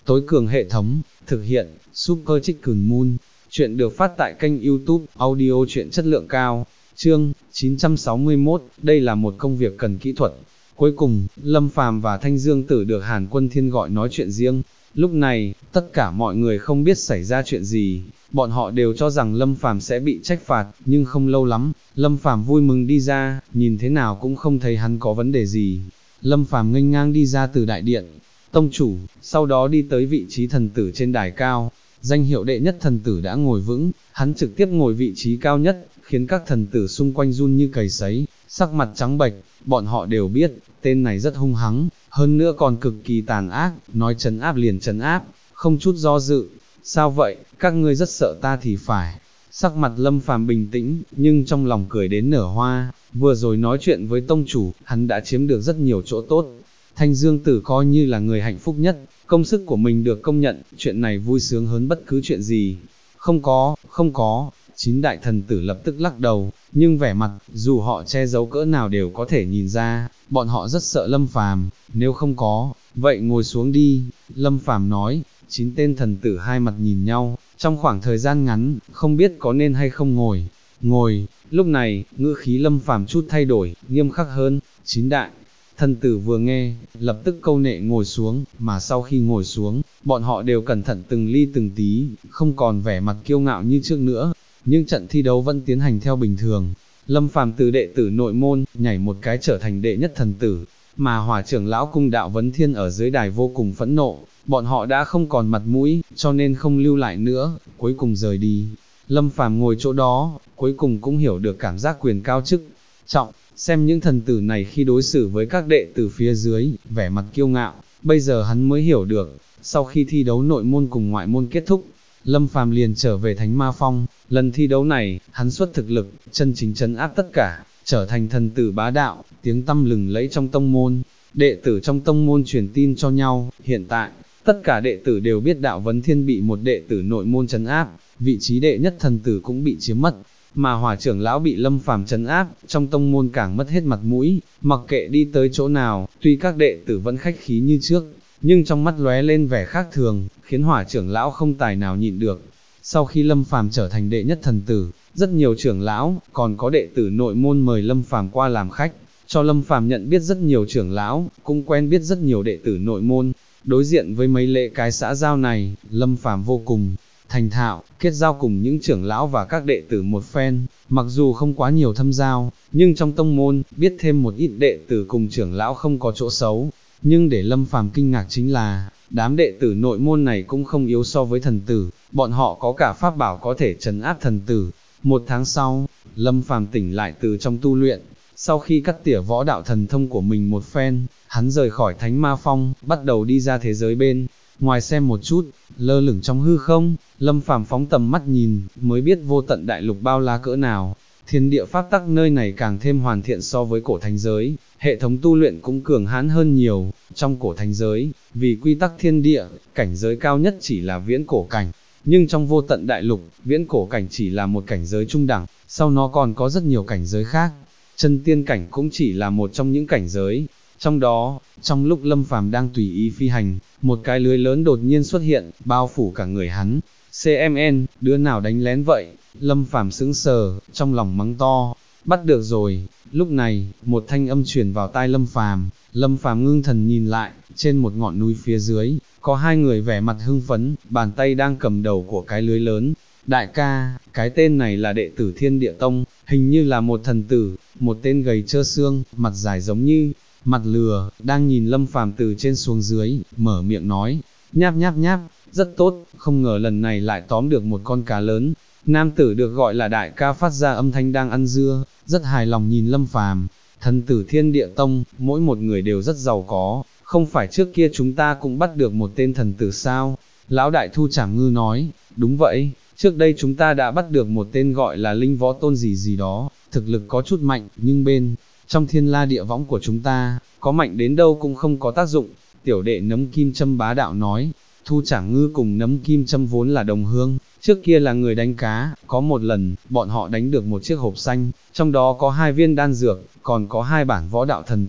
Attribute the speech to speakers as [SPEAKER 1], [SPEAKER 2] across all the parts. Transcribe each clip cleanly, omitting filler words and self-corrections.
[SPEAKER 1] tối cường hệ thống, thực hiện, Super Chicken Moon. Chuyện được phát tại kênh YouTube, audio truyện chất lượng cao. Chương 961, đây là một công việc cần kỹ thuật. Cuối cùng, Lâm Phàm và Thanh Dương Tử được Hàn Quân Thiên gọi nói chuyện riêng. Lúc này, tất cả mọi người không biết xảy ra chuyện gì, bọn họ đều cho rằng Lâm Phàm sẽ bị trách phạt, nhưng không lâu lắm, Lâm Phàm vui mừng đi ra, nhìn thế nào cũng không thấy hắn có vấn đề gì. Lâm Phàm nghênh ngang đi ra từ đại điện, tông chủ, sau đó đi tới vị trí thần tử trên đài cao. Danh hiệu đệ nhất thần tử đã ngồi vững, hắn trực tiếp ngồi vị trí cao nhất, khiến các thần tử xung quanh run như cầy sấy, sắc mặt trắng bệch. Bọn họ đều biết, tên này rất hung hăng, hơn nữa còn cực kỳ tàn ác, nói trấn áp liền trấn áp, không chút do dự. Sao vậy, các ngươi rất sợ ta thì phải. Sắc mặt Lâm Phàm bình tĩnh, nhưng trong lòng cười đến nở hoa, vừa rồi nói chuyện với tông chủ, hắn đã chiếm được rất nhiều chỗ tốt. Thanh Dương Tử coi như là người hạnh phúc nhất, công sức của mình được công nhận, chuyện này vui sướng hơn bất cứ chuyện gì. Không có, 9 đại thần tử lập tức lắc đầu, nhưng vẻ mặt, dù họ che giấu cỡ nào đều có thể nhìn ra, bọn họ rất sợ Lâm Phàm. Nếu không có, vậy ngồi xuống đi, Lâm Phàm nói. 9 tên thần tử hai mặt nhìn nhau, trong khoảng thời gian ngắn, không biết có nên hay không ngồi. Lúc này, ngữ khí Lâm Phàm chút thay đổi, nghiêm khắc hơn. 9 đại thần tử vừa nghe, lập tức câu nệ ngồi xuống, mà sau khi ngồi xuống, bọn họ đều cẩn thận từng ly từng tí, không còn vẻ mặt kiêu ngạo như trước nữa. Nhưng trận thi đấu vẫn tiến hành theo bình thường. Lâm Phàm từ đệ tử nội môn, nhảy một cái trở thành đệ nhất thần tử, mà Hỏa trưởng lão cung Đạo Vấn Thiên ở dưới đài vô cùng phẫn nộ, bọn họ đã không còn mặt mũi, cho nên không lưu lại nữa, cuối cùng rời đi. Lâm Phàm ngồi chỗ đó, cuối cùng cũng hiểu được cảm giác quyền cao chức trọng, xem những thần tử này khi đối xử với các đệ tử phía dưới, vẻ mặt kiêu ngạo, bây giờ hắn mới hiểu được. Sau khi thi đấu nội môn cùng ngoại môn kết thúc, Lâm Phàm liền trở về Thánh Ma Phong. Lần thi đấu này, hắn xuất thực lực, chân chính trấn áp tất cả, trở thành thần tử bá đạo, tiếng tăm lừng lẫy trong tông môn. Đệ tử trong tông môn truyền tin cho nhau, hiện tại, tất cả đệ tử đều biết Đạo Vấn Thiên bị một đệ tử nội môn trấn áp, vị trí đệ nhất thần tử cũng bị chiếm mất, mà Hỏa trưởng lão bị Lâm Phàm trấn áp, trong tông môn càng mất hết mặt mũi, mặc kệ đi tới chỗ nào, tuy các đệ tử vẫn khách khí như trước, nhưng trong mắt lóe lên vẻ khác thường, khiến Hỏa trưởng lão không tài nào nhịn được. Sau khi Lâm Phàm trở thành đệ nhất thần tử, rất nhiều trưởng lão, còn có đệ tử nội môn mời Lâm Phàm qua làm khách, cho Lâm Phàm nhận biết rất nhiều trưởng lão, cũng quen biết rất nhiều đệ tử nội môn. Đối diện với mấy lễ cái xã giao này, Lâm Phàm vô cùng thành thạo, kết giao cùng những trưởng lão và các đệ tử một phen, mặc dù không quá nhiều thâm giao, nhưng trong tông môn, biết thêm một ít đệ tử cùng trưởng lão không có chỗ xấu. Nhưng để Lâm Phàm kinh ngạc chính là, đám đệ tử nội môn này cũng không yếu so với thần tử, bọn họ có cả pháp bảo có thể trấn áp thần tử. Một tháng sau, Lâm Phàm tỉnh lại từ trong tu luyện, sau khi cắt tỉa võ đạo thần thông của mình một phen, hắn rời khỏi Thánh Ma Phong, bắt đầu đi ra thế giới bên ngoài xem một chút. Lơ lửng trong hư không, Lâm Phàm phóng tầm mắt nhìn, mới biết vô tận đại lục bao la cỡ nào. Thiên địa pháp tắc nơi này càng thêm hoàn thiện so với cổ thánh giới, hệ thống tu luyện cũng cường hãn hơn nhiều. Trong cổ thánh giới, vì quy tắc thiên địa, cảnh giới cao nhất chỉ là viễn cổ cảnh, nhưng trong vô tận đại lục, viễn cổ cảnh chỉ là một cảnh giới trung đẳng, sau nó còn có rất nhiều cảnh giới khác. Chân tiên cảnh cũng chỉ là một trong những cảnh giới. Trong đó, trong lúc Lâm Phàm đang tùy ý phi hành, một cái lưới lớn đột nhiên xuất hiện, bao phủ cả người hắn. CMN, đứa nào đánh lén vậy? Lâm Phàm sững sờ, trong lòng mắng to, bắt được rồi. Lúc này, một thanh âm truyền vào tai Lâm Phàm ngưng thần nhìn lại, trên một ngọn núi phía dưới, có hai người vẻ mặt hưng phấn, bàn tay đang cầm đầu của cái lưới lớn. Đại ca, cái tên này là đệ tử Thiên Địa Tông, hình như là một thần tử, một tên gầy trơ xương, mặt dài giống như mặt lừa, đang nhìn Lâm Phàm từ trên xuống dưới, mở miệng nói, nháp nháp nháp, rất tốt, không ngờ lần này lại tóm được một con cá lớn. Nam tử được gọi là đại ca phát ra âm thanh đang ăn dưa, rất hài lòng nhìn Lâm Phàm. Thần tử Thiên Địa Tông, mỗi một người đều rất giàu có, không phải trước kia chúng ta cũng bắt được một tên thần tử sao? Lão đại Thu Trảm Ngư nói, đúng vậy, trước đây chúng ta đã bắt được một tên gọi là Linh Võ Tôn gì gì đó, thực lực có chút mạnh, nhưng bên trong Thiên La Địa Võng của chúng ta, có mạnh đến đâu cũng không có tác dụng. Tiểu đệ Nấm Kim Châm bá đạo nói. Thu Trảm Ngư cùng Nấm Kim Châm vốn là đồng hương, trước kia là người đánh cá, có một lần, bọn họ đánh được một chiếc hộp xanh, trong đó có 2 viên đan dược, còn có 2 bản võ đạo thần thông,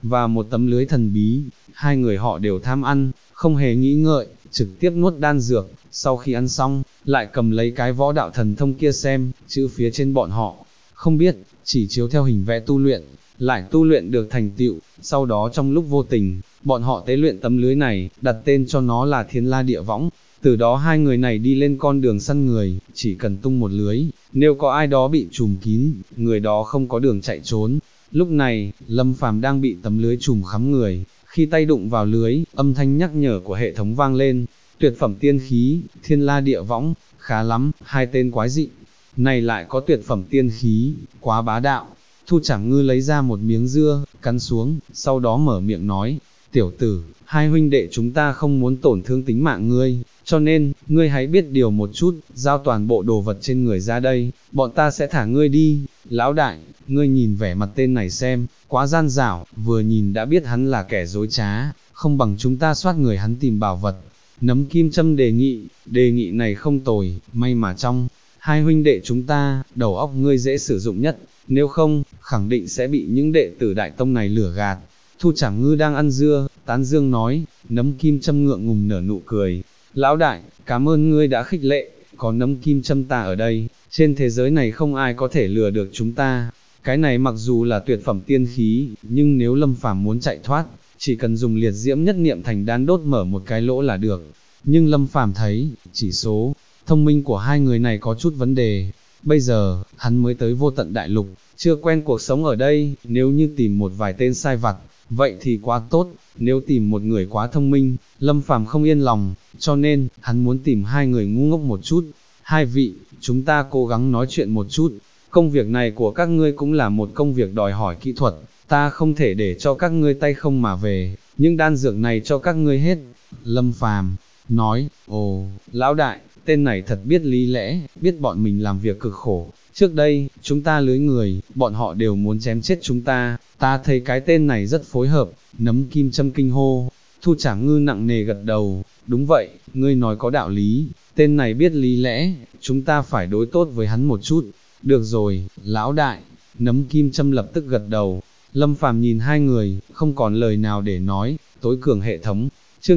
[SPEAKER 1] và một tấm lưới thần bí, hai người họ đều tham ăn, không hề nghĩ ngợi, trực tiếp nuốt đan dược, sau khi ăn xong, lại cầm lấy cái võ đạo thần thông kia xem, chữ phía trên bọn họ, không biết, chỉ chiếu theo hình vẽ tu luyện, lại tu luyện được thành tựu, sau đó trong lúc vô tình, bọn họ tế luyện tấm lưới này, đặt tên cho nó là Thiên La Địa Võng. Từ đó hai người này đi lên con đường săn người, chỉ cần tung một lưới, nếu có ai đó bị trùm kín, người đó không có đường chạy trốn. Lúc này, Lâm Phàm đang bị tấm lưới trùm khắm người, khi tay đụng vào lưới, âm thanh nhắc nhở của hệ thống vang lên, tuyệt phẩm tiên khí, Thiên La Địa Võng, khá lắm, hai tên quái dị. Này lại có tuyệt phẩm tiên khí, quá bá đạo. Thu Trảm Ngư lấy ra một miếng dưa, cắn xuống, sau đó mở miệng nói, tiểu tử, hai huynh đệ chúng ta không muốn tổn thương tính mạng ngươi, cho nên, ngươi hãy biết điều một chút, giao toàn bộ đồ vật trên người ra đây, bọn ta sẽ thả ngươi đi. Lão đại, ngươi nhìn vẻ mặt tên này xem, quá gian dảo, vừa nhìn đã biết hắn là kẻ dối trá, không bằng chúng ta soát người hắn tìm bảo vật. Nấm Kim Châm đề nghị này không tồi, may mà trong hai huynh đệ chúng ta, đầu óc ngươi dễ sử dụng nhất, nếu không, khẳng định sẽ bị những đệ tử đại tông này lừa gạt. Thu Trảm Ngư đang ăn dưa, tán dương nói, Nấm Kim Châm ngượng ngùng nở nụ cười. Lão đại, cảm ơn ngươi đã khích lệ, có Nấm Kim Châm ta ở đây, trên thế giới này không ai có thể lừa được chúng ta. Cái này mặc dù là tuyệt phẩm tiên khí, nhưng nếu Lâm Phàm muốn chạy thoát, chỉ cần dùng liệt diễm nhất niệm thành đan đốt mở một cái lỗ là được. Nhưng Lâm Phàm thấy, chỉ số thông minh của hai người này có chút vấn đề. Bây giờ, hắn mới tới Vô Tận Đại Lục, chưa quen cuộc sống ở đây, nếu như tìm một vài tên sai vặt, vậy thì quá tốt, nếu tìm một người quá thông minh, Lâm Phàm không yên lòng, cho nên, hắn muốn tìm hai người ngu ngốc một chút. Hai vị, chúng ta cố gắng nói chuyện một chút, công việc này của các ngươi cũng là một công việc đòi hỏi kỹ thuật, ta không thể để cho các ngươi tay không mà về, những đan dược này cho các ngươi hết. Lâm Phàm nói, ồ, lão đại, tên này thật biết lý lẽ, biết bọn mình làm việc cực khổ. Trước đây, chúng ta lưới người, bọn họ đều muốn chém chết chúng ta thấy cái tên này rất phối hợp. Nấm Kim Châm kinh hô. Thu Trảm Ngư nặng nề gật đầu, đúng vậy, ngươi nói có đạo lý, tên này biết lý lẽ, chúng ta phải đối tốt với hắn một chút. Được rồi, lão đại, Nấm Kim Châm lập tức gật đầu. Lâm Phàm nhìn hai người, không còn lời nào để nói. Tối cường hệ thống, chương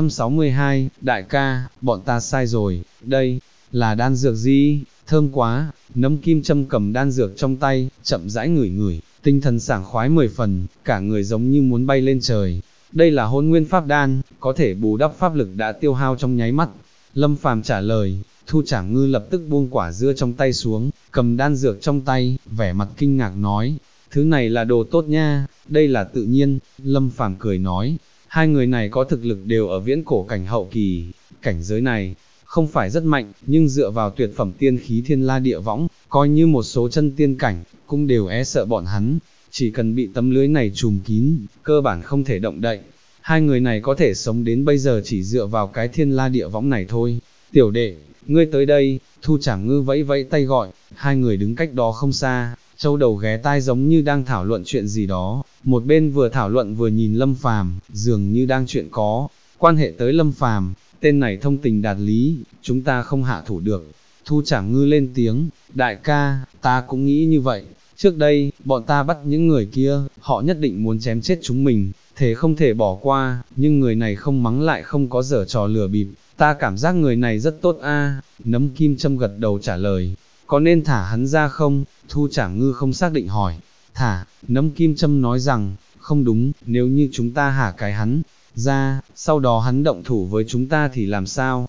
[SPEAKER 1] 962, đại ca, bọn ta sai rồi, đây, là đan dược gì, thơm quá. Nấm Kim Châm cầm đan dược trong tay, chậm rãi ngửi ngửi, tinh thần sảng khoái 10 phần, cả người giống như muốn bay lên trời. Đây là Hỗn Nguyên Pháp Đan, có thể bù đắp pháp lực đã tiêu hao trong nháy mắt. Lâm Phàm trả lời. Thu Trảm Ngư lập tức buông quả dưa trong tay xuống, cầm đan dược trong tay, vẻ mặt kinh ngạc nói, thứ này là đồ tốt nha, đây là tự nhiên. Lâm Phàm cười nói, hai người này có thực lực đều ở viễn cổ cảnh hậu kỳ, cảnh giới này không phải rất mạnh, nhưng dựa vào tuyệt phẩm tiên khí Thiên La Địa Võng, coi như một số chân tiên cảnh, cũng đều e sợ bọn hắn, chỉ cần bị tấm lưới này trùm kín, cơ bản không thể động đậy. Hai người này có thể sống đến bây giờ chỉ dựa vào cái Thiên La Địa Võng này thôi. Tiểu đệ, ngươi tới đây. Thu Trảm Ngư vẫy vẫy tay gọi, hai người đứng cách đó không xa, châu đầu ghé tai giống như đang thảo luận chuyện gì đó, một bên vừa thảo luận vừa nhìn Lâm Phàm, dường như đang chuyện có quan hệ tới Lâm Phàm. Tên này thông tình đạt lý, chúng ta không hạ thủ được. Thu Trảm Ngư lên tiếng, đại ca, ta cũng nghĩ như vậy, trước đây, bọn ta bắt những người kia, họ nhất định muốn chém chết chúng mình, thế không thể bỏ qua, nhưng người này không mắng lại không có giở trò lừa bịp, ta cảm giác người này rất tốt a. Nấm Kim Châm gật đầu trả lời, có nên thả hắn ra không? Thu Trảm Ngư không xác định hỏi, thả. Nấm Kim Châm nói rằng, không đúng, nếu như chúng ta hạ cái hắn ra, sau đó hắn động thủ với chúng ta thì làm sao?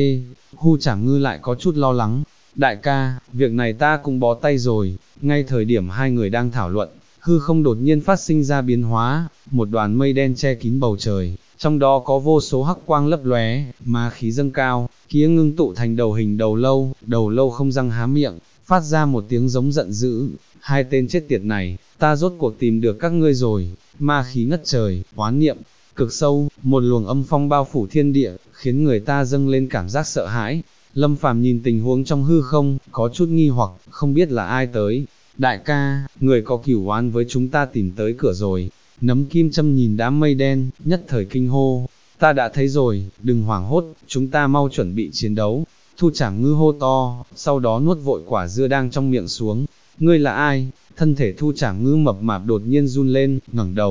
[SPEAKER 1] Thu Trảm Ngư lại có chút lo lắng, đại ca, việc này ta cũng bó tay rồi. Ngay thời điểm hai người đang thảo luận, hư không đột nhiên phát sinh ra biến hóa, một đoàn mây đen che kín bầu trời, trong đó có vô số hắc quang lấp lóe, ma khí dâng cao, kia ngưng tụ thành đầu hình đầu lâu không răng há miệng, phát ra một tiếng giống giận dữ, hai tên chết tiệt này, ta rốt cuộc tìm được các ngươi rồi. Ma khí ngất trời, oán niệm cực sâu, một luồng âm phong bao phủ thiên địa, khiến người ta dâng lên cảm giác sợ hãi. Lâm Phàm nhìn tình huống trong hư không, có chút nghi hoặc, không biết là ai tới. Đại ca, người có cửu oán với chúng ta tìm tới cửa rồi. Nấm Kim Châm nhìn đám mây đen, nhất thời kinh hô. Ta đã thấy rồi, đừng hoảng hốt, chúng ta mau chuẩn bị chiến đấu. Thu Trảm Ngư hô to, sau đó nuốt vội quả dưa đang trong miệng xuống. Ngươi là ai? Thân thể Thu Trảm Ngư mập mạp đột nhiên run lên, ngẩng đầu,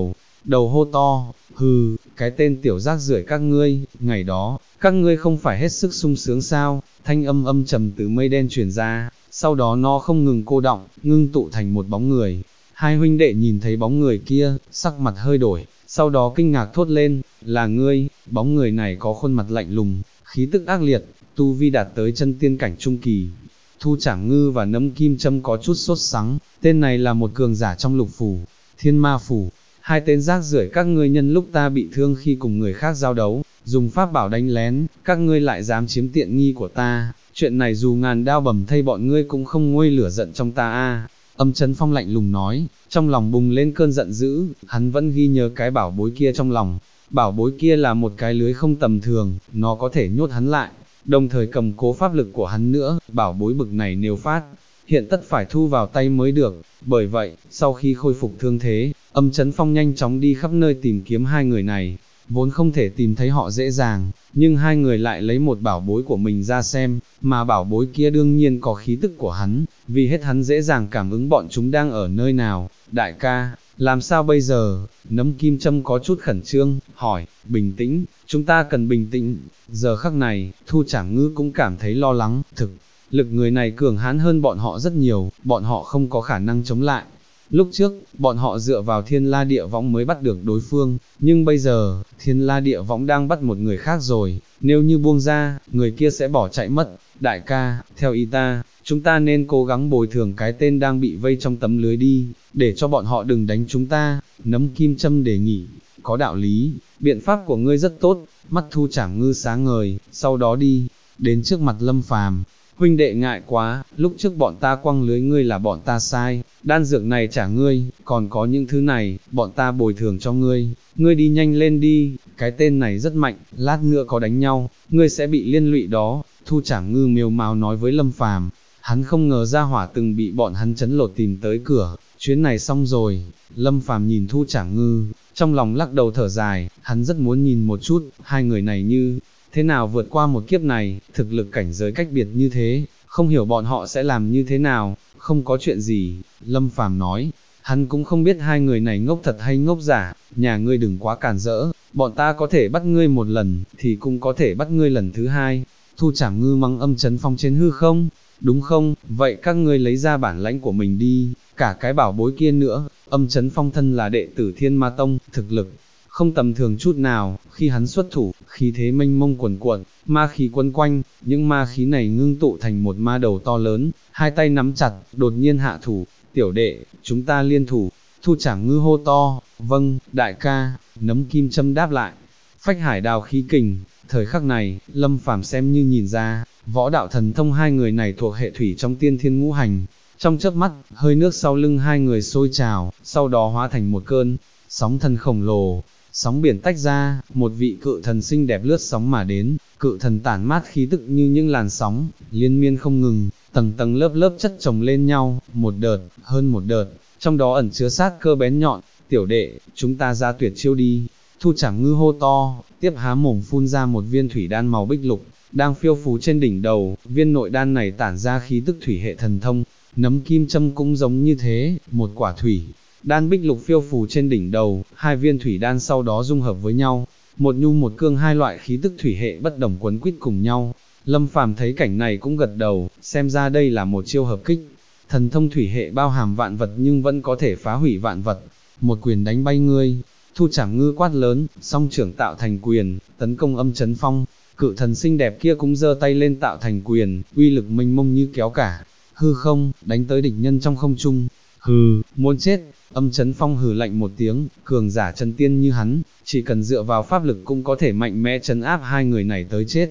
[SPEAKER 1] đầu hô to, hừ, cái tên tiểu rác rưởi các ngươi, ngày đó, các ngươi không phải hết sức sung sướng sao, thanh âm âm trầm từ mây đen truyền ra, sau đó nó không ngừng cô đọng, ngưng tụ thành một bóng người. Hai huynh đệ nhìn thấy bóng người kia, sắc mặt hơi đổi, sau đó kinh ngạc thốt lên, là ngươi, bóng người này có khuôn mặt lạnh lùng, khí tức ác liệt, tu vi đạt tới chân tiên cảnh trung kỳ. Thu Trảm Ngư và Nấm Kim Châm có chút sốt sắng, tên này là một cường giả trong lục phủ, thiên ma phủ. Hai tên rác rưởi các ngươi nhân lúc ta bị thương khi cùng người khác giao đấu, dùng pháp bảo đánh lén, các ngươi lại dám chiếm tiện nghi của ta, chuyện này dù ngàn đao bầm thây bọn ngươi cũng không nguôi lửa giận trong ta a. Âm Chấn Phong lạnh lùng nói, trong lòng bùng lên cơn giận dữ, hắn vẫn ghi nhớ cái bảo bối kia trong lòng. Bảo bối kia là một cái lưới không tầm thường, nó có thể nhốt hắn lại, đồng thời cầm cố pháp lực của hắn nữa, bảo bối bực này nếu phát, hiện tất phải thu vào tay mới được. Bởi vậy, sau khi khôi phục thương thế, Âm Chấn Phong nhanh chóng đi khắp nơi tìm kiếm hai người này, vốn không thể tìm thấy họ dễ dàng, nhưng hai người lại lấy một bảo bối của mình ra xem, mà bảo bối kia đương nhiên có khí tức của hắn, vì hết hắn dễ dàng cảm ứng bọn chúng đang ở nơi nào. Đại ca, làm sao bây giờ? Nấm Kim Châm có chút khẩn trương, hỏi, bình tĩnh, chúng ta cần bình tĩnh. Giờ khắc này, Thu Trảm Ngư cũng cảm thấy lo lắng, thực lực người này cường hãn hơn bọn họ rất nhiều, bọn họ không có khả năng chống lại. Lúc trước, bọn họ dựa vào Thiên La Địa Võng mới bắt được đối phương, nhưng bây giờ, Thiên La Địa Võng đang bắt một người khác rồi, nếu như buông ra, người kia sẽ bỏ chạy mất. Đại ca, theo ý ta, chúng ta nên cố gắng bồi thường cái tên đang bị vây trong tấm lưới đi, để cho bọn họ đừng đánh chúng ta. Nấm Kim Châm đề nghị, có đạo lý, biện pháp của ngươi rất tốt. Mắt Thu Trảm Ngư sáng ngời, sau đó đi đến trước mặt Lâm Phàm. Huynh đệ ngại quá, lúc trước bọn ta quăng lưới ngươi là bọn ta sai, đan dược này trả ngươi, còn có những thứ này, bọn ta bồi thường cho ngươi, ngươi đi nhanh lên đi, cái tên này rất mạnh, lát nữa có đánh nhau, ngươi sẽ bị liên lụy đó. Thu Trảm Ngư mếu máo nói với Lâm Phàm, hắn không ngờ ra hỏa từng bị bọn hắn chấn lột tìm tới cửa, chuyến này xong rồi. Lâm Phàm nhìn Thu Trảm Ngư, trong lòng lắc đầu thở dài, hắn rất muốn nhìn một chút, hai người này như thế nào vượt qua một kiếp này, thực lực cảnh giới cách biệt như thế, không hiểu bọn họ sẽ làm như thế nào. Không có chuyện gì, Lâm Phàm nói, hắn cũng không biết hai người này ngốc thật hay ngốc giả, nhà ngươi đừng quá càn rỡ, bọn ta có thể bắt ngươi một lần, thì cũng có thể bắt ngươi lần thứ hai. Thu Trảm Ngư mắng Âm Chấn Phong trên hư không, đúng không, vậy các ngươi lấy ra bản lãnh của mình đi, cả cái bảo bối kia nữa. Âm Chấn Phong thân là đệ tử Thiên Ma Tông, thực lực không tầm thường chút nào, khi hắn xuất thủ, khí thế mênh mông quần cuộn, ma khí quấn quanh, những ma khí này ngưng tụ thành một ma đầu to lớn, hai tay nắm chặt, đột nhiên hạ thủ, tiểu đệ, chúng ta liên thủ. Thu Trảm Ngư hô to, vâng, đại ca. Nấm Kim Châm đáp lại, phách hải đào khí kình. Thời khắc này, Lâm Phàm xem như nhìn ra, võ đạo thần thông hai người này thuộc hệ thủy trong tiên thiên ngũ hành. Trong chớp mắt, hơi nước sau lưng hai người sôi trào, sau đó hóa thành một cơn sóng thần khổng lồ. Sóng biển tách ra, một vị cự thần xinh đẹp lướt sóng mà đến, cự thần tản mát khí tức như những làn sóng, liên miên không ngừng, tầng tầng lớp lớp chất chồng lên nhau, một đợt, hơn một đợt, trong đó ẩn chứa sát cơ bén nhọn. Tiểu đệ, chúng ta ra tuyệt chiêu đi. Thu Trảm Ngư hô to, tiếp há mồm phun ra một viên thủy đan màu bích lục, đang phiêu phú trên đỉnh đầu, viên nội đan này tản ra khí tức thủy hệ thần thông. Nấm Kim Châm cũng giống như thế, một quả thủy đan bích lục phiêu phù trên đỉnh đầu, hai viên thủy đan sau đó dung hợp với nhau, một nhu một cương, hai loại khí tức thủy hệ bất đồng quấn quýt cùng nhau. Lâm Phàm thấy cảnh này cũng gật đầu, xem ra đây là một chiêu hợp kích. Thần thông thủy hệ bao hàm vạn vật nhưng vẫn có thể phá hủy vạn vật. Một quyền đánh bay ngươi. Thu Trảm Ngư quát lớn, song trưởng tạo thành quyền, tấn công Âm Chấn Phong. Cự thần xinh đẹp kia cũng giơ tay lên tạo thành quyền, uy lực mênh mông như kéo cả hư không, đánh tới địch nhân trong không trung. Hừ, muốn chết. Âm Chấn Phong hừ lạnh một tiếng, cường giả chân tiên như hắn, chỉ cần dựa vào pháp lực cũng có thể mạnh mẽ trấn áp hai người này tới chết.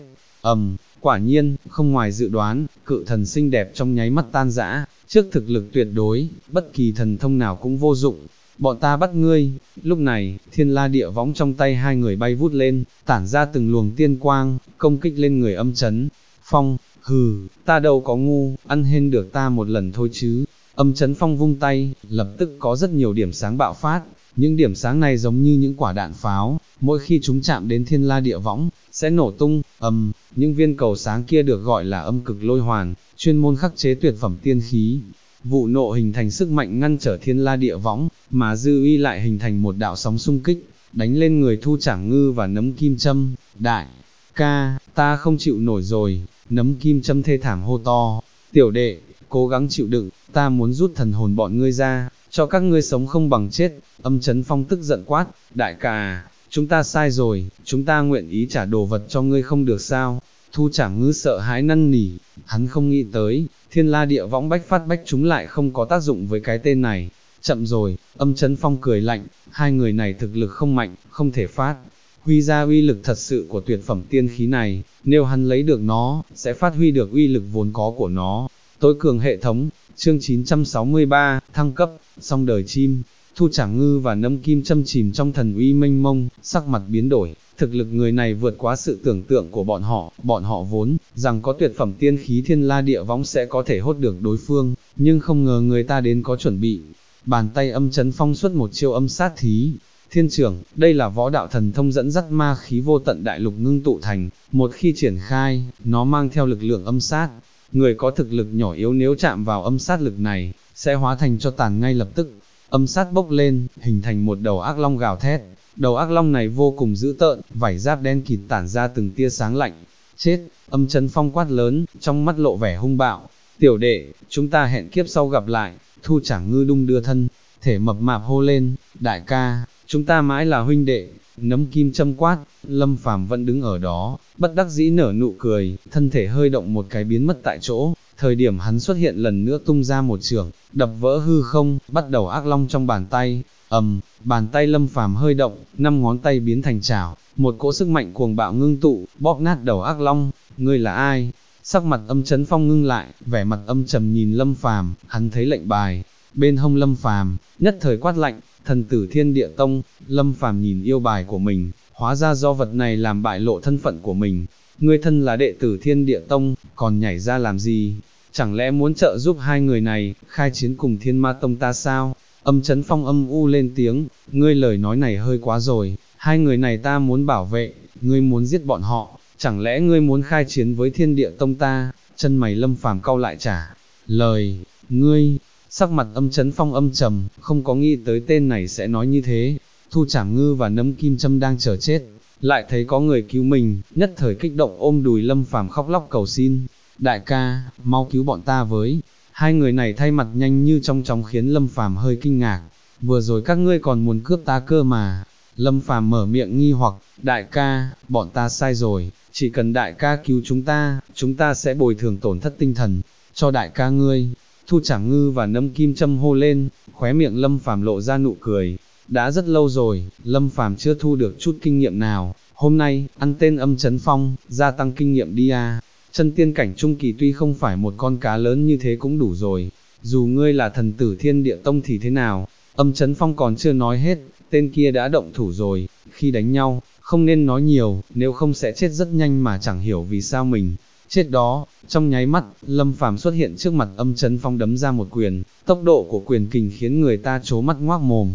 [SPEAKER 1] Quả nhiên, không ngoài dự đoán, cự thần xinh đẹp trong nháy mắt tan rã, trước thực lực tuyệt đối, bất kỳ thần thông nào cũng vô dụng. Bọn ta bắt ngươi. Lúc này, Thiên La Địa Võng trong tay hai người bay vút lên, tản ra từng luồng tiên quang, công kích lên người Âm Chấn Phong. Hừ, ta đâu có ngu, ăn hên được ta một lần thôi chứ. Âm Chấn Phong vung tay, lập tức có rất nhiều điểm sáng bạo phát, những điểm sáng này giống như những quả đạn pháo, mỗi khi chúng chạm đến Thiên La Địa Võng, sẽ nổ tung. Những viên cầu sáng kia được gọi là âm cực lôi hoàn, chuyên môn khắc chế tuyệt phẩm tiên khí. vụ nộ hình thành sức mạnh ngăn trở thiên la địa võng, mà dư uy lại hình thành một đạo sóng xung kích, đánh lên người Thu Trảm Ngư và Nấm Kim Châm. Đại ca, ta không chịu nổi rồi, Nấm Kim Châm thê thảm hô to, tiểu đệ, cố gắng chịu đựng, ta muốn rút thần hồn bọn ngươi ra, cho các ngươi sống không bằng chết. Âm Chấn Phong tức giận quát, đại ca, chúng ta sai rồi, chúng ta nguyện ý trả đồ vật cho ngươi không được sao? Thu Trảm Ngư sợ hãi năn nỉ, hắn không nghĩ tới, thiên la địa võng bách phát bách chúng lại không có tác dụng với cái tên này. Chậm rồi, Âm Chấn Phong cười lạnh, hai người này thực lực không mạnh, không thể phát huy ra uy lực thật sự của tuyệt phẩm tiên khí này, nếu hắn lấy được nó, sẽ phát huy được uy lực vốn có của nó. Tối cường hệ thống, chương 963, thăng cấp, xong đời chim. Thu Trảm Ngư và Nấm Kim Châm chìm trong thần uy mênh mông, sắc mặt biến đổi, thực lực người này vượt quá sự tưởng tượng của bọn họ vốn rằng có tuyệt phẩm tiên khí thiên la địa võng sẽ có thể hốt được đối phương, nhưng không ngờ người ta đến có chuẩn bị. Bàn tay Âm Chấn Phong xuất một chiêu âm sát thí. Thiên trưởng, đây là võ đạo thần thông dẫn dắt ma khí vô tận đại lục ngưng tụ thành, một khi triển khai, nó mang theo lực lượng âm sát. Người có thực lực nhỏ yếu nếu chạm vào âm sát lực này, sẽ hóa thành cho tàn ngay lập tức. Âm sát bốc lên, hình thành một đầu ác long gào thét. Đầu ác long này vô cùng dữ tợn, vảy giáp đen kịt tản ra từng tia sáng lạnh. Chết, Âm Chấn Phong quát lớn, trong mắt lộ vẻ hung bạo. Tiểu đệ, chúng ta hẹn kiếp sau gặp lại. Thu Trảm Ngư đung đưa thân, thể mập mạp hô lên, đại ca, chúng ta mãi là huynh đệ. Nấm Kim Châm quát, Lâm Phàm vẫn đứng ở đó, bất đắc dĩ nở nụ cười, thân thể hơi động một cái biến mất tại chỗ. Thời điểm hắn xuất hiện lần nữa tung ra một chưởng, đập vỡ hư không, bắt đầu ác long trong bàn tay. Bàn tay Lâm Phàm hơi động, 5 ngón tay biến thành chảo, một cỗ sức mạnh cuồng bạo ngưng tụ, bóp nát đầu ác long. Ngươi là ai? Sắc mặt Âm Chấn Phong ngưng lại, vẻ mặt âm trầm nhìn Lâm Phàm, hắn thấy lệnh bài bên hông Lâm Phàm, nhất thời quát lạnh, thần tử Thiên Địa Tông. Lâm Phàm nhìn yêu bài của mình, hóa ra do vật này làm bại lộ thân phận của mình. Ngươi thân là đệ tử Thiên Địa Tông, còn nhảy ra làm gì? Chẳng lẽ muốn trợ giúp hai người này khai chiến cùng Thiên Ma Tông ta sao? Âm Chấn Phong âm u lên tiếng, ngươi lời nói này hơi quá rồi, hai người này ta muốn bảo vệ, ngươi muốn giết bọn họ, chẳng lẽ ngươi muốn khai chiến với Thiên Địa Tông ta? Chân mày Lâm Phàm cau lại trả lời, ngươi. Sắc mặt Âm Chấn Phong âm trầm, không có nghĩ tới tên này sẽ nói như thế. Thu Trảm Ngư và Nấm Kim Châm đang chờ chết, lại thấy có người cứu mình, nhất thời kích động ôm đùi Lâm Phàm khóc lóc cầu xin, đại ca, mau cứu bọn ta với. Hai người này thay mặt nhanh như trong chóng khiến Lâm Phàm hơi kinh ngạc, vừa rồi các ngươi còn muốn cướp ta cơ mà. Lâm Phàm mở miệng nghi hoặc, đại ca, bọn ta sai rồi, chỉ cần đại ca cứu chúng ta sẽ bồi thường tổn thất tinh thần cho đại ca ngươi. Thu Trảm Ngư và Nấm Kim Châm hô lên, khóe miệng Lâm Phàm lộ ra nụ cười. Đã rất lâu rồi, Lâm Phàm chưa thu được chút kinh nghiệm nào, hôm nay, ăn tên Âm Chấn Phong, gia tăng kinh nghiệm đi à. Chân tiên cảnh trung kỳ tuy không phải một con cá lớn như thế cũng đủ rồi, dù ngươi là thần tử Thiên Địa Tông thì thế nào? Âm Chấn Phong còn chưa nói hết, tên kia đã động thủ rồi. Khi đánh nhau, không nên nói nhiều, nếu không sẽ chết rất nhanh mà chẳng hiểu vì sao mình chết đó. Trong nháy mắt, Lâm Phàm xuất hiện trước mặt Âm Chấn Phong đấm ra một quyền, tốc độ của quyền kình khiến người ta trố mắt ngoác mồm.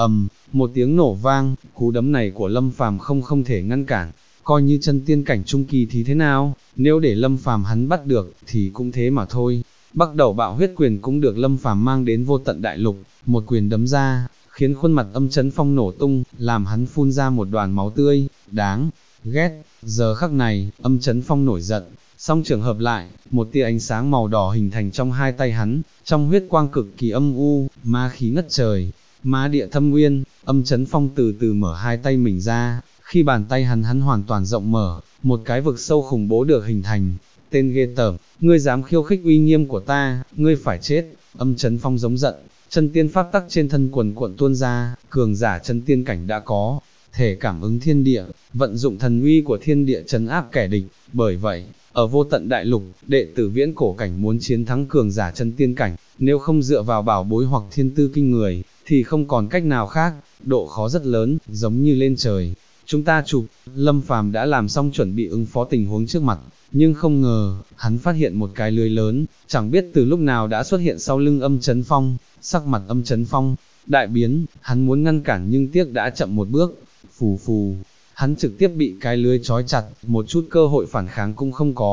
[SPEAKER 1] Một tiếng nổ vang, cú đấm này của Lâm Phàm không thể ngăn cản. Coi như chân tiên cảnh trung kỳ thì thế nào, nếu để Lâm Phàm hắn bắt được, thì cũng thế mà thôi. Bắc Đầu Bạo Huyết Quyền cũng được Lâm Phàm mang đến vô tận đại lục, một quyền đấm ra, khiến khuôn mặt Âm Chấn Phong nổ tung, làm hắn phun ra một đoàn máu tươi, đáng ghét. Giờ khắc này, Âm Chấn Phong nổi giận, song trường hợp lại, một tia ánh sáng màu đỏ hình thành trong hai tay hắn, trong huyết quang cực kỳ âm u, ma khí ngất trời, ma địa thâm nguyên. Âm Chấn Phong từ từ mở hai tay mình ra, khi bàn tay hắn hoàn toàn rộng mở, một cái vực sâu khủng bố được hình thành. Tên ghê tởm, ngươi dám khiêu khích uy nghiêm của ta, ngươi phải chết. Âm Chấn Phong giống giận, chân tiên pháp tắc trên thân quần cuộn tuôn ra, cường giả chân tiên cảnh đã có thể cảm ứng thiên địa, vận dụng thần uy của thiên địa trấn áp kẻ địch. Bởi vậy, ở vô tận đại lục, đệ tử viễn cổ cảnh muốn chiến thắng cường giả chân tiên cảnh, nếu không dựa vào bảo bối hoặc thiên tư kinh người, thì không còn cách nào khác, độ khó rất lớn, giống như lên trời. Chúng ta chụp, Lâm Phàm đã làm xong chuẩn bị ứng phó tình huống trước mặt, nhưng không ngờ, hắn phát hiện một cái lưới lớn, chẳng biết từ lúc nào đã xuất hiện sau lưng Âm Chấn Phong. Sắc mặt Âm Chấn Phong đại biến, hắn muốn ngăn cản nhưng tiếc đã chậm một bước. Phù phù, hắn trực tiếp bị cái lưới trói chặt, một chút cơ hội phản kháng cũng không có.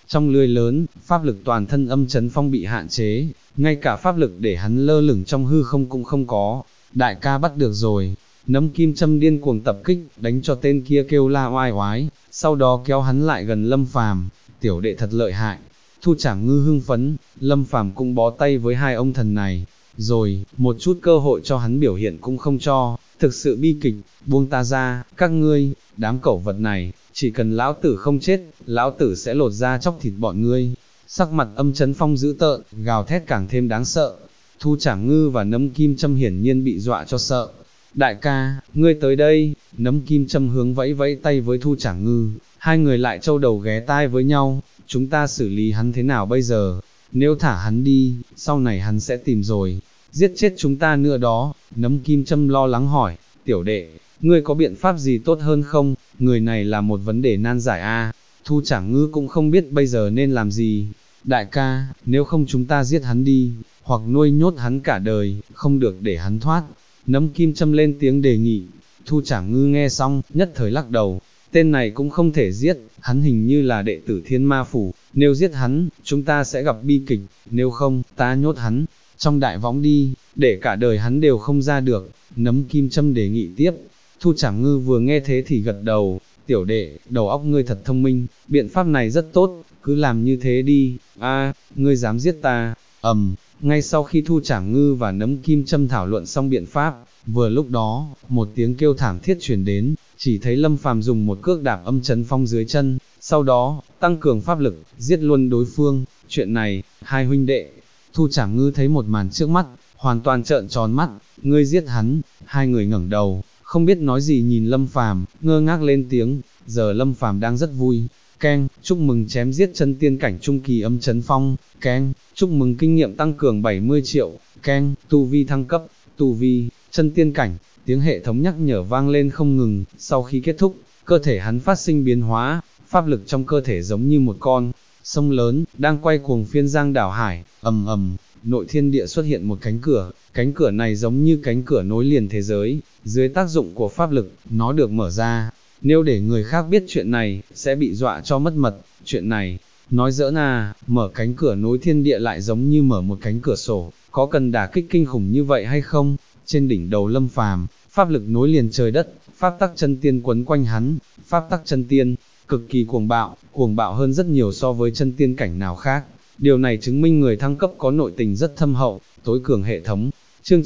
[SPEAKER 1] trong lưới lớn, pháp lực toàn thân Âm Chấn Phong bị hạn chế, ngay cả pháp lực để hắn lơ lửng trong hư không cũng không có. Đại ca bắt được rồi. Nấm kim châm điên cuồng tập kích, đánh cho tên kia kêu la oai oái, sau đó kéo hắn lại gần Lâm Phàm. Tiểu đệ thật lợi hại. Thu Trảm Ngư hưng phấn, Lâm Phàm cũng bó tay với hai ông thần này, rồi, một chút cơ hội cho hắn biểu hiện cũng không cho, thực sự bi kịch, buông ta ra, các ngươi, đám cẩu vật này, chỉ cần lão tử không chết, lão tử sẽ lột da chóc thịt bọn ngươi. Sắc mặt Âm Chấn Phong dữ tợn, gào thét càng thêm đáng sợ. Thu Trảm Ngư và Nấm Kim Châm hiển nhiên bị dọa cho sợ. Đại ca, ngươi tới đây. Nấm Kim Châm hướng vẫy vẫy tay với Thu Trảm Ngư, hai người lại trâu đầu ghé tai với nhau. Chúng ta xử lý hắn thế nào bây giờ? Nếu thả hắn đi, sau này hắn sẽ tìm rồi, giết chết chúng ta nữa đó. Nấm Kim Châm lo lắng hỏi, tiểu đệ, ngươi có biện pháp gì tốt hơn không? Người này là một vấn đề nan giải a. Thu Trảm Ngư cũng không biết bây giờ nên làm gì. Đại ca, nếu không chúng ta giết hắn đi, hoặc nuôi nhốt hắn cả đời, không được để hắn thoát. Nấm Kim Châm lên tiếng đề nghị. Thu Trảm Ngư nghe xong, nhất thời lắc đầu. Tên này cũng không thể giết, hắn hình như là đệ tử Thiên Ma Phủ, nếu giết hắn, chúng ta sẽ gặp bi kịch, nếu không, ta nhốt hắn trong đại võng đi, để cả đời hắn đều không ra được. Nấm Kim Châm đề nghị tiếp. Thu Trảm Ngư vừa nghe thế thì gật đầu, tiểu đệ, đầu óc ngươi thật thông minh, biện pháp này rất tốt, cứ làm như thế đi. A, ngươi dám giết ta? Ngay sau khi Thu Trảm Ngư và Nấm Kim Châm thảo luận xong biện pháp, vừa lúc đó, một tiếng kêu thảm thiết truyền đến, chỉ thấy Lâm Phàm dùng một cước đạp Âm Chấn Phong dưới chân, sau đó, tăng cường pháp lực, giết luôn đối phương. Chuyện này, hai huynh đệ, Thu Trảm Ngư thấy một màn trước mắt, hoàn toàn trợn tròn mắt. Ngươi giết hắn? Hai người ngẩng đầu, không biết nói gì nhìn Lâm Phàm, ngơ ngác lên tiếng. Giờ Lâm Phàm đang rất vui. Keng, chúc mừng chém giết chân tiên cảnh trung kỳ Âm Chấn Phong. Keng, chúc mừng kinh nghiệm tăng cường 70 triệu. Keng, tu vi thăng cấp, tu vi, chân tiên cảnh. Tiếng hệ thống nhắc nhở vang lên không ngừng. Sau khi kết thúc, cơ thể hắn phát sinh biến hóa, pháp lực trong cơ thể giống như một con sông lớn, đang quay cuồng phiên giang đảo hải. Nội thiên địa xuất hiện một cánh cửa này giống như cánh cửa nối liền thế giới, dưới tác dụng của pháp lực, nó được mở ra. Nếu để người khác biết chuyện này, sẽ bị dọa cho mất mật. Chuyện này, nói giỡn à, mở cánh cửa nối thiên địa lại giống như mở một cánh cửa sổ, có cần đả kích kinh khủng như vậy hay không? Trên đỉnh đầu Lâm Phàm, pháp lực nối liền trời đất, pháp tắc chân tiên quấn quanh hắn. Pháp tắc chân tiên, cực kỳ cuồng bạo hơn rất nhiều so với chân tiên cảnh nào khác. Điều này chứng minh người thăng cấp có nội tình rất thâm hậu, tối cường hệ thống. Chương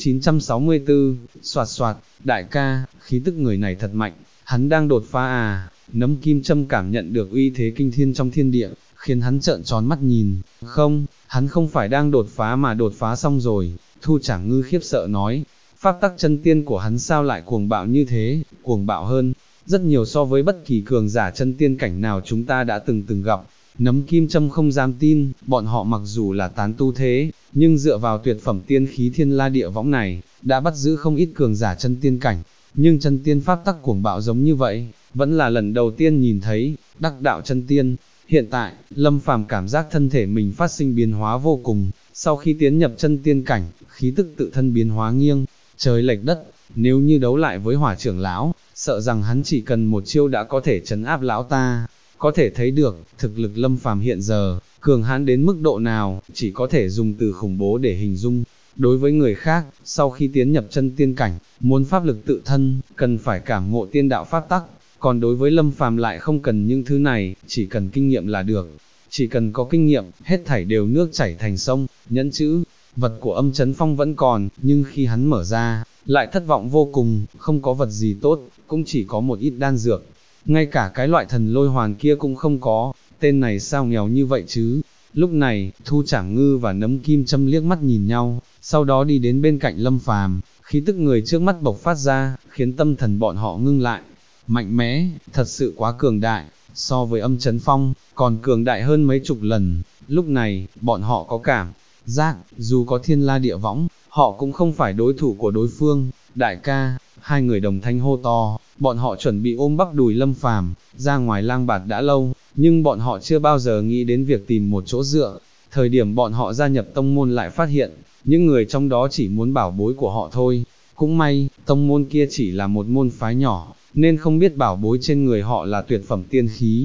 [SPEAKER 1] 964, soạt soạt, đại ca, khí tức người này thật mạnh, hắn đang đột phá à? Nấm Kim Châm cảm nhận được uy thế kinh thiên trong thiên địa, khiến hắn trợn tròn mắt nhìn. Không, hắn không phải đang đột phá mà đột phá xong rồi. Thu Trảm Ngư khiếp sợ nói, pháp tắc chân tiên của hắn sao lại cuồng bạo như thế, cuồng bạo hơn rất nhiều so với bất kỳ cường giả chân tiên cảnh nào chúng ta đã từng gặp. Nấm Kim Châm không dám tin, bọn họ mặc dù là tán tu thế, nhưng dựa vào tuyệt phẩm tiên khí Thiên La Địa Võng này, đã bắt giữ không ít cường giả chân tiên cảnh, nhưng chân tiên pháp tắc cuồng bạo giống như vậy, vẫn là lần đầu tiên nhìn thấy. Đắc đạo chân tiên. Hiện tại, Lâm Phàm cảm giác thân thể mình phát sinh biến hóa vô cùng, sau khi tiến nhập chân tiên cảnh, khí tức tự thân biến hóa nghiêng trời lệch đất. Nếu như đấu lại với Hỏa trưởng lão, sợ rằng hắn chỉ cần một chiêu đã có thể trấn áp lão ta. Có thể thấy được, thực lực Lâm Phàm hiện giờ, cường hãn đến mức độ nào, chỉ có thể dùng từ khủng bố để hình dung. Đối với người khác, sau khi tiến nhập chân tiên cảnh, muốn pháp lực tự thân, cần phải cảm ngộ tiên đạo pháp tắc, còn đối với Lâm Phàm lại không cần những thứ này, chỉ cần kinh nghiệm là được. Chỉ cần có kinh nghiệm, hết thảy đều nước chảy thành sông. Nhẫn chữ vật của Âm Chấn Phong vẫn còn, nhưng khi hắn mở ra, lại thất vọng vô cùng, không có vật gì tốt, cũng chỉ có một ít đan dược. Ngay cả cái loại thần lôi hoàn kia cũng không có, tên này sao nghèo như vậy chứ? Lúc này, Thu Trảm Ngư và Nấm Kim Châm liếc mắt nhìn nhau, sau đó đi đến bên cạnh Lâm Phàm, khí tức người trước mắt bộc phát ra, khiến tâm thần bọn họ ngưng lại. Mạnh mẽ, thật sự quá cường đại, so với Âm Chấn Phong, còn cường đại hơn mấy chục lần. Lúc này, bọn họ có cảm giác, dù có Thiên La Địa Võng, họ cũng không phải đối thủ của đối phương. Đại ca, hai người đồng thanh hô to, bọn họ chuẩn bị ôm bắp đùi Lâm Phàm ra ngoài lang bạt đã lâu, nhưng bọn họ chưa bao giờ nghĩ đến việc tìm một chỗ dựa. Thời điểm bọn họ gia nhập tông môn lại phát hiện, những người trong đó chỉ muốn bảo bối của họ thôi. Cũng may, tông môn kia chỉ là một môn phái nhỏ, nên không biết bảo bối trên người họ là tuyệt phẩm tiên khí.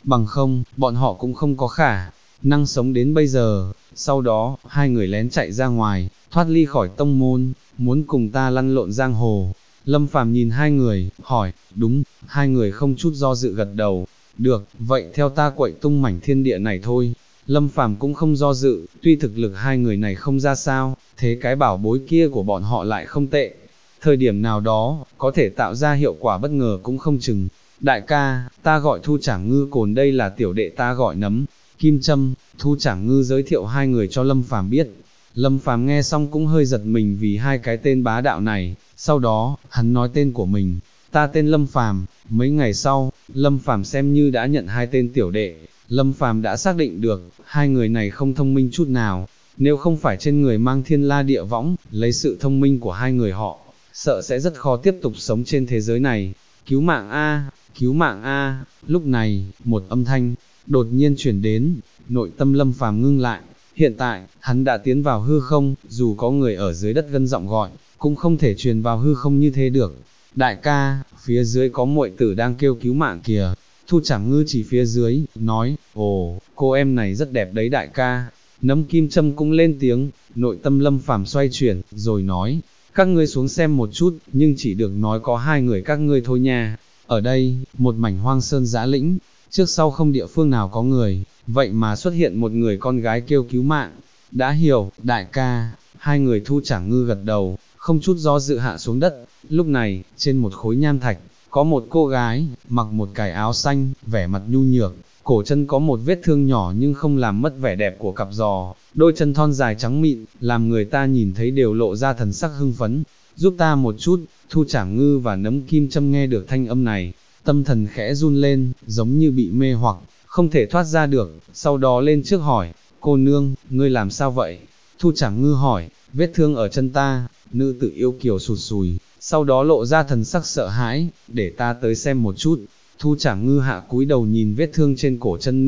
[SPEAKER 1] bằng không, bọn họ cũng không có khả năng sống đến bây giờ. Sau đó, hai người lén chạy ra ngoài, thoát ly khỏi tông môn, muốn cùng ta lăn lộn giang hồ. Lâm Phàm nhìn hai người, hỏi, đúng, hai người không chút do dự gật đầu, được, vậy theo ta quậy tung mảnh thiên địa này thôi. Lâm Phàm cũng không do dự, tuy thực lực hai người này không ra sao, thế cái bảo bối kia của bọn họ lại không tệ. Thời điểm nào đó, có thể tạo ra hiệu quả bất ngờ cũng không chừng. Đại ca, ta gọi Thu Trảng Ngư Cồn, đây là tiểu đệ ta gọi Nấm Kim Châm. Thu Trảng Ngư giới thiệu hai người cho Lâm Phàm biết. Lâm Phàm nghe xong cũng hơi giật mình vì hai cái tên bá đạo này, sau đó, hắn nói tên của mình, ta tên Lâm Phàm. Mấy ngày sau, Lâm Phàm xem như đã nhận hai tên tiểu đệ. Lâm Phàm đã xác định được, hai người này không thông minh chút nào, nếu không phải trên người mang thiên la địa võng, lấy sự thông minh của hai người họ, sợ sẽ rất khó tiếp tục sống trên thế giới này. Cứu mạng A, cứu mạng A. Lúc này, một âm thanh đột nhiên chuyển đến, nội tâm Lâm Phàm ngưng lại. Hiện tại, hắn đã tiến vào hư không, dù có người ở dưới đất gân giọng gọi, cũng không thể truyền vào hư không như thế được. Đại ca, phía dưới có muội tử đang kêu cứu mạng kìa. Thu Trảng Ngư chỉ phía dưới, nói, ồ, cô em này rất đẹp đấy đại ca. Nấm Kim Châm cũng lên tiếng, nội tâm Lâm Phàm xoay chuyển, rồi nói, các ngươi xuống xem một chút, nhưng chỉ được nói có hai người các ngươi thôi nha. Ở đây, một mảnh hoang sơn dã lĩnh, trước sau không địa phương nào có người, vậy mà xuất hiện một người con gái kêu cứu mạng. Đã hiểu, đại ca. Hai người Thu Trảng Ngư gật đầu, không chút do dự hạ xuống đất. Lúc này, trên một khối nham thạch, có một cô gái, mặc một cái áo xanh, vẻ mặt nhu nhược, cổ chân có một vết thương nhỏ nhưng không làm mất vẻ đẹp của cặp giò, đôi chân thon dài trắng mịn, làm người ta nhìn thấy đều lộ ra thần sắc hưng phấn. Giúp ta một chút. Thu Trảng Ngư và Nấm Kim Châm nghe được thanh âm này, tâm thần khẽ run lên, giống như bị mê hoặc, không thể thoát ra được, sau đó lên trước hỏi, cô nương, ngươi làm sao vậy? Thu Trảng Ngư hỏi, vết thương ở chân ta. Nữ tử yêu kiều sụt sùi, sau đó lộ ra thần sắc sợ hãi, để ta tới xem một chút. Thu Trảng Ngư hạ cúi đầu nhìn vết thương trên cổ chân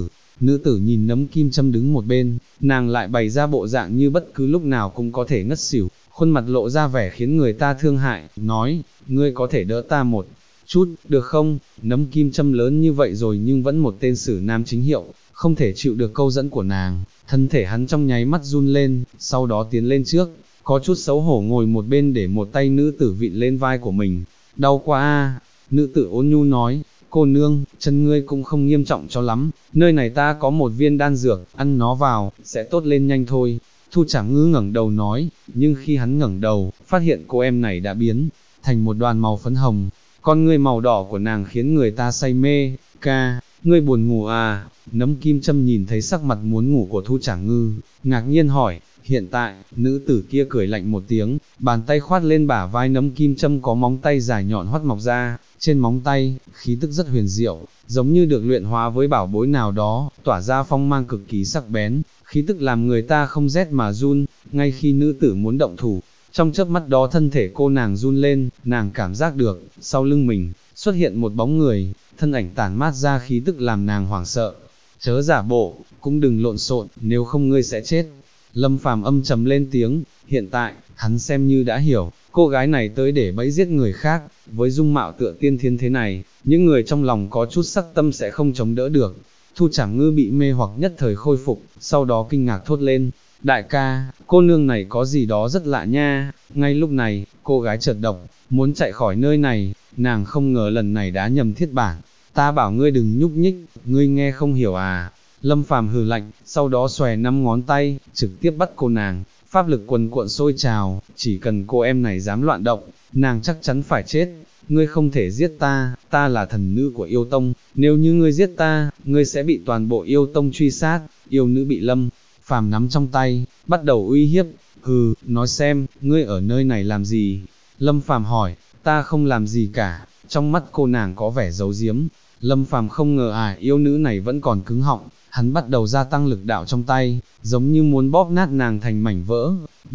[SPEAKER 1] nữ tử nhìn Nấm Kim Châm đứng một bên, nàng lại bày ra bộ dạng như bất cứ lúc nào cũng có thể ngất xỉu, khuôn mặt lộ ra vẻ khiến người ta thương hại, nói, ngươi có thể đỡ ta một chút, được không? Nấm Kim Châm lớn như vậy rồi nhưng vẫn một tên sử nam chính hiệu, không thể chịu được câu dẫn của nàng, thân thể hắn trong nháy mắt run lên, sau đó tiến lên trước, có chút xấu hổ ngồi một bên để một tay nữ tử vịn lên vai của mình. Đau quá a. Nữ tử ôn nhu nói, cô nương, chân ngươi cũng không nghiêm trọng cho lắm, nơi này ta có một viên đan dược, ăn nó vào, sẽ tốt lên nhanh thôi. Thu Trảng Ngư ngẩng đầu nói, nhưng khi hắn ngẩng đầu, phát hiện cô em này đã biến thành một đoàn màu phấn hồng, con ngươi màu đỏ của nàng khiến người ta say mê. Ca, ngươi buồn ngủ à? Nấm Kim Châm nhìn thấy sắc mặt muốn ngủ của Thu Trảng Ngư, ngạc nhiên hỏi. Hiện tại, nữ tử kia cười lạnh một tiếng, bàn tay khoát lên bả vai Nấm Kim Châm, có móng tay dài nhọn hoắt mọc ra, trên móng tay, khí tức rất huyền diệu, giống như được luyện hóa với bảo bối nào đó, tỏa ra phong mang cực kỳ sắc bén, khí tức làm người ta không rét mà run. Ngay khi nữ tử muốn động thủ, trong chớp mắt đó thân thể cô nàng run lên, nàng cảm giác được, sau lưng mình, xuất hiện một bóng người, thân ảnh tản mát ra khí tức làm nàng hoảng sợ. Chớ giả bộ, cũng đừng lộn xộn, nếu không ngươi sẽ chết. Lâm Phàm âm trầm lên tiếng, hiện tại, hắn xem như đã hiểu, cô gái này tới để bẫy giết người khác, với dung mạo tựa tiên thiên thế này, những người trong lòng có chút sắc tâm sẽ không chống đỡ được. Thu Trảng Ngư bị mê hoặc nhất thời khôi phục, sau đó kinh ngạc thốt lên, đại ca, cô nương này có gì đó rất lạ nha. Ngay lúc này, cô gái chợt động, muốn chạy khỏi nơi này, nàng không ngờ lần này đã nhầm thiết bản, ta bảo ngươi đừng nhúc nhích, ngươi nghe không hiểu à? Lâm Phàm hừ lạnh, sau đó xòe 5 ngón tay, trực tiếp bắt cô nàng, pháp lực quần cuộn sôi trào, chỉ cần cô em này dám loạn động, nàng chắc chắn phải chết. Ngươi không thể giết ta, ta là thần nữ của yêu tông, nếu như ngươi giết ta, ngươi sẽ bị toàn bộ yêu tông truy sát. Yêu nữ bị Lâm Phàm nắm trong tay, bắt đầu uy hiếp. Hừ, nói xem, ngươi ở nơi này làm gì? Lâm Phàm hỏi. Ta không làm gì cả. Trong mắt cô nàng có vẻ giấu giếm. Lâm Phàm không ngờ yêu nữ này vẫn còn cứng họng, hắn bắt đầu gia tăng lực đạo trong tay, giống như muốn bóp nát nàng thành mảnh vỡ.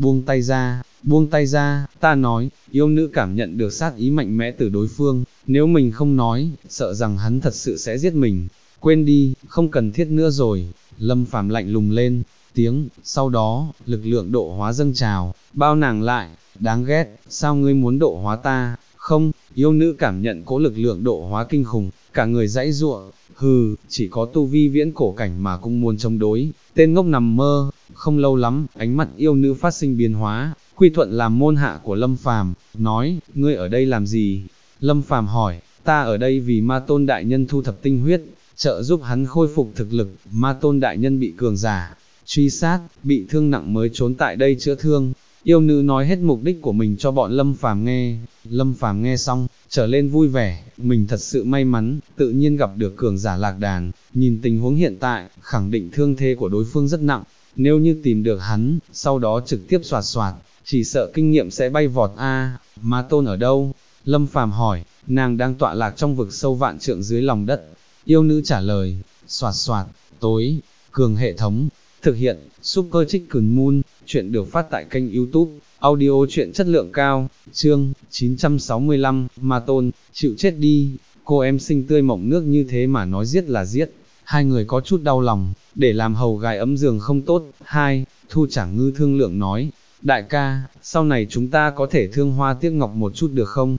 [SPEAKER 1] Buông tay ra, ta nói. Yêu nữ cảm nhận được sát ý mạnh mẽ từ đối phương, nếu mình không nói, sợ rằng hắn thật sự sẽ giết mình. Quên đi, không cần thiết nữa rồi. Lâm Phàm lạnh lùng lên tiếng, sau đó, lực lượng độ hóa dâng trào, bao nàng lại. Đáng ghét, sao ngươi muốn độ hóa ta? Không. Yêu nữ cảm nhận có lực lượng độ hóa kinh khủng, cả người giãy giụa, hừ, chỉ có tu vi viễn cổ cảnh mà cũng muốn chống đối, tên ngốc nằm mơ. Không lâu lắm, ánh mắt yêu nữ phát sinh biến hóa, quy thuận làm môn hạ của Lâm Phàm, nói, ngươi ở đây làm gì? Lâm Phàm hỏi, ta ở đây vì ma tôn đại nhân thu thập tinh huyết, trợ giúp hắn khôi phục thực lực, ma tôn đại nhân bị cường giả truy sát, bị thương nặng mới trốn tại đây chữa thương. Yêu nữ nói hết mục đích của mình cho bọn Lâm Phàm nghe. Lâm Phàm nghe xong, trở lên vui vẻ, mình thật sự may mắn, tự nhiên gặp được cường giả lạc đàn, nhìn tình huống hiện tại, khẳng định thương thế của đối phương rất nặng, nếu như tìm được hắn, sau đó trực tiếp soạt soạt, chỉ sợ kinh nghiệm sẽ bay vọt a. Ma tôn ở đâu? Lâm Phàm hỏi, nàng đang tọa lạc trong vực sâu vạn trượng dưới lòng đất. Yêu nữ trả lời, soạt soạt, tối, cường hệ thống, thực hiện, Super Chicken Moon, chuyện được phát tại kênh YouTube, audio chuyện chất lượng cao, chương 965, Ma Tôn, chịu chết đi, cô em xinh tươi mộng nước như thế mà nói giết là giết, hai người có chút đau lòng, để làm hầu gái ấm giường không tốt. Hai, Thu Trảng Ngư thương lượng nói, đại ca, sau này chúng ta có thể thương hoa tiếc ngọc một chút được không?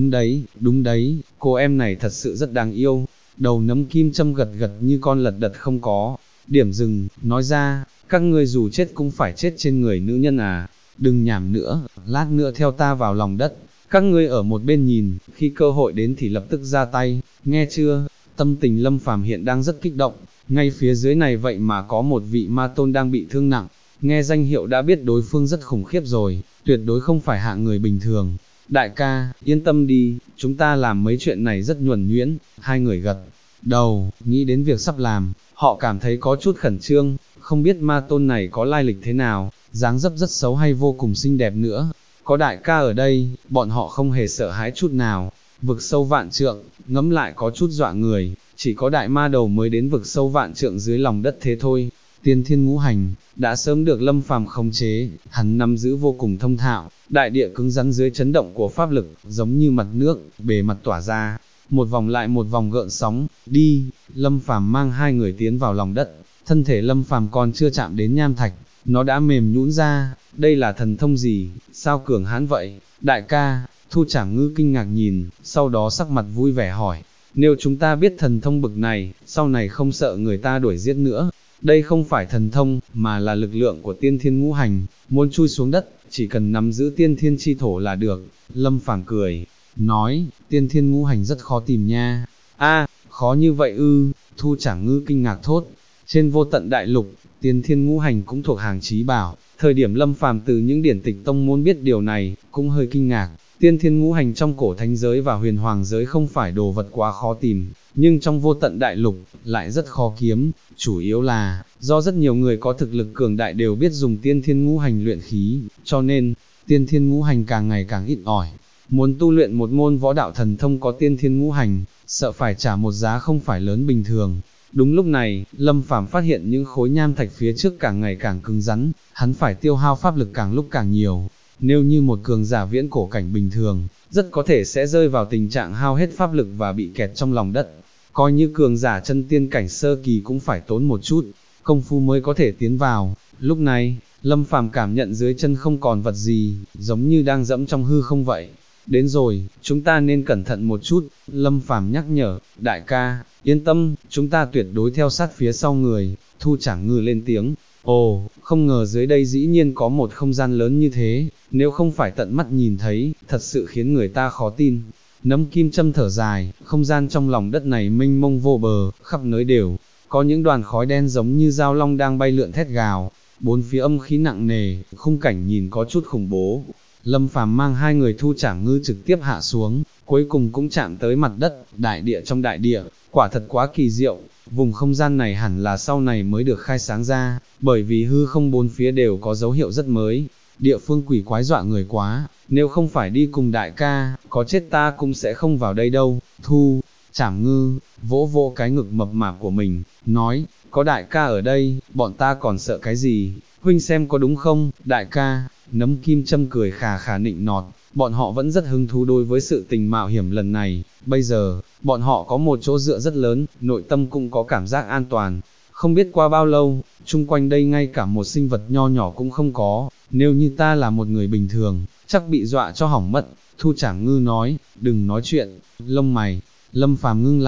[SPEAKER 1] Đúng đấy, cô em này thật sự rất đáng yêu. Đầu nấm kim châm gật gật như con lật đật không có điểm dừng, nói ra, các ngươi dù chết cũng phải chết trên người nữ nhân à, đừng nhảm nữa, lát nữa theo ta vào lòng đất, các ngươi ở một bên nhìn, khi cơ hội đến thì lập tức ra tay, nghe chưa? Tâm tình Lâm Phàm hiện đang rất kích động, ngay phía dưới này vậy mà có một vị ma tôn đang bị thương nặng, nghe danh hiệu đã biết đối phương rất khủng khiếp rồi, tuyệt đối không phải hạng người bình thường. Đại ca, yên tâm đi, chúng ta làm mấy chuyện này rất nhuần nhuyễn. Hai người gật đầu, nghĩ đến việc sắp làm, họ cảm thấy có chút khẩn trương, không biết ma tôn này có lai lịch thế nào, dáng dấp rất xấu hay vô cùng xinh đẹp nữa. Có đại ca ở đây, bọn họ không hề sợ hãi chút nào. Vực sâu vạn trượng, ngẫm lại có chút dọa người, chỉ có đại ma đầu mới đến vực sâu vạn trượng dưới lòng đất thế thôi. Tiên thiên ngũ hành, đã sớm được Lâm Phàm khống chế, hắn nắm giữ vô cùng thông thạo, đại địa cứng rắn dưới chấn động của pháp lực, giống như mặt nước, bề mặt tỏa ra, một vòng lại một vòng gợn sóng. Đi, Lâm Phàm mang hai người tiến vào lòng đất, thân thể Lâm Phàm còn chưa chạm đến nham thạch, nó đã mềm nhũn ra. Đây là thần thông gì, sao cường hãn vậy? Đại ca, Thu Trảng Ngư kinh ngạc nhìn, sau đó sắc mặt vui vẻ hỏi, nếu chúng ta biết thần thông bực này, sau này không sợ người ta đuổi giết nữa. Đây không phải thần thông, mà là lực lượng của tiên thiên ngũ hành, muốn chui xuống đất, chỉ cần nắm giữ tiên thiên chi thổ là được. Lâm Phàm cười, nói, tiên thiên ngũ hành rất khó tìm nha. A, khó như vậy ư? Thu Trảng Ngư kinh ngạc thốt. Trên vô tận đại lục, tiên thiên ngũ hành cũng thuộc hàng chí bảo. Thời điểm Lâm Phàm từ những điển tịch tông môn biết điều này, cũng hơi kinh ngạc. Tiên thiên ngũ hành trong cổ thánh giới và huyền hoàng giới không phải đồ vật quá khó tìm, nhưng trong vô tận đại lục, lại rất khó kiếm, chủ yếu là, do rất nhiều người có thực lực cường đại đều biết dùng tiên thiên ngũ hành luyện khí, cho nên, tiên thiên ngũ hành càng ngày càng ít ỏi. Muốn tu luyện một môn võ đạo thần thông có tiên thiên ngũ hành, sợ phải trả một giá không phải lớn bình thường. Đúng lúc này, Lâm Phàm phát hiện những khối nham thạch phía trước càng ngày càng cứng rắn, hắn phải tiêu hao pháp lực càng lúc càng nhiều. Nếu như một cường giả viễn cổ cảnh bình thường, rất có thể sẽ rơi vào tình trạng hao hết pháp lực và bị kẹt trong lòng đất. Coi như cường giả chân tiên cảnh sơ kỳ cũng phải tốn một chút công phu mới có thể tiến vào. Lúc này, Lâm Phàm cảm nhận dưới chân không còn vật gì, giống như đang dẫm trong hư không vậy. Đến rồi, chúng ta nên cẩn thận một chút, Lâm Phàm nhắc nhở. Đại ca, yên tâm, chúng ta tuyệt đối theo sát phía sau người. Thu Trảng Ngư lên tiếng. Ồ, không ngờ dưới đây dĩ nhiên có một không gian lớn như thế, nếu không phải tận mắt nhìn thấy, thật sự khiến người ta khó tin. Nấm kim châm thở dài, không gian trong lòng đất này mênh mông vô bờ, khắp nơi đều có những đoàn khói đen giống như dao long đang bay lượn thét gào, bốn phía âm khí nặng nề, khung cảnh nhìn có chút khủng bố. Lâm Phàm mang hai người Thu Trảng Ngư trực tiếp hạ xuống, cuối cùng cũng chạm tới mặt đất, đại địa trong đại địa, quả thật quá kỳ diệu. Vùng không gian này hẳn là sau này mới được khai sáng ra, bởi vì hư không bốn phía đều có dấu hiệu rất mới. Địa phương quỷ quái dọa người quá, nếu không phải đi cùng đại ca, có chết ta cũng sẽ không vào đây đâu. Thu Trảng Ngư vỗ vỗ cái ngực mập mạp của mình, nói, có đại ca ở đây, bọn ta còn sợ cái gì, huynh xem có đúng không? Đại ca, nấm kim châm cười khà khà nịnh nọt, bọn họ vẫn rất hứng thú đối với sự tình mạo hiểm lần này. Bây giờ, bọn họ có một chỗ dựa rất lớn, nội tâm cũng có cảm giác an toàn. Không biết qua bao lâu, chung quanh đây ngay cả một sinh vật nho nhỏ cũng không có, nếu như ta là một người bình thường, chắc bị dọa cho hỏng mất. Thu Trảng Ngư nói, đừng nói chuyện, lông mày, Lâm Phàm ngưng lại,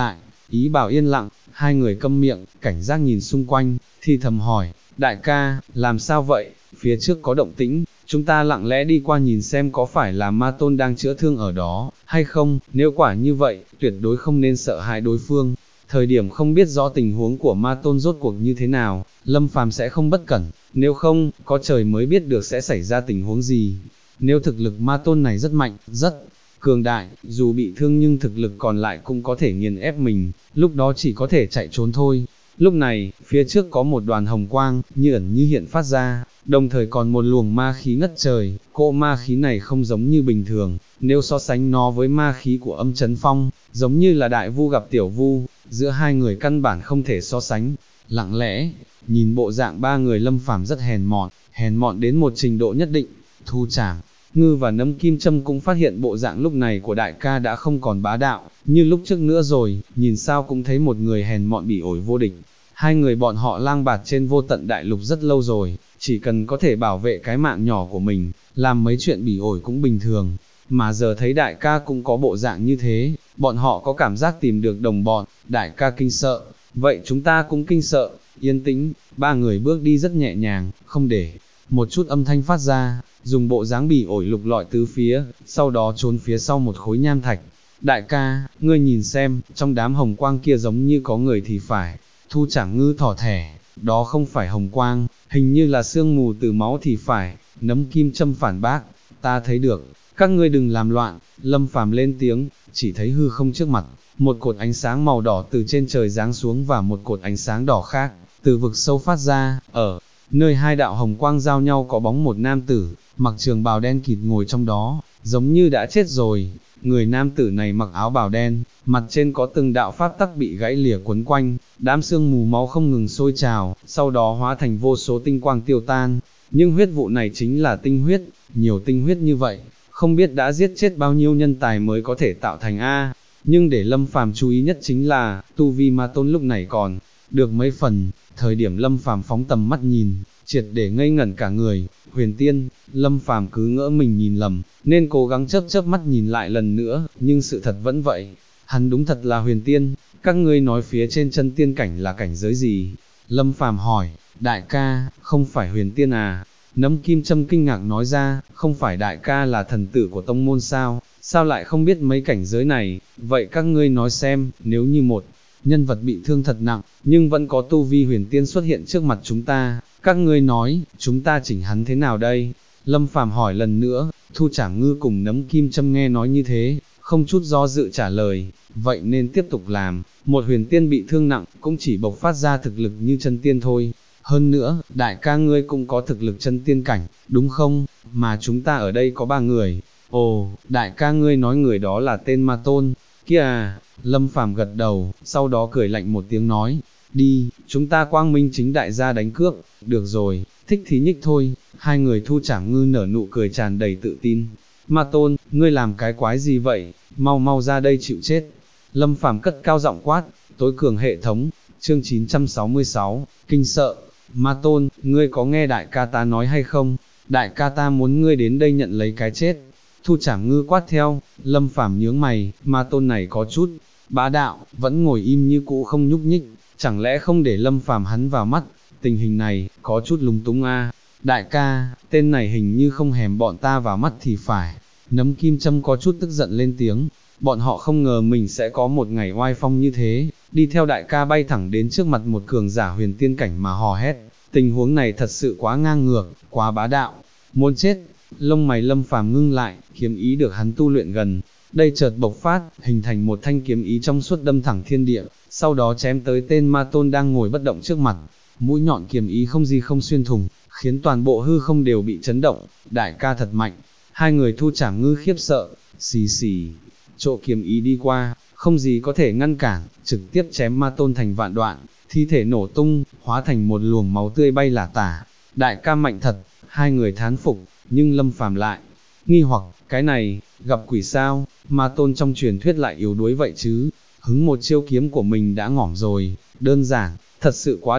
[SPEAKER 1] ý bảo yên lặng, hai người câm miệng, cảnh giác nhìn xung quanh, thì thầm hỏi, đại ca, làm sao vậy, phía trước có động tĩnh, chúng ta lặng lẽ đi qua nhìn xem có phải là ma tôn đang chữa thương ở đó, hay không, nếu quả như vậy, tuyệt đối không nên sợ hãi đối phương. Thời điểm không biết rõ tình huống của ma tôn rốt cuộc như thế nào, Lâm Phàm sẽ không bất cẩn, nếu không, có trời mới biết được sẽ xảy ra tình huống gì. Nếu thực lực ma tôn này rất mạnh, rất cường đại, dù bị thương nhưng thực lực còn lại cũng có thể nghiền ép mình, lúc đó chỉ có thể chạy trốn thôi. Lúc này, phía trước có một đoàn hồng quang, như ẩn như hiện phát ra, đồng thời còn một luồng ma khí ngất trời, cỗ ma khí này không giống như bình thường, nếu so sánh nó với ma khí của âm chấn phong, giống như là đại vu gặp tiểu vu, giữa hai người căn bản không thể so sánh. Lặng lẽ, nhìn bộ dạng ba người Lâm Phàm rất hèn mọn đến một trình độ nhất định, thu trảm. Ngư và Nấm Kim Châm cũng phát hiện bộ dạng lúc này của đại ca đã không còn bá đạo, như lúc trước nữa rồi, nhìn sao cũng thấy một người hèn mọn bỉ ổi vô địch. Hai người bọn họ lang bạt trên vô tận đại lục rất lâu rồi, chỉ cần có thể bảo vệ cái mạng nhỏ của mình, làm mấy chuyện bỉ ổi cũng bình thường. Mà giờ thấy đại ca cũng có bộ dạng như thế, bọn họ có cảm giác tìm được đồng bọn, đại ca kinh sợ, vậy chúng ta cũng kinh sợ, yên tĩnh, ba người bước đi rất nhẹ nhàng, không để một chút âm thanh phát ra, dùng bộ dáng bỉ ổi lục lọi tứ phía, sau đó trốn phía sau một khối nham thạch. Đại ca, ngươi nhìn xem, trong đám hồng quang kia giống như có người thì phải. Thu Trảm Ngư thỏ thẻ, đó không phải hồng quang, hình như là sương mù từ máu thì phải. Nấm Kim Châm phản bác, ta thấy được, các ngươi đừng làm loạn. Lâm Phàm lên tiếng, chỉ thấy hư không trước mặt, một cột ánh sáng màu đỏ từ trên trời giáng xuống và một cột ánh sáng đỏ khác, từ vực sâu phát ra, ở nơi hai đạo hồng quang giao nhau có bóng một nam tử, mặc trường bào đen kịt ngồi trong đó, giống như đã chết rồi. Người nam tử này mặc áo bào đen, mặt trên có từng đạo pháp tắc bị gãy lìa quấn quanh, đám sương mù máu không ngừng sôi trào, sau đó hóa thành vô số tinh quang tiêu tan. Nhưng huyết vụ này chính là tinh huyết, nhiều tinh huyết như vậy, không biết đã giết chết bao nhiêu nhân tài mới có thể tạo thành A. Nhưng để Lâm Phàm chú ý nhất chính là, tu vi ma tôn lúc này còn được mấy phần. Thời điểm Lâm Phàm phóng tầm mắt nhìn, triệt để ngây ngẩn cả người. Huyền Tiên, Lâm Phàm cứ ngỡ mình nhìn lầm, nên cố gắng chớp mắt nhìn lại lần nữa, nhưng sự thật vẫn vậy. Hắn đúng thật là Huyền Tiên. Các ngươi nói phía trên chân tiên cảnh là cảnh giới gì? Lâm Phàm hỏi. Đại ca, không phải Huyền Tiên à? Nấm Kim Châm kinh ngạc nói ra, không phải đại ca là thần tử của tông môn sao? Sao lại không biết mấy cảnh giới này? Vậy các ngươi nói xem, nếu như một nhân vật bị thương thật nặng, nhưng vẫn có tu vi Huyền Tiên xuất hiện trước mặt chúng ta, các ngươi nói, chúng ta chỉnh hắn thế nào đây? Lâm Phàm hỏi lần nữa. Thu Trảm Ngư cùng Nấm Kim Châm nghe nói như thế, không chút do dự trả lời, vậy nên tiếp tục làm. Một Huyền Tiên bị thương nặng, cũng chỉ bộc phát ra thực lực như chân tiên thôi. Hơn nữa, đại ca ngươi cũng có thực lực chân tiên cảnh, đúng không? Mà chúng ta ở đây có 3 người. Ồ, đại ca ngươi nói người đó là tên Ma Tôn, kia à? Lâm Phàm gật đầu, sau đó cười lạnh một tiếng nói, đi, chúng ta quang minh chính đại ra đánh cướp. Được rồi, thích thì nhích thôi. Hai người Thu Trảm Ngư nở nụ cười tràn đầy tự tin. Ma Tôn, ngươi làm cái quái gì vậy? Mau mau ra đây chịu chết. Lâm Phàm cất cao giọng quát. Tối cường hệ thống, chương 966, kinh sợ. Ma Tôn, ngươi có nghe đại ca ta nói hay không? Đại ca ta muốn ngươi đến đây nhận lấy cái chết. Thu Trảm Ngư quát theo. Lâm Phàm nhướng mày, Ma Tôn này có chút bá đạo, vẫn ngồi im như cũ không nhúc nhích, chẳng lẽ không để Lâm Phàm hắn vào mắt? Tình hình này, có chút lúng túng a. Đại ca, tên này hình như không hèm bọn ta vào mắt thì phải. Nấm Kim Châm có chút tức giận lên tiếng, bọn họ không ngờ mình sẽ có một ngày oai phong như thế, đi theo đại ca bay thẳng đến trước mặt một cường giả Huyền Tiên cảnh mà hò hét. Tình huống này thật sự quá ngang ngược, quá bá đạo, muốn chết. Lông mày Lâm Phàm ngưng lại, kiếm ý được hắn tu luyện gần đây chợt bộc phát, hình thành một thanh kiếm ý trong suốt đâm thẳng thiên địa, sau đó chém tới tên Ma Tôn đang ngồi bất động trước mặt. Mũi nhọn kiếm ý không gì không xuyên thủng, khiến toàn bộ hư không đều bị chấn động. Đại ca thật mạnh. Hai người Thu Trảm Ngư khiếp sợ, xì xì, chỗ kiếm ý đi qua, không gì có thể ngăn cản, trực tiếp chém Ma Tôn thành vạn đoạn, thi thể nổ tung, hóa thành một luồng máu tươi bay lả tả. Đại ca mạnh thật. Hai người thán phục, nhưng Lâm Phàm lại nghi hoặc, cái này, gặp quỷ sao? Ma Tôn trong truyền thuyết lại yếu đuối vậy chứ? Hứng một chiêu kiếm của mình đã ngỏm rồi. Đơn giản, thật sự quá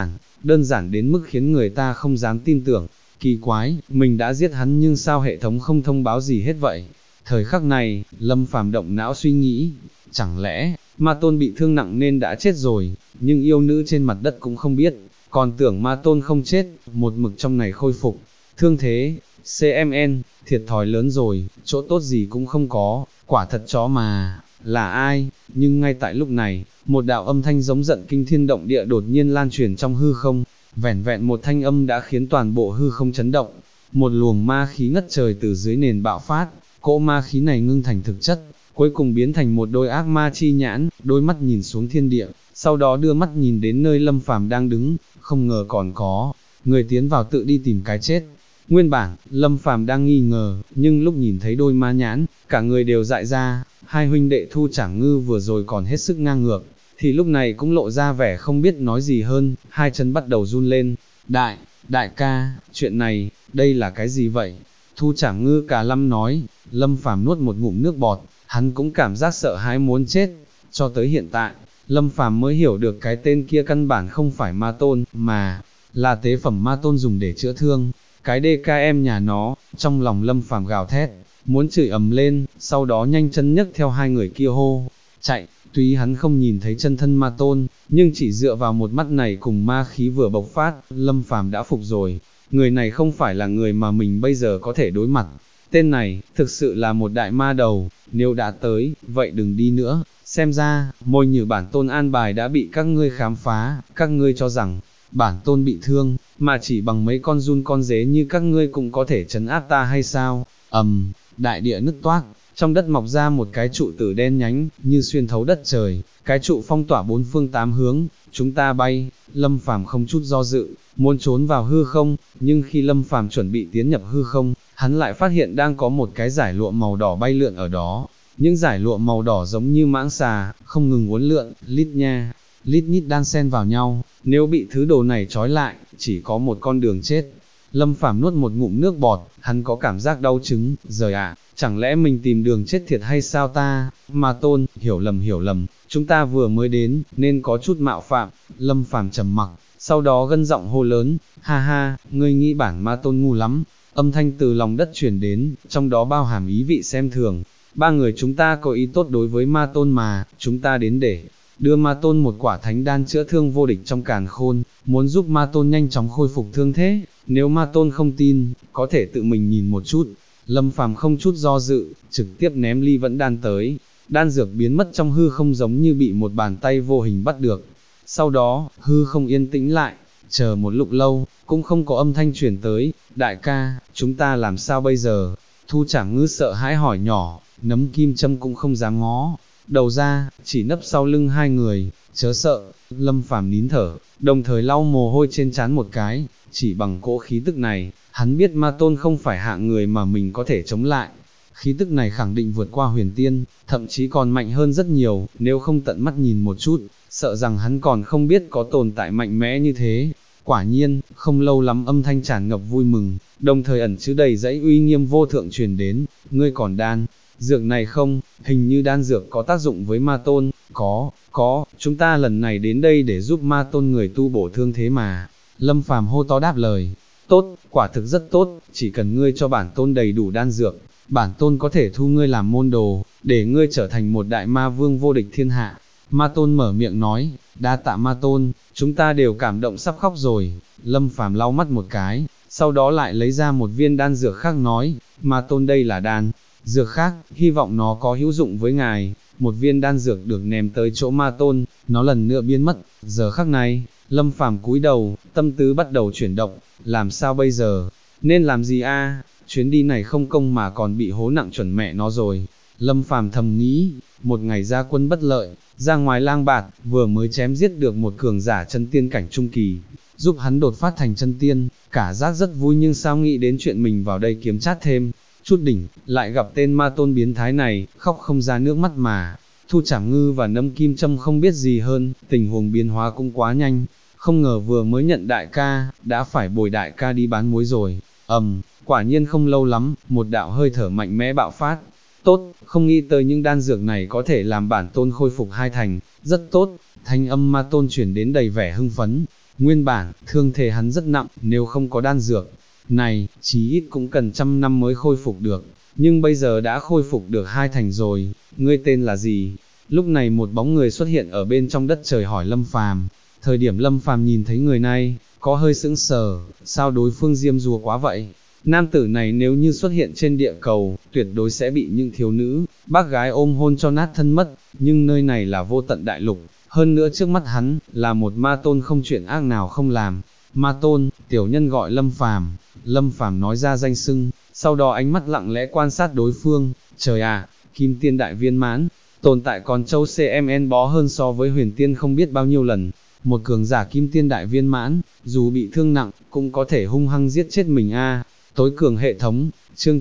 [SPEAKER 1] đơn giản đến mức khiến người ta không dám tin tưởng. Kỳ quái, mình đã giết hắn nhưng sao hệ thống không thông báo gì hết vậy? Thời khắc này, Lâm Phàm động não suy nghĩ, chẳng lẽ ma tôn bị thương nặng nên đã chết rồi, nhưng yêu nữ trên mặt đất cũng không biết, còn tưởng ma tôn không chết, một mực trong này khôi phục, thương thế, CMN, thiệt thòi lớn rồi, chỗ tốt gì cũng không có, quả thật chó mà, là ai, nhưng ngay tại lúc này, một đạo âm thanh giống giận kinh thiên động địa đột nhiên lan truyền trong hư không, vẻn vẹn một thanh âm đã khiến toàn bộ hư không chấn động, một luồng ma khí ngất trời từ dưới nền bạo phát, cỗ ma khí này ngưng thành thực chất, cuối cùng biến thành một đôi ác ma chi nhãn, đôi mắt nhìn xuống thiên địa, sau đó đưa mắt nhìn đến nơi Lâm Phàm đang đứng, không ngờ còn có người tiến vào tự đi tìm cái chết. Nguyên bản, Lâm Phàm đang nghi ngờ, nhưng lúc nhìn thấy đôi ma nhãn, cả người đều dại ra, hai huynh đệ Thu Trảng Ngư vừa rồi còn hết sức ngang ngược, thì lúc này cũng lộ ra vẻ không biết nói gì hơn, hai chân bắt đầu run lên. Đại ca, chuyện này, đây là cái gì vậy? Thu Trảng Ngư cả lâm nói. Lâm Phàm nuốt một ngụm nước bọt, hắn cũng cảm giác sợ hãi muốn chết. Cho tới hiện tại, Lâm Phàm mới hiểu được cái tên kia căn bản không phải ma tôn, mà là tế phẩm ma tôn dùng để chữa thương. Cái DKM nhà nó, trong lòng Lâm Phàm gào thét, muốn chửi ầm lên, sau đó nhanh chân nhấc theo hai người kia hô, chạy. Tuy hắn không nhìn thấy chân thân ma tôn, nhưng chỉ dựa vào một mắt này cùng ma khí vừa bộc phát, Lâm Phàm đã phục rồi. Người này không phải là người mà mình bây giờ có thể đối mặt. Tên này, thực sự là một đại ma đầu, nếu đã tới, vậy đừng đi nữa. Xem ra, môi như bản tôn an bài đã bị các ngươi khám phá, các ngươi cho rằng, bản tôn bị thương, mà chỉ bằng mấy con run con dế như các ngươi cũng có thể trấn áp ta hay sao? Đại địa nứt toác, trong đất mọc ra một cái trụ tử đen nhánh, như xuyên thấu đất trời, cái trụ phong tỏa bốn phương tám hướng, chúng ta bay. Lâm Phàm không chút do dự, muốn trốn vào hư không, nhưng khi Lâm Phàm chuẩn bị tiến nhập hư không, hắn lại phát hiện đang có một cái giải lụa màu đỏ bay lượn ở đó. Những giải lụa màu đỏ giống như mãng xà, không ngừng uốn lượn, lít nhít đan xen vào nhau, nếu bị thứ đồ này trói lại, chỉ có một con đường chết. Lâm Phàm nuốt một ngụm nước bọt, hắn có cảm giác đau trứng, rời ạ, chẳng lẽ mình tìm đường chết thiệt hay sao ta? Ma tôn, hiểu lầm, chúng ta vừa mới đến, nên có chút mạo phạm. Lâm Phàm trầm mặc, sau đó gân giọng hô lớn, ha ha, ngươi nghĩ bản ma tôn ngu lắm. Âm thanh từ lòng đất truyền đến, trong đó bao hàm ý vị xem thường. Ba người chúng ta có ý tốt đối với ma tôn mà, chúng ta đến để đưa ma tôn một quả thánh đan chữa thương vô địch trong càn khôn, muốn giúp ma tôn nhanh chóng khôi phục thương thế. Nếu ma tôn không tin, có thể tự mình nhìn một chút. Lâm Phàm không chút do dự, trực tiếp ném ly vẫn đan tới. Đan dược biến mất trong hư không giống như bị một bàn tay vô hình bắt được. Sau đó, hư không yên tĩnh lại, chờ một lúc lâu, cũng không có âm thanh truyền tới. Đại ca, chúng ta làm sao bây giờ? Thu Trảng Ngư sợ hãi hỏi nhỏ, nấm kim châm cũng không dám ngó đầu ra, chỉ nấp sau lưng hai người. Chớ sợ. Lâm Phàm nín thở, đồng thời lau mồ hôi trên trán một cái. Chỉ bằng cỗ khí tức này, hắn biết ma tôn không phải hạng người mà mình có thể chống lại. Khí tức này khẳng định vượt qua huyền tiên, thậm chí còn mạnh hơn rất nhiều, nếu không tận mắt nhìn một chút, sợ rằng hắn còn không biết có tồn tại mạnh mẽ như thế. Quả nhiên, không lâu lắm âm thanh tràn ngập vui mừng, đồng thời ẩn chứa đầy dãy uy nghiêm vô thượng truyền đến. Ngươi còn đan dược này không? Hình như đan dược có tác dụng với ma tôn. Có, chúng ta lần này đến đây để giúp ma tôn người tu bổ thương thế mà. Lâm Phàm hô to đáp lời. Tốt, quả thực rất tốt, chỉ cần ngươi cho bản tôn đầy đủ đan dược, bản tôn có thể thu ngươi làm môn đồ, để ngươi trở thành một đại ma vương vô địch thiên hạ. Ma tôn mở miệng nói, đa tạ ma tôn, chúng ta đều cảm động sắp khóc rồi. Lâm Phàm lau mắt một cái, sau đó lại lấy ra một viên đan dược khác nói, ma tôn đây là đan dược khác, hy vọng nó có hữu dụng với ngài. Một viên đan dược được ném tới chỗ ma tôn, nó lần nữa biến mất. Giờ khắc này, Lâm Phàm cúi đầu, tâm tư bắt đầu chuyển động, làm sao bây giờ, nên làm gì a? Chuyến đi này không công mà còn bị hố nặng chuẩn mẹ nó rồi. Lâm Phàm thầm nghĩ, một ngày ra quân bất lợi, ra ngoài lang bạt, vừa mới chém giết được một cường giả chân tiên cảnh trung kỳ, giúp hắn đột phát thành chân tiên, cả giác rất vui, nhưng sao nghĩ đến chuyện mình vào đây kiếm chát thêm chút đỉnh, lại gặp tên ma tôn biến thái này, khóc không ra nước mắt mà. Thu Trảng Ngư và Nấm Kim Châm không biết gì hơn, tình huống biến hóa cũng quá nhanh, không ngờ vừa mới nhận đại ca, đã phải bồi đại ca đi bán muối rồi. Quả nhiên không lâu lắm, một đạo hơi thở mạnh mẽ bạo phát. Tốt, không nghĩ tới những đan dược này có thể làm bản tôn khôi phục hai thành, rất tốt. Thanh âm ma tôn chuyển đến đầy vẻ hưng phấn. Nguyên bản, thương thể hắn rất nặng, nếu không có đan dược này, chí ít cũng cần 100 năm mới khôi phục được, nhưng bây giờ đã khôi phục được hai thành rồi. Ngươi tên là gì? Lúc này một bóng người xuất hiện ở bên trong đất trời hỏi Lâm Phàm. Thời điểm Lâm Phàm nhìn thấy người này, có hơi sững sờ, sao đối phương diêm dúa quá vậy? Nam tử này nếu như xuất hiện trên địa cầu, tuyệt đối sẽ bị những thiếu nữ, bác gái ôm hôn cho nát thân mất, nhưng nơi này là vô tận đại lục, hơn nữa trước mắt hắn, là một ma tôn không chuyện ác nào không làm. Ma tôn, tiểu nhân gọi Lâm Phàm. Lâm Phàm nói ra danh xưng, sau đó ánh mắt lặng lẽ quan sát đối phương, trời à, kim tiên đại viên mãn, tồn tại còn châu CMN bó hơn so với huyền tiên không biết bao nhiêu lần. Một cường giả kim tiên đại viên mãn, dù bị thương nặng, cũng có thể hung hăng giết chết mình a. Tối cường hệ thống, chương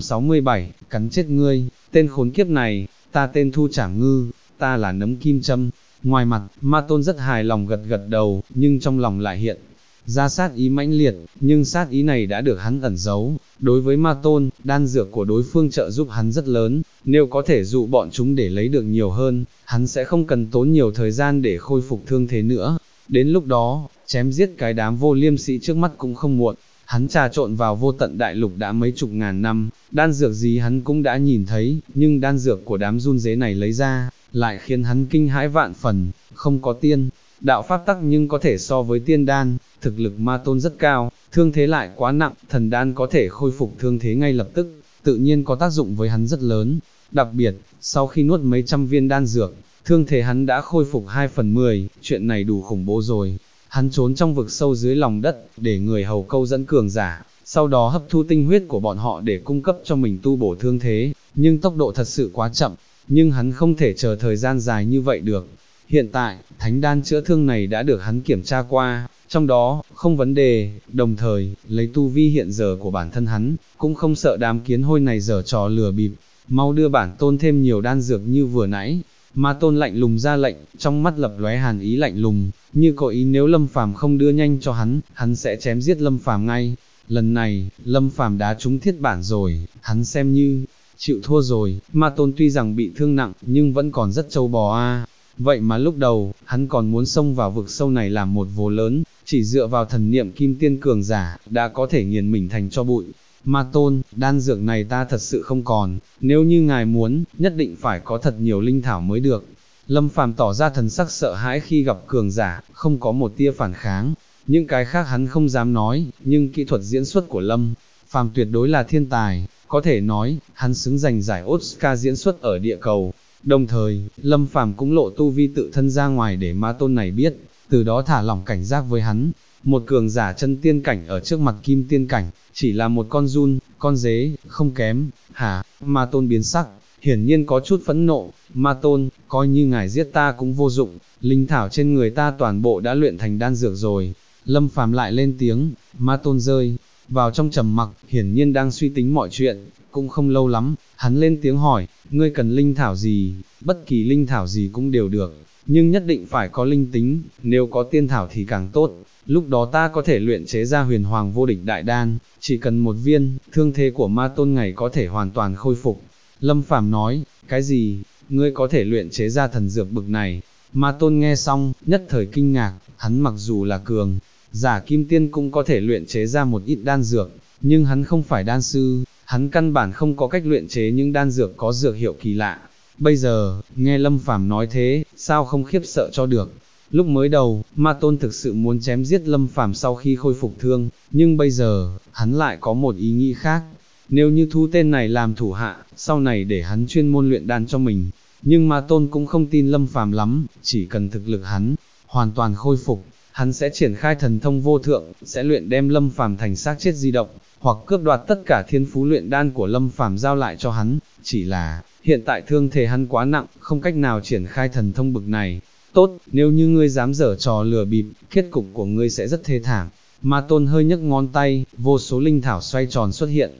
[SPEAKER 1] 967, cắn chết ngươi, tên khốn kiếp này, ta tên Thu Trảm Ngư, ta là nấm kim châm. Ngoài mặt, ma tôn rất hài lòng gật gật đầu, nhưng trong lòng lại hiện ra sát ý mãnh liệt, nhưng sát ý này đã được hắn ẩn giấu. Đối với ma tôn, đan dược của đối phương trợ giúp hắn rất lớn, nếu có thể dụ bọn chúng để lấy được nhiều hơn, hắn sẽ không cần tốn nhiều thời gian để khôi phục thương thế nữa. Đến lúc đó, chém giết cái đám vô liêm sĩ trước mắt cũng không muộn. Hắn trà trộn vào vô tận đại lục đã mấy chục ngàn năm, đan dược gì hắn cũng đã nhìn thấy, nhưng đan dược của đám run dế này lấy ra, lại khiến hắn kinh hãi vạn phần, không có tiên đạo pháp tắc nhưng có thể so với tiên đan, thực lực ma tôn rất cao, thương thế lại quá nặng, thần đan có thể khôi phục thương thế ngay lập tức, tự nhiên có tác dụng với hắn rất lớn. Đặc biệt, sau khi nuốt mấy trăm viên đan dược, thương thế hắn đã khôi phục 2/10, chuyện này đủ khủng bố rồi. Hắn trốn trong vực sâu dưới lòng đất, để người hầu câu dẫn cường giả, sau đó hấp thu tinh huyết của bọn họ để cung cấp cho mình tu bổ thương thế, nhưng tốc độ thật sự quá chậm, nhưng hắn không thể chờ thời gian dài như vậy được. Hiện tại, thánh đan chữa thương này đã được hắn kiểm tra qua, trong đó, không vấn đề, đồng thời, lấy tu vi hiện giờ của bản thân hắn, cũng không sợ đám kiến hôi này giở trò lừa bịp, mau đưa bản tôn thêm nhiều đan dược như vừa nãy. Ma tôn lạnh lùng ra lệnh, trong mắt lập lóe hàn ý lạnh lùng, như có ý nếu Lâm Phàm không đưa nhanh cho hắn sẽ chém giết Lâm Phàm ngay. Lần này, Lâm Phàm đá trúng thiết bản rồi, hắn xem như chịu thua rồi. Ma tôn tuy rằng bị thương nặng, nhưng vẫn còn rất trâu bò a. Vậy mà lúc đầu, hắn còn muốn xông vào vực sâu này làm một vố lớn, chỉ dựa vào thần niệm kim tiên cường giả, đã có thể nghiền mình thành cho bụi. Ma tôn, đan dược này ta thật sự không còn, nếu như ngài muốn, nhất định phải có thật nhiều linh thảo mới được. Lâm Phàm tỏ ra thần sắc sợ hãi khi gặp cường giả, không có một tia phản kháng, những cái khác hắn không dám nói, nhưng kỹ thuật diễn xuất của Lâm Phàm tuyệt đối là thiên tài, có thể nói, hắn xứng giành giải Oscar diễn xuất ở địa cầu. Đồng thời, Lâm Phàm cũng lộ tu vi tự thân ra ngoài để ma tôn này biết, từ đó thả lỏng cảnh giác với hắn. Một cường giả chân tiên cảnh ở trước mặt kim tiên cảnh, chỉ là một con giun, con dế, không kém. Hả? Ma tôn biến sắc, hiển nhiên có chút phẫn nộ. Ma tôn, coi như ngài giết ta cũng vô dụng, linh thảo trên người ta toàn bộ đã luyện thành đan dược rồi. Lâm Phàm lại lên tiếng. Ma tôn rơi vào trong trầm mặc, hiển nhiên đang suy tính mọi chuyện. Cũng không lâu lắm, hắn lên tiếng hỏi, ngươi cần linh thảo gì? Bất kỳ linh thảo gì cũng đều được, nhưng nhất định phải có linh tính, nếu có tiên thảo thì càng tốt. Lúc đó ta có thể luyện chế ra huyền hoàng vô địch đại đan, chỉ cần một viên, thương thế của ma tôn ngày có thể hoàn toàn khôi phục. Lâm Phàm nói, cái gì? Ngươi có thể luyện chế ra thần dược bực này? Ma tôn nghe xong, nhất thời kinh ngạc, hắn mặc dù là cường giả kim tiên cũng có thể luyện chế ra một ít đan dược, nhưng hắn không phải đan sư, hắn căn bản không có cách luyện chế những đan dược có dược hiệu kỳ lạ. Bây giờ, nghe Lâm Phàm nói thế, sao không khiếp sợ cho được. Lúc mới đầu, Ma tôn thực sự muốn chém giết Lâm Phàm sau khi khôi phục thương, nhưng bây giờ, hắn lại có một ý nghĩ khác. Nếu như thu tên này làm thủ hạ, sau này để hắn chuyên môn luyện đan cho mình. Nhưng Ma tôn cũng không tin Lâm Phàm lắm, chỉ cần thực lực hắn hoàn toàn khôi phục, hắn sẽ triển khai thần thông vô thượng, sẽ luyện đem Lâm Phàm thành xác chết di động, hoặc cướp đoạt tất cả thiên phú luyện đan của Lâm Phàm giao lại cho hắn. Chỉ là, hiện tại thương thể hắn quá nặng, không cách nào triển khai thần thông bực này. Tốt, nếu như ngươi dám giở trò lừa bịp, kết cục của ngươi sẽ rất thê thảm. Ma tôn hơi nhấc ngón tay, vô số linh thảo xoay tròn xuất hiện.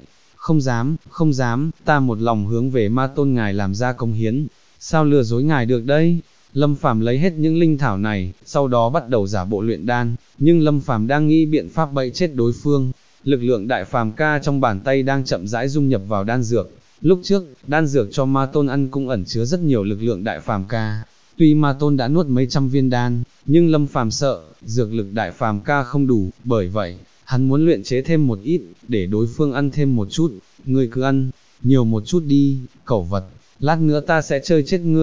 [SPEAKER 1] Không dám, ta một lòng hướng về Ma tôn ngài làm ra công hiến. Sao lừa dối ngài được đấy? Lâm Phàm lấy hết những linh thảo này, sau đó bắt đầu giả bộ luyện đan, nhưng Lâm Phàm đang nghĩ biện pháp bẫy chết đối phương. Lực lượng đại phàm ca trong bàn tay đang chậm rãi dung nhập vào đan dược. Lúc trước, đan dược cho Ma tôn ăn cũng ẩn chứa rất nhiều lực lượng đại phàm ca. Tuy Ma tôn đã nuốt mấy trăm viên đan, nhưng Lâm Phàm sợ, dược lực đại phàm ca không đủ, bởi vậy, hắn muốn luyện chế thêm một ít, để đối phương ăn thêm một chút. Ngươi cứ ăn nhiều một chút đi, cẩu vật, lát nữa ta sẽ chơi chết ngươi.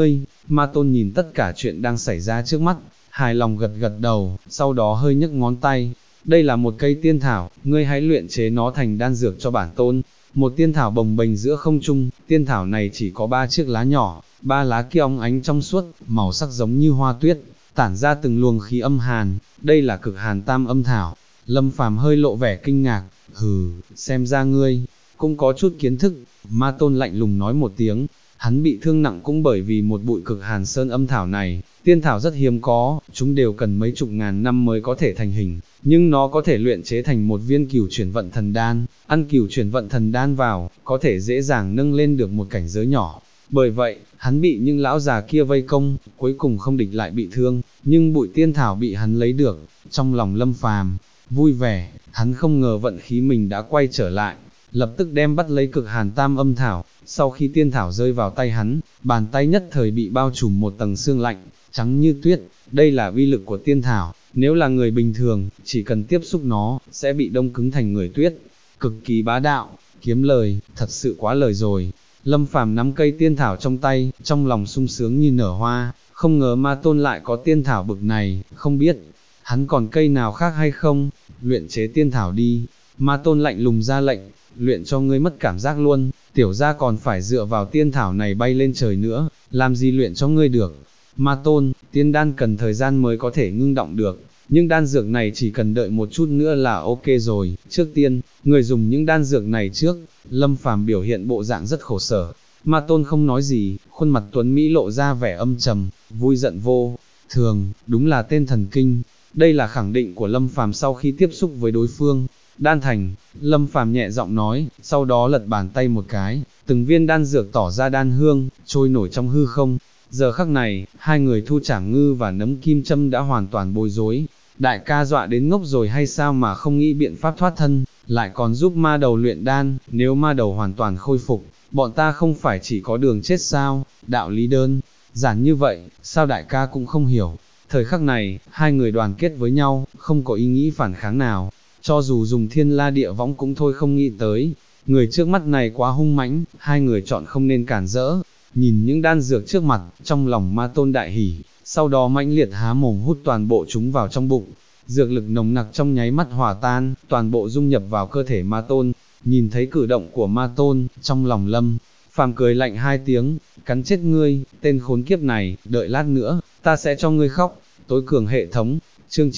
[SPEAKER 1] Ma Tôn nhìn tất cả chuyện đang xảy ra trước mắt, hài lòng gật gật đầu, sau đó hơi nhấc ngón tay. Đây là một cây tiên thảo, ngươi hãy luyện chế nó thành đan dược cho bản tôn. Một tiên thảo bồng bềnh giữa không trung, tiên thảo này chỉ có 3 chiếc lá nhỏ, 3 lá kia óng ánh trong suốt, màu sắc giống như hoa tuyết, tản ra từng luồng khí âm hàn. Đây là cực hàn tam âm thảo. Lâm Phàm hơi lộ vẻ kinh ngạc, hừ, xem ra ngươi cũng có chút kiến thức. Ma Tôn lạnh lùng nói một tiếng, hắn bị thương nặng cũng bởi vì một bụi cực hàn sơn âm thảo này. Tiên thảo rất hiếm có, chúng đều cần mấy chục ngàn năm mới có thể thành hình, nhưng nó có thể luyện chế thành một viên cửu chuyển vận thần đan, ăn cửu chuyển vận thần đan vào, có thể dễ dàng nâng lên được một cảnh giới nhỏ. Bởi vậy, hắn bị những lão già kia vây công, cuối cùng không địch lại bị thương, nhưng bụi tiên thảo bị hắn lấy được. Trong lòng Lâm Phàm vui vẻ, hắn không ngờ vận khí mình đã quay trở lại, lập tức đem bắt lấy cực hàn tam âm thảo. Sau khi tiên thảo rơi vào tay hắn, bàn tay nhất thời bị bao trùm một tầng sương lạnh, trắng như tuyết. Đây là uy lực của tiên thảo, nếu là người bình thường, chỉ cần tiếp xúc nó, sẽ bị đông cứng thành người tuyết. Cực kỳ bá đạo, kiếm lời, thật sự quá lời rồi. Lâm Phàm nắm cây tiên thảo trong tay, trong lòng sung sướng như nở hoa, không ngờ Ma Tôn lại có tiên thảo bực này, không biết hắn còn cây nào khác hay không. Luyện chế tiên thảo đi. Ma Tôn lạnh lùng ra lệnh, luyện cho ngươi mất cảm giác luôn, tiểu gia còn phải dựa vào tiên thảo này bay lên trời nữa, làm gì luyện cho ngươi được. Ma Tôn, tiên đan cần thời gian mới có thể ngưng động được, nhưng đan dược này chỉ cần đợi một chút nữa là ok rồi. Trước tiên, người dùng những đan dược này trước. Lâm Phàm biểu hiện bộ dạng rất khổ sở. Ma Tôn không nói gì, khuôn mặt tuấn Mỹ lộ ra vẻ âm trầm, vui giận vô thường, đúng là tên thần kinh. Đây là khẳng định của Lâm Phàm sau khi tiếp xúc với đối phương. Đan thành, Lâm Phàm nhẹ giọng nói, sau đó lật bàn tay một cái, từng viên đan dược tỏ ra đan hương, trôi nổi trong hư không. Giờ khắc này, hai người Thu Trảm Ngư và Nấm Kim Châm đã hoàn toàn bối rối. Đại ca dọa đến ngốc rồi hay sao mà không nghĩ biện pháp thoát thân, lại còn giúp ma đầu luyện đan, nếu ma đầu hoàn toàn khôi phục, bọn ta không phải chỉ có đường chết sao? Đạo lý đơn giản như vậy, sao đại ca cũng không hiểu. Thời khắc này, hai người đoàn kết với nhau, không có ý nghĩ phản kháng nào, cho dù dùng thiên la địa võng cũng thôi không nghĩ tới. Người trước mắt này quá hung mãnh, hai người chọn không nên cản rỡ. Nhìn những đan dược trước mặt, trong lòng Ma Tôn đại hỉ, sau đó mãnh liệt há mồm hút toàn bộ chúng vào trong bụng. Dược lực nồng nặc trong nháy mắt hòa tan, toàn bộ dung nhập vào cơ thể Ma Tôn. Nhìn thấy cử động của Ma Tôn, trong lòng Lâm Phàm cười lạnh hai tiếng, cắn chết ngươi, tên khốn kiếp này, đợi lát nữa, ta sẽ cho ngươi khóc. Tối cường hệ thống, chương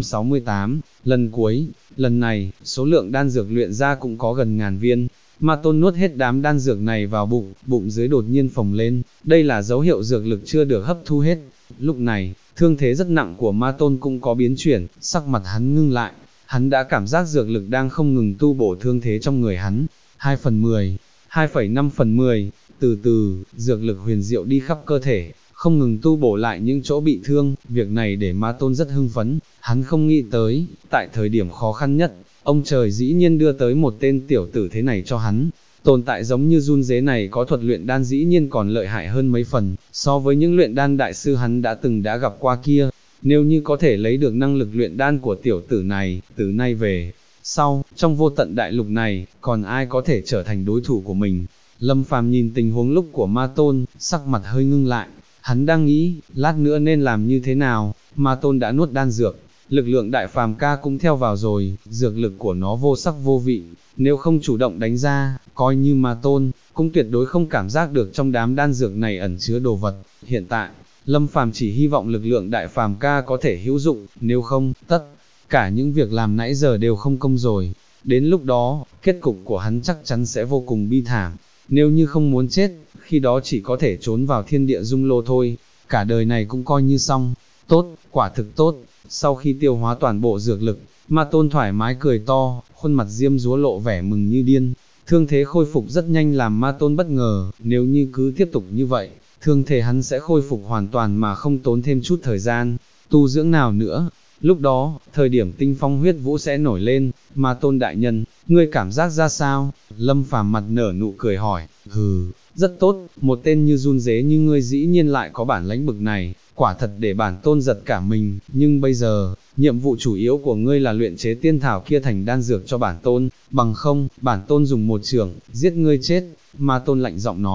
[SPEAKER 1] 968, lần cuối, lần này, số lượng đan dược luyện ra cũng có gần ngàn viên. Ma Tôn nuốt hết đám đan dược này vào bụng, bụng dưới đột nhiên phồng lên, đây là dấu hiệu dược lực chưa được hấp thu hết. Lúc này, thương thế rất nặng của Ma Tôn cũng có biến chuyển, sắc mặt hắn ngưng lại, hắn đã cảm giác dược lực đang không ngừng tu bổ thương thế trong người hắn. 2/10, 2,5/10, từ từ, dược lực huyền diệu đi khắp cơ thể, không ngừng tu bổ lại những chỗ bị thương. Việc này để Ma Tôn rất hưng phấn, hắn không nghĩ tới, tại thời điểm khó khăn nhất, ông trời dĩ nhiên đưa tới một tên tiểu tử thế này cho hắn. Tồn tại giống như run dế này có thuật luyện đan dĩ nhiên còn lợi hại hơn mấy phần, so với những luyện đan đại sư hắn đã gặp qua kia. Nếu như có thể lấy được năng lực luyện đan của tiểu tử này, từ nay về sau, trong vô tận đại lục này, còn ai có thể trở thành đối thủ của mình. Lâm Phàm nhìn tình huống lúc của Ma Tôn, sắc mặt hơi ngưng lại, hắn đang nghĩ, lát nữa nên làm như thế nào. Ma Tôn đã nuốt đan dược, lực lượng đại phàm ca cũng theo vào rồi, dược lực của nó vô sắc vô vị, nếu không chủ động đánh ra, coi như Ma Tôn, cũng tuyệt đối không cảm giác được trong đám đan dược này ẩn chứa đồ vật. Hiện tại, Lâm Phàm chỉ hy vọng lực lượng đại phàm ca có thể hữu dụng, nếu không, tất cả những việc làm nãy giờ đều không công rồi. Đến lúc đó, kết cục của hắn chắc chắn sẽ vô cùng bi thảm. Nếu như không muốn chết, khi đó chỉ có thể trốn vào thiên địa dung lô thôi, cả đời này cũng coi như xong. Tốt, quả thực tốt. Sau khi tiêu hóa toàn bộ dược lực, Ma Tôn thoải mái cười to, khuôn mặt diêm dúa lộ vẻ mừng như điên. Thương thế khôi phục rất nhanh làm Ma Tôn bất ngờ, nếu như cứ tiếp tục như vậy, thương thế hắn sẽ khôi phục hoàn toàn mà không tốn thêm chút thời gian tu dưỡng nào nữa. Lúc đó, thời điểm tinh phong huyết vũ sẽ nổi lên. Ma Tôn đại nhân, ngươi cảm giác ra sao? Lâm Phàm mặt nở nụ cười hỏi. Hừ, rất tốt, một tên như run dế như ngươi dĩ nhiên lại có bản lãnh bực này, quả thật để bản tôn giật cả mình. Nhưng bây giờ, nhiệm vụ chủ yếu của ngươi là luyện chế tiên thảo kia thành đan dược cho bản tôn, bằng không, bản tôn dùng một chưởng giết ngươi chết. Ma Tôn lạnh giọng nói.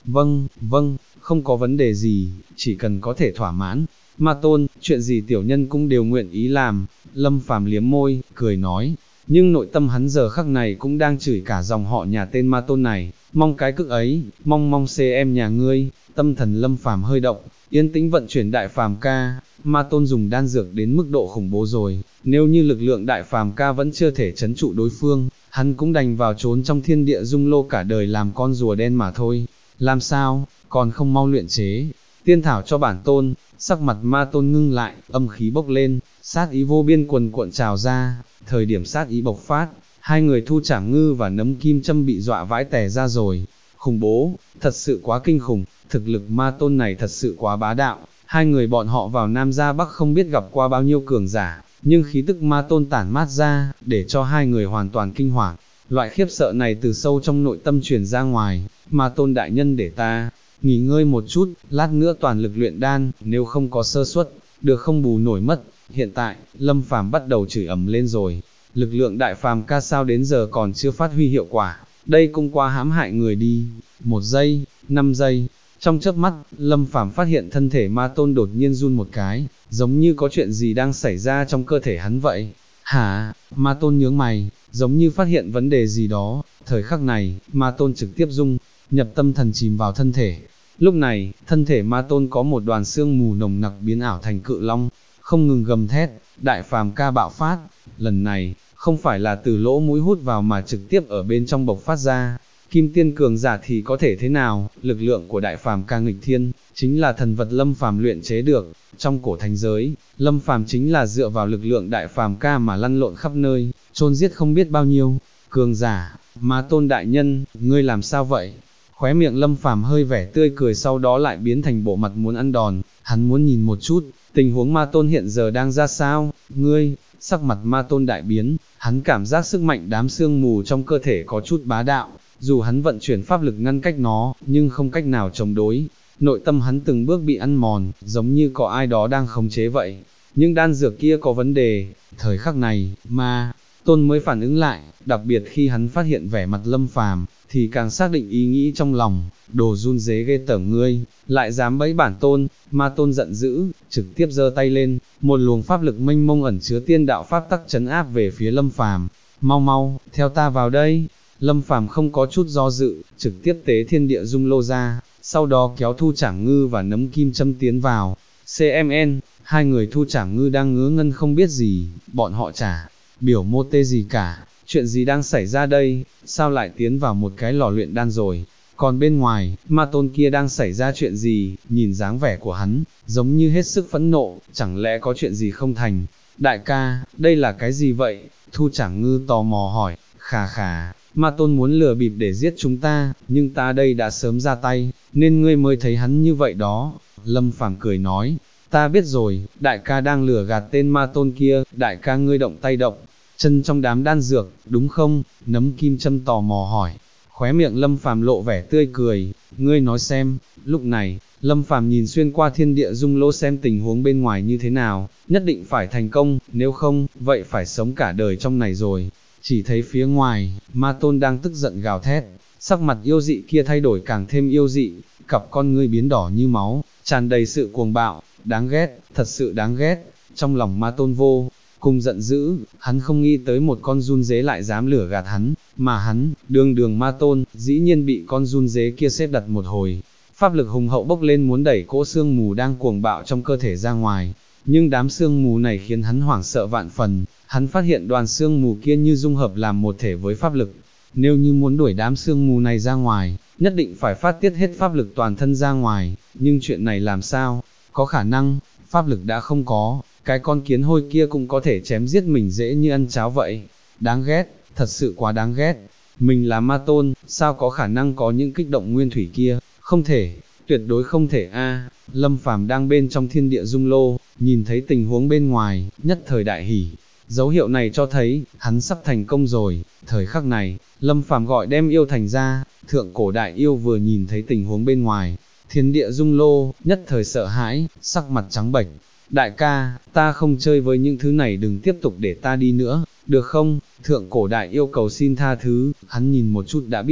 [SPEAKER 1] vâng, vâng, không có vấn đề gì, chỉ cần có thể thỏa mãn. Ma Tôn, chuyện gì tiểu nhân cũng đều nguyện ý làm, Lâm Phàm liếm môi, cười nói, nhưng nội tâm hắn giờ khắc này cũng đang chửi cả dòng họ nhà tên Ma Tôn này, mong cái cực ấy, mong xem nhà ngươi, tâm thần Lâm Phàm hơi động, yên tĩnh vận chuyển đại phàm ca, Ma Tôn dùng đan dược đến mức độ khủng bố rồi, nếu như lực lượng đại phàm ca vẫn chưa thể trấn trụ đối phương, hắn cũng đành vào trốn trong thiên địa dung lô cả đời làm con rùa đen mà thôi, làm sao, còn không mau luyện chế, tiên thảo cho bản tôn, sắc mặt Ma Tôn ngưng lại, âm khí bốc lên, sát ý vô biên quần cuộn trào ra, thời điểm sát ý bộc phát, hai người Thu Trảm Ngư và Nấm Kim Châm bị dọa vãi tè ra rồi, khủng bố, thật sự quá kinh khủng, thực lực Ma Tôn này thật sự quá bá đạo, hai người bọn họ vào Nam ra Bắc không biết gặp qua bao nhiêu cường giả, nhưng khí tức Ma Tôn tản mát ra, để cho hai người hoàn toàn kinh hoàng, loại khiếp sợ này từ sâu trong nội tâm truyền ra ngoài, Ma Tôn đại nhân để ta nghỉ ngơi một chút, lát nữa toàn lực luyện đan, nếu không có sơ suất, được không bù nổi mất. Hiện tại, Lâm Phàm bắt đầu chửi ầm lên rồi, lực lượng đại phàm ca sao đến giờ còn chưa phát huy hiệu quả, đây cũng quá hãm hại người đi. 1 giây, 5 giây, trong chớp mắt, Lâm Phàm phát hiện thân thể Ma Tôn đột nhiên run một cái, giống như có chuyện gì đang xảy ra trong cơ thể hắn vậy. Hả? Ma Tôn nhướng mày, giống như phát hiện vấn đề gì đó, thời khắc này, Ma Tôn trực tiếp nhập tâm thần chìm vào thân thể. Lúc này, thân thể Ma Tôn có một đoàn sương mù nồng nặc biến ảo thành cự long, không ngừng gầm thét, đại phàm ca bạo phát, lần này, không phải là từ lỗ mũi hút vào mà trực tiếp ở bên trong bộc phát ra. Kim tiên cường giả thì có thể thế nào, lực lượng của đại phàm ca nghịch thiên, chính là thần vật Lâm Phàm luyện chế được, trong cổ thánh giới, Lâm Phàm chính là dựa vào lực lượng đại phàm ca mà lăn lộn khắp nơi, chôn giết không biết bao nhiêu cường giả. Ma Tôn đại nhân, ngươi làm sao vậy? Khóe miệng Lâm Phàm hơi vẻ tươi cười, sau đó lại biến thành bộ mặt muốn ăn đòn, hắn muốn nhìn một chút, tình huống Ma Tôn hiện giờ đang ra sao. Ngươi, sắc mặt Ma Tôn đại biến, hắn cảm giác sức mạnh đám sương mù trong cơ thể có chút bá đạo, dù hắn vận chuyển pháp lực ngăn cách nó, nhưng không cách nào chống đối. Nội tâm hắn từng bước bị ăn mòn, giống như có ai đó đang khống chế vậy. Nhưng đan dược kia có vấn đề. Thời khắc này, Ma Tôn mới phản ứng lại, đặc biệt khi hắn phát hiện vẻ mặt Lâm Phàm, thì càng xác định ý nghĩ trong lòng, đồ run rế ghê tởm ngươi, lại dám bẫy bản tôn. Ma Tôn giận dữ, trực tiếp giơ tay lên, một luồng pháp lực mênh mông ẩn chứa tiên đạo pháp tắc trấn áp về phía Lâm Phàm. Mau mau, theo ta vào đây. Lâm Phàm không có chút do dự, trực tiếp tế thiên địa dung lô ra, sau đó kéo Thu Trảm Ngư và Nấm Kim Châm tiến vào. CMN, hai người Thu Trảm Ngư đang ngớ ngân không biết gì, bọn họ chả biểu mô tê gì cả, chuyện gì đang xảy ra đây, sao lại tiến vào một cái lò luyện đan rồi, còn bên ngoài, Ma Tôn kia đang xảy ra chuyện gì, nhìn dáng vẻ của hắn, giống như hết sức phẫn nộ, chẳng lẽ có chuyện gì không thành. Đại ca, đây là cái gì vậy? Thu Trảm Ngư tò mò hỏi. Khà, Ma Tôn muốn lừa bịp để giết chúng ta, nhưng ta đây đã sớm ra tay, nên ngươi mới thấy hắn như vậy đó. Lâm Phàm cười nói, ta biết rồi, đại ca đang lừa gạt tên Ma Tôn kia, đại ca ngươi động tay động chân trong đám đan dược, đúng không? Nấm Kim Châm tò mò hỏi. Khóe miệng Lâm Phàm lộ vẻ tươi cười, ngươi nói xem. Lúc này, Lâm Phàm nhìn xuyên qua thiên địa dung lô xem tình huống bên ngoài như thế nào, nhất định phải thành công, nếu không, vậy phải sống cả đời trong này rồi. Chỉ thấy phía ngoài, Ma Tôn đang tức giận gào thét, sắc mặt yêu dị kia thay đổi càng thêm yêu dị, cặp con ngươi biến đỏ như máu, tràn đầy sự cuồng bạo, đáng ghét, thật sự đáng ghét. Trong lòng Ma Tôn vô cùng giận dữ, hắn không nghĩ tới một con run dế lại dám lửa gạt hắn, mà hắn, đường Ma Tôn, dĩ nhiên bị con run dế kia xếp đặt một hồi. Pháp lực hùng hậu bốc lên muốn đẩy cỗ sương mù đang cuồng bạo trong cơ thể ra ngoài, nhưng đám sương mù này khiến hắn hoảng sợ vạn phần, hắn phát hiện đoàn sương mù kia như dung hợp làm một thể với pháp lực. Nếu như muốn đuổi đám sương mù này ra ngoài, nhất định phải phát tiết hết pháp lực toàn thân ra ngoài, nhưng chuyện này làm sao? Có khả năng, pháp lực đã không có, cái con kiến hôi kia cũng có thể chém giết mình dễ như ăn cháo vậy. Đáng ghét, thật sự quá đáng ghét. Mình là Ma Tôn, sao có khả năng có những kích động nguyên thủy kia? Không thể, tuyệt đối không thể a. Lâm Phàm đang bên trong thiên địa dung lô, nhìn thấy tình huống bên ngoài, nhất thời đại hỉ. Dấu hiệu này cho thấy, hắn sắp thành công rồi. Thời khắc này, Lâm Phàm gọi đem yêu thành ra, thượng cổ đại yêu vừa nhìn thấy tình huống bên ngoài, thiên địa dung lô, nhất thời sợ hãi, sắc mặt trắng bệch. Đại ca, ta không chơi với những thứ này, đừng tiếp tục để ta đi nữa, được không? Thượng cổ đại yêu cầu xin tha thứ, hắn nhìn một chút đã biết,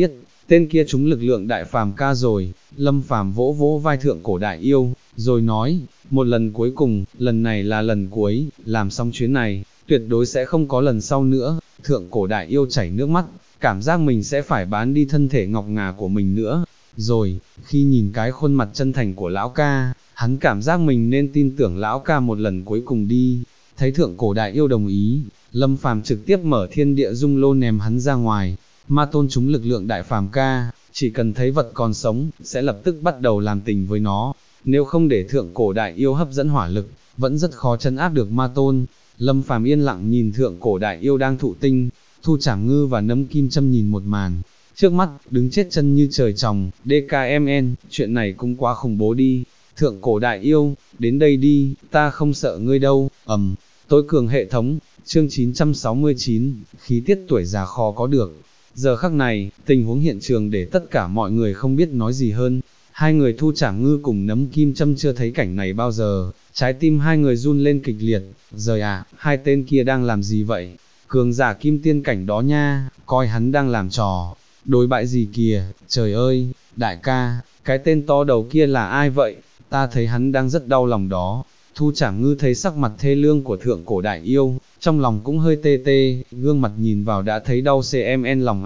[SPEAKER 1] tên kia trúng lực lượng đại phàm ca rồi. Lâm Phàm vỗ vỗ vai thượng cổ đại yêu, rồi nói, một lần cuối cùng, lần này là lần cuối, làm xong chuyến này, tuyệt đối sẽ không có lần sau nữa. Thượng cổ đại yêu chảy nước mắt, cảm giác mình sẽ phải bán đi thân thể ngọc ngà của mình nữa. Rồi, khi nhìn cái khuôn mặt chân thành của lão ca, hắn cảm giác mình nên tin tưởng lão ca một lần cuối cùng đi. Thấy thượng cổ đại yêu đồng ý, Lâm Phàm trực tiếp mở thiên địa dung lô ném hắn ra ngoài. Ma tôn trúng lực lượng đại phàm ca, chỉ cần thấy vật còn sống, sẽ lập tức bắt đầu làm tình với nó. Nếu không để thượng cổ đại yêu hấp dẫn hỏa lực, vẫn rất khó trấn áp được ma tôn. Lâm Phàm yên lặng nhìn thượng cổ đại yêu đang thụ tinh, Thu Trảm Ngư và Nấm Kim Châm nhìn một màn. Trước mắt, đứng chết chân như trời trồng, DKMN, chuyện này cũng quá khủng bố đi. Thượng cổ đại yêu, đến đây đi, ta không sợ ngươi đâu, tối cường hệ thống, chương 969, khí tiết tuổi già khó có được. Giờ khắc này, tình huống hiện trường để tất cả mọi người không biết nói gì hơn. Hai người Thu Trảm Ngư cùng Nấm Kim Châm chưa thấy cảnh này bao giờ, trái tim hai người run lên kịch liệt. Rời hai tên kia đang làm gì vậy? Cường giả kim tiên cảnh đó nha, coi hắn đang làm trò. Đối bại gì kìa, trời ơi, đại ca, cái tên to đầu kia là ai vậy? Ta thấy hắn đang rất đau lòng đó. Thu Trảm Ngư thấy sắc mặt thê lương của thượng cổ đại yêu, trong lòng cũng hơi tê tê, gương mặt nhìn vào đã thấy đau CMN lòng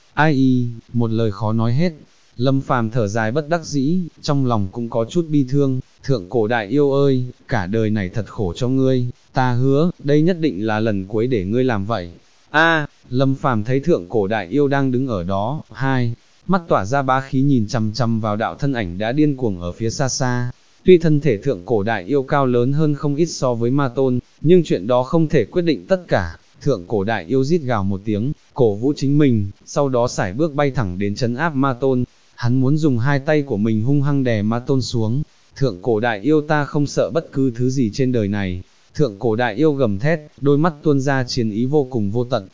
[SPEAKER 1] ai một lời khó nói hết. Lâm Phàm thở dài bất đắc dĩ, trong lòng cũng có chút bi thương. Thượng cổ đại yêu ơi, cả đời này thật khổ cho ngươi, ta hứa, đây nhất định là lần cuối để ngươi làm vậy. Lâm Phàm thấy thượng cổ đại yêu đang đứng ở đó, mắt tỏa ra bá khí nhìn chằm chằm vào đạo thân ảnh đã điên cuồng ở phía xa xa. Tuy thân thể thượng cổ đại yêu cao lớn hơn không ít so với ma tôn, nhưng chuyện đó không thể quyết định tất cả. Thượng cổ đại yêu rít gào một tiếng, cổ vũ chính mình, sau đó sải bước bay thẳng đến trấn áp ma tôn. Hắn muốn dùng hai tay của mình hung hăng đè ma tôn xuống. Thượng cổ đại yêu, ta không sợ bất cứ thứ gì trên đời này. Thượng cổ đại yêu gầm thét, đôi mắt tuôn ra chiến ý vô cùng vô tận.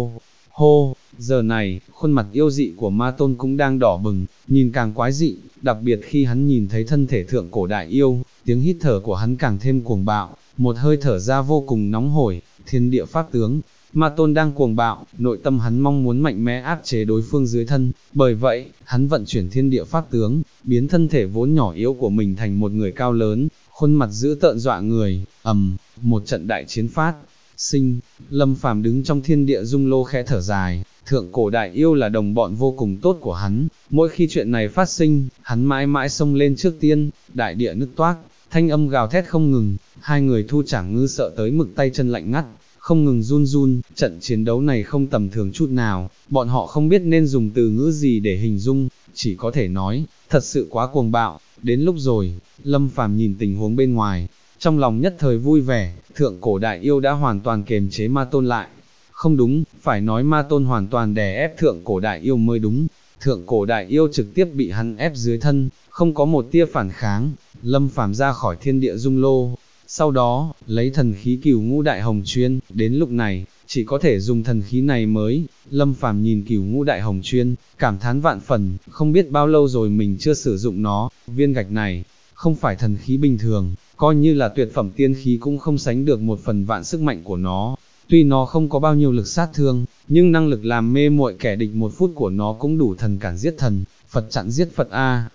[SPEAKER 1] Hô, giờ này, khuôn mặt yêu dị của ma tôn cũng đang đỏ bừng, nhìn càng quái dị, đặc biệt khi hắn nhìn thấy thân thể thượng cổ đại yêu, tiếng hít thở của hắn càng thêm cuồng bạo, một hơi thở ra vô cùng nóng hổi. Thiên địa pháp tướng, ma tôn đang cuồng bạo, nội tâm hắn mong muốn mạnh mẽ áp chế đối phương dưới thân, bởi vậy, hắn vận chuyển thiên địa pháp tướng, biến thân thể vốn nhỏ yếu của mình thành một người cao lớn, khuôn mặt dữ tợn dọa người. Một trận đại chiến phát sinh. Lâm Phàm đứng trong thiên địa dung lô khẽ thở dài. Thượng cổ đại yêu là đồng bọn vô cùng tốt của hắn, mỗi khi chuyện này phát sinh, hắn mãi mãi xông lên trước tiên. Đại địa nứt toác, thanh âm gào thét không ngừng, hai người Thu Trảm Ngư sợ tới mực tay chân lạnh ngắt, không ngừng run run. Trận chiến đấu này không tầm thường chút nào, bọn họ không biết nên dùng từ ngữ gì để hình dung, chỉ có thể nói, thật sự quá cuồng bạo. Đến lúc rồi, Lâm Phàm nhìn tình huống bên ngoài, trong lòng nhất thời vui vẻ. Thượng cổ đại yêu đã hoàn toàn kiềm chế ma tôn lại. Không đúng, phải nói ma tôn hoàn toàn đè ép thượng cổ đại yêu mới đúng. Thượng cổ đại yêu trực tiếp bị hắn ép dưới thân, không có một tia phản kháng. Lâm Phàm ra khỏi thiên địa dung lô, sau đó, lấy thần khí Cửu Ngũ Đại Hồng Chuyên. Đến lúc này, chỉ có thể dùng thần khí này mới. Lâm Phàm nhìn Cửu Ngũ Đại Hồng Chuyên, cảm thán vạn phần, không biết bao lâu rồi mình chưa sử dụng nó. Viên gạch này, không phải thần khí bình thường, coi như là tuyệt phẩm tiên khí cũng không sánh được một phần vạn sức mạnh của nó. Tuy nó không có bao nhiêu lực sát thương, nhưng năng lực làm mê muội kẻ địch một phút của nó cũng đủ thần cản giết thần, Phật chặn giết Phật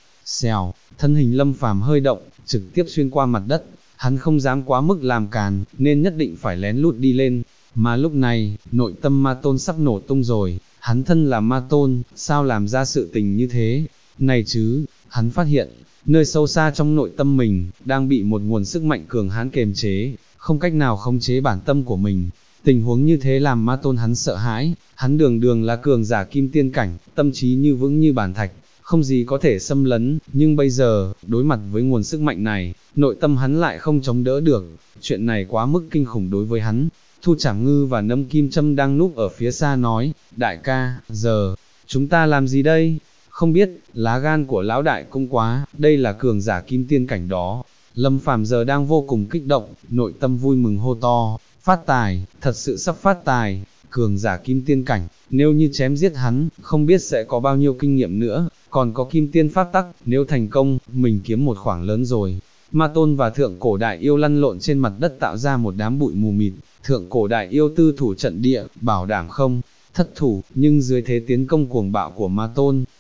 [SPEAKER 1] Xèo, thân hình Lâm Phàm hơi động, trực tiếp xuyên qua mặt đất. Hắn không dám quá mức làm càn, nên nhất định phải lén lút đi lên. Mà lúc này, nội tâm ma tôn sắp nổ tung rồi. Hắn thân là ma tôn, sao làm ra sự tình như thế? Này chứ, hắn phát hiện, nơi sâu xa trong nội tâm mình, đang bị một nguồn sức mạnh cường hãn kềm chế, không cách nào khống chế bản tâm của mình. Tình huống như thế làm ma tôn hắn sợ hãi. Hắn đường đường là cường giả kim tiên cảnh, tâm trí như vững như bản thạch, không gì có thể xâm lấn, nhưng bây giờ, đối mặt với nguồn sức mạnh này, nội tâm hắn lại không chống đỡ được. Chuyện này quá mức kinh khủng đối với hắn. Thu Trảm Ngư và Nấm Kim Châm đang núp ở phía xa nói, đại ca, giờ, chúng ta làm gì đây? Không biết, lá gan của lão đại cũng quá, đây là cường giả kim tiên cảnh đó. Lâm Phàm giờ đang vô cùng kích động, nội tâm vui mừng hô to, phát tài, thật sự sắp phát tài. Cường giả kim tiên cảnh, nếu như chém giết hắn, không biết sẽ có bao nhiêu kinh nghiệm nữa, còn có kim tiên pháp tắc, nếu thành công, mình kiếm một khoản lớn rồi. Ma tôn và thượng cổ đại yêu lăn lộn trên mặt đất tạo ra một đám bụi mù mịt. Thượng cổ đại yêu tư thủ trận địa, bảo đảm không thất thủ, nhưng dưới thế tiến công cuồng bạo của ma tôn,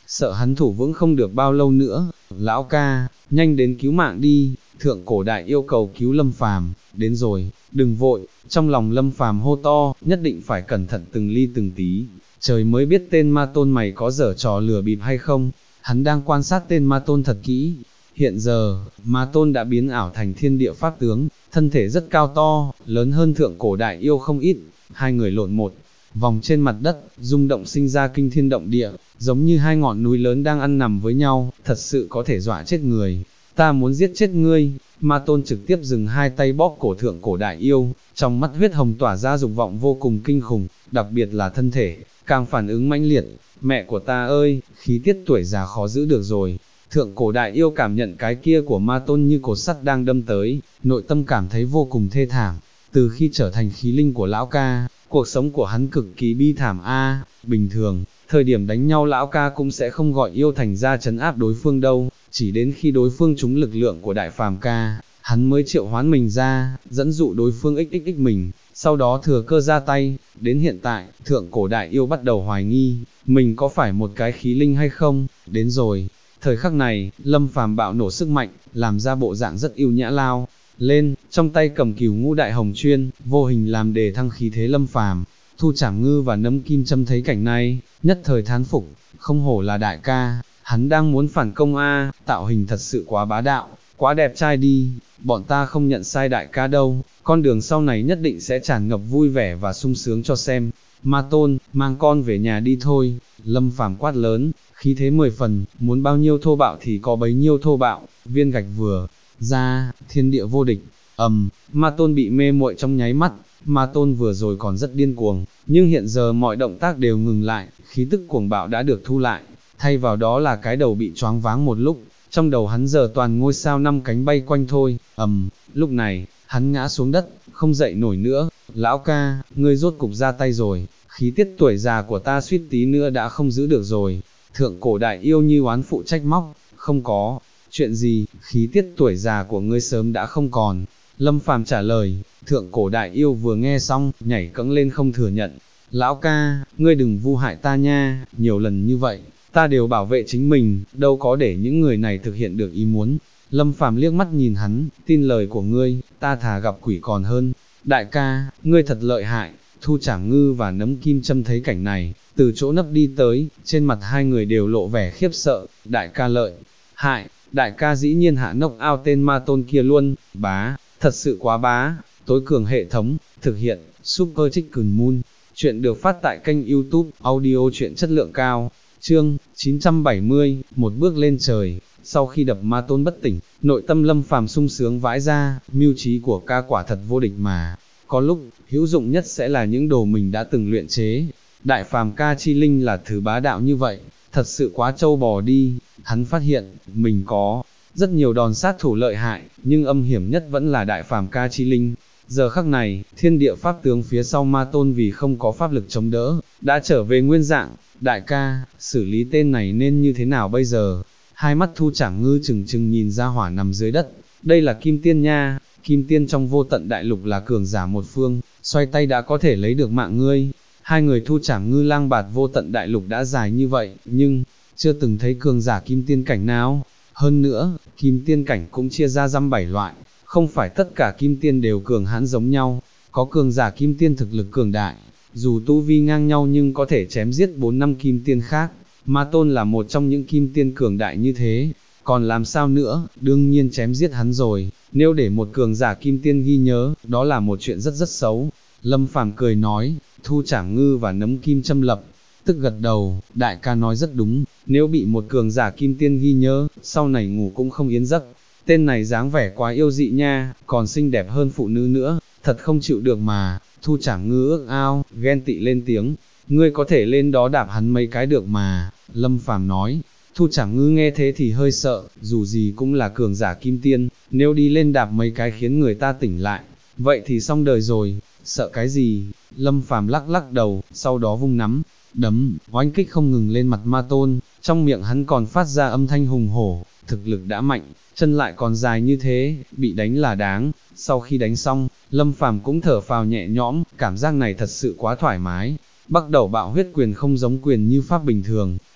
[SPEAKER 1] sợ hắn thủ vững không được bao lâu nữa. Lão ca, nhanh đến cứu mạng đi, thượng cổ đại yêu cầu cứu Lâm Phàm, đến rồi, đừng vội. Trong lòng Lâm Phàm hô to, nhất định phải cẩn thận từng ly từng tí, trời mới biết tên ma tôn mày có dở trò lừa bịp hay không. Hắn đang quan sát tên ma tôn thật kỹ. Hiện giờ, ma tôn đã biến ảo thành thiên địa pháp tướng, thân thể rất cao to, lớn hơn thượng cổ đại yêu không ít. Hai người lộn một vòng trên mặt đất, rung động sinh ra kinh thiên động địa, giống như hai ngọn núi lớn đang ăn nằm với nhau, thật sự có thể dọa chết người. Ta muốn giết chết ngươi. Ma tôn trực tiếp dừng hai tay bóp cổ thượng cổ đại yêu, trong mắt huyết hồng tỏa ra dục vọng vô cùng kinh khủng, đặc biệt là thân thể, càng phản ứng mãnh liệt. Mẹ của ta ơi, khí tiết tuổi già khó giữ được rồi. Thượng cổ đại yêu cảm nhận cái kia của ma tôn như cột sắt đang đâm tới, nội tâm cảm thấy vô cùng thê thảm. Từ khi trở thành khí linh của lão ca, cuộc sống của hắn cực kỳ bi thảm a. Bình thường, thời điểm đánh nhau lão ca cũng sẽ không gọi yêu thành ra trấn áp đối phương đâu, chỉ đến khi đối phương trúng lực lượng của đại phàm ca, hắn mới triệu hoán mình ra, dẫn dụ đối phương xxx mình, sau đó thừa cơ ra tay. Đến hiện tại, thượng cổ đại yêu bắt đầu hoài nghi, mình có phải một cái khí linh hay không. Đến rồi, thời khắc này, Lâm Phàm bạo nổ sức mạnh, làm ra bộ dạng rất yêu nhã lao lên, trong tay cầm cửu ngũ đại hồng chuyên, vô hình làm đề thăng khí thế Lâm Phàm. Thu Trảm Ngư và Nấm Kim Châm thấy cảnh này, nhất thời thán phục, không hổ là đại ca, hắn đang muốn phản công a, tạo hình thật sự quá bá đạo, quá đẹp trai đi, bọn ta không nhận sai đại ca đâu, con đường sau này nhất định sẽ tràn ngập vui vẻ và sung sướng cho xem. Ma tôn, mang con về nhà đi thôi. Lâm Phàm quát lớn, khí thế 10 phần, muốn bao nhiêu thô bạo thì có bấy nhiêu thô bạo. Viên gạch vừa ra, thiên địa vô địch, ma tôn bị mê muội trong nháy mắt. Ma tôn vừa rồi còn rất điên cuồng, nhưng hiện giờ mọi động tác đều ngừng lại, khí tức cuồng bạo đã được thu lại, thay vào đó là cái đầu bị choáng váng một lúc, trong đầu hắn giờ toàn ngôi sao 5 cánh bay quanh thôi. Lúc này, hắn ngã xuống đất, không dậy nổi nữa. Lão ca, ngươi rốt cục ra tay rồi, khí tiết tuổi già của ta suýt tí nữa đã không giữ được rồi. Thượng cổ đại yêu như oán phụ trách móc, không có chuyện gì, khí tiết tuổi già của ngươi sớm đã không còn. Lâm Phàm trả lời. Thượng cổ đại yêu vừa nghe xong, nhảy cẫng lên không thừa nhận. Lão ca, ngươi đừng vu hại ta nha, nhiều lần như vậy, ta đều bảo vệ chính mình, đâu có để những người này thực hiện được ý muốn. Lâm Phàm liếc mắt nhìn hắn, tin lời của ngươi, ta thà gặp quỷ còn hơn. Đại ca, ngươi thật lợi hại. Thu Trảm Ngư và Nấm Kim Châm thấy cảnh này, từ chỗ nấp đi tới, trên mặt hai người đều lộ vẻ khiếp sợ. Đại ca lợi hại, đại ca dĩ nhiên hạ nốc ao tên ma tôn kia luôn, bá, thật sự quá bá. Tối cường hệ thống, thực hiện, Super Chicken Moon. Chuyện được phát tại kênh YouTube, audio truyện chất lượng cao. Chương 970, một bước lên trời. Sau khi đập ma tôn bất tỉnh, nội tâm Lâm Phàm sung sướng vãi ra, mưu trí của ca quả thật vô địch mà. Có lúc, hữu dụng nhất sẽ là những đồ mình đã từng luyện chế. Đại phàm ca chi linh là thứ bá đạo như vậy, thật sự quá trâu bò đi. Hắn phát hiện, mình có rất nhiều đòn sát thủ lợi hại, nhưng âm hiểm nhất vẫn là đại phàm ca chi linh. Giờ khắc này, thiên địa pháp tướng phía sau ma tôn vì không có pháp lực chống đỡ, đã trở về nguyên dạng. Đại ca, xử lý tên này nên như thế nào bây giờ? Hai mắt Thu Trảm Ngư chừng chừng nhìn ra hỏa nằm dưới đất. Đây là Kim Tiên nha, Kim Tiên trong vô tận đại lục là cường giả một phương, xoay tay đã có thể lấy được mạng ngươi. Hai người Thu Trảm Ngư lang bạt vô tận đại lục đã dài như vậy, nhưng chưa từng thấy cường giả Kim Tiên cảnh nào. Hơn nữa, Kim Tiên cảnh cũng chia ra dăm 7 loại, không phải tất cả Kim Tiên đều cường hãn giống nhau. Có cường giả Kim Tiên thực lực cường đại, dù tu vi ngang nhau nhưng có thể chém giết 4-5 Kim Tiên khác. Ma tôn là một trong những Kim Tiên cường đại như thế, còn làm sao nữa, đương nhiên chém giết hắn rồi. Nếu để một cường giả Kim Tiên ghi nhớ, đó là một chuyện rất rất xấu. Lâm Phàm cười nói. Thu Trảm Ngư và Nấm Kim Châm lập tức gật đầu. Đại ca nói rất đúng, nếu bị một cường giả Kim Tiên ghi nhớ, sau này ngủ cũng không yên giấc. Tên này dáng vẻ quá yêu dị nha, còn xinh đẹp hơn phụ nữ nữa, thật không chịu được mà. Thu Trảm Ngư ước ao, ghen tị lên tiếng. Ngươi có thể lên đó đạp hắn mấy cái được mà. Lâm Phàm nói. Thu Trảm Ngư nghe thế thì hơi sợ, dù gì cũng là cường giả Kim Tiên, nếu đi lên đạp mấy cái khiến người ta tỉnh lại, vậy thì xong đời rồi. Sợ cái gì? Lâm Phàm lắc lắc đầu, sau đó vung nắm đấm, oanh kích không ngừng lên mặt ma tôn, trong miệng hắn còn phát ra âm thanh hùng hổ. Thực lực đã mạnh, chân lại còn dài như thế, bị đánh là đáng. Sau khi đánh xong, Lâm Phàm cũng thở phào nhẹ nhõm, cảm giác này thật sự quá thoải mái. Bắc Đầu Bạo Huyết Quyền không giống quyền như pháp bình thường,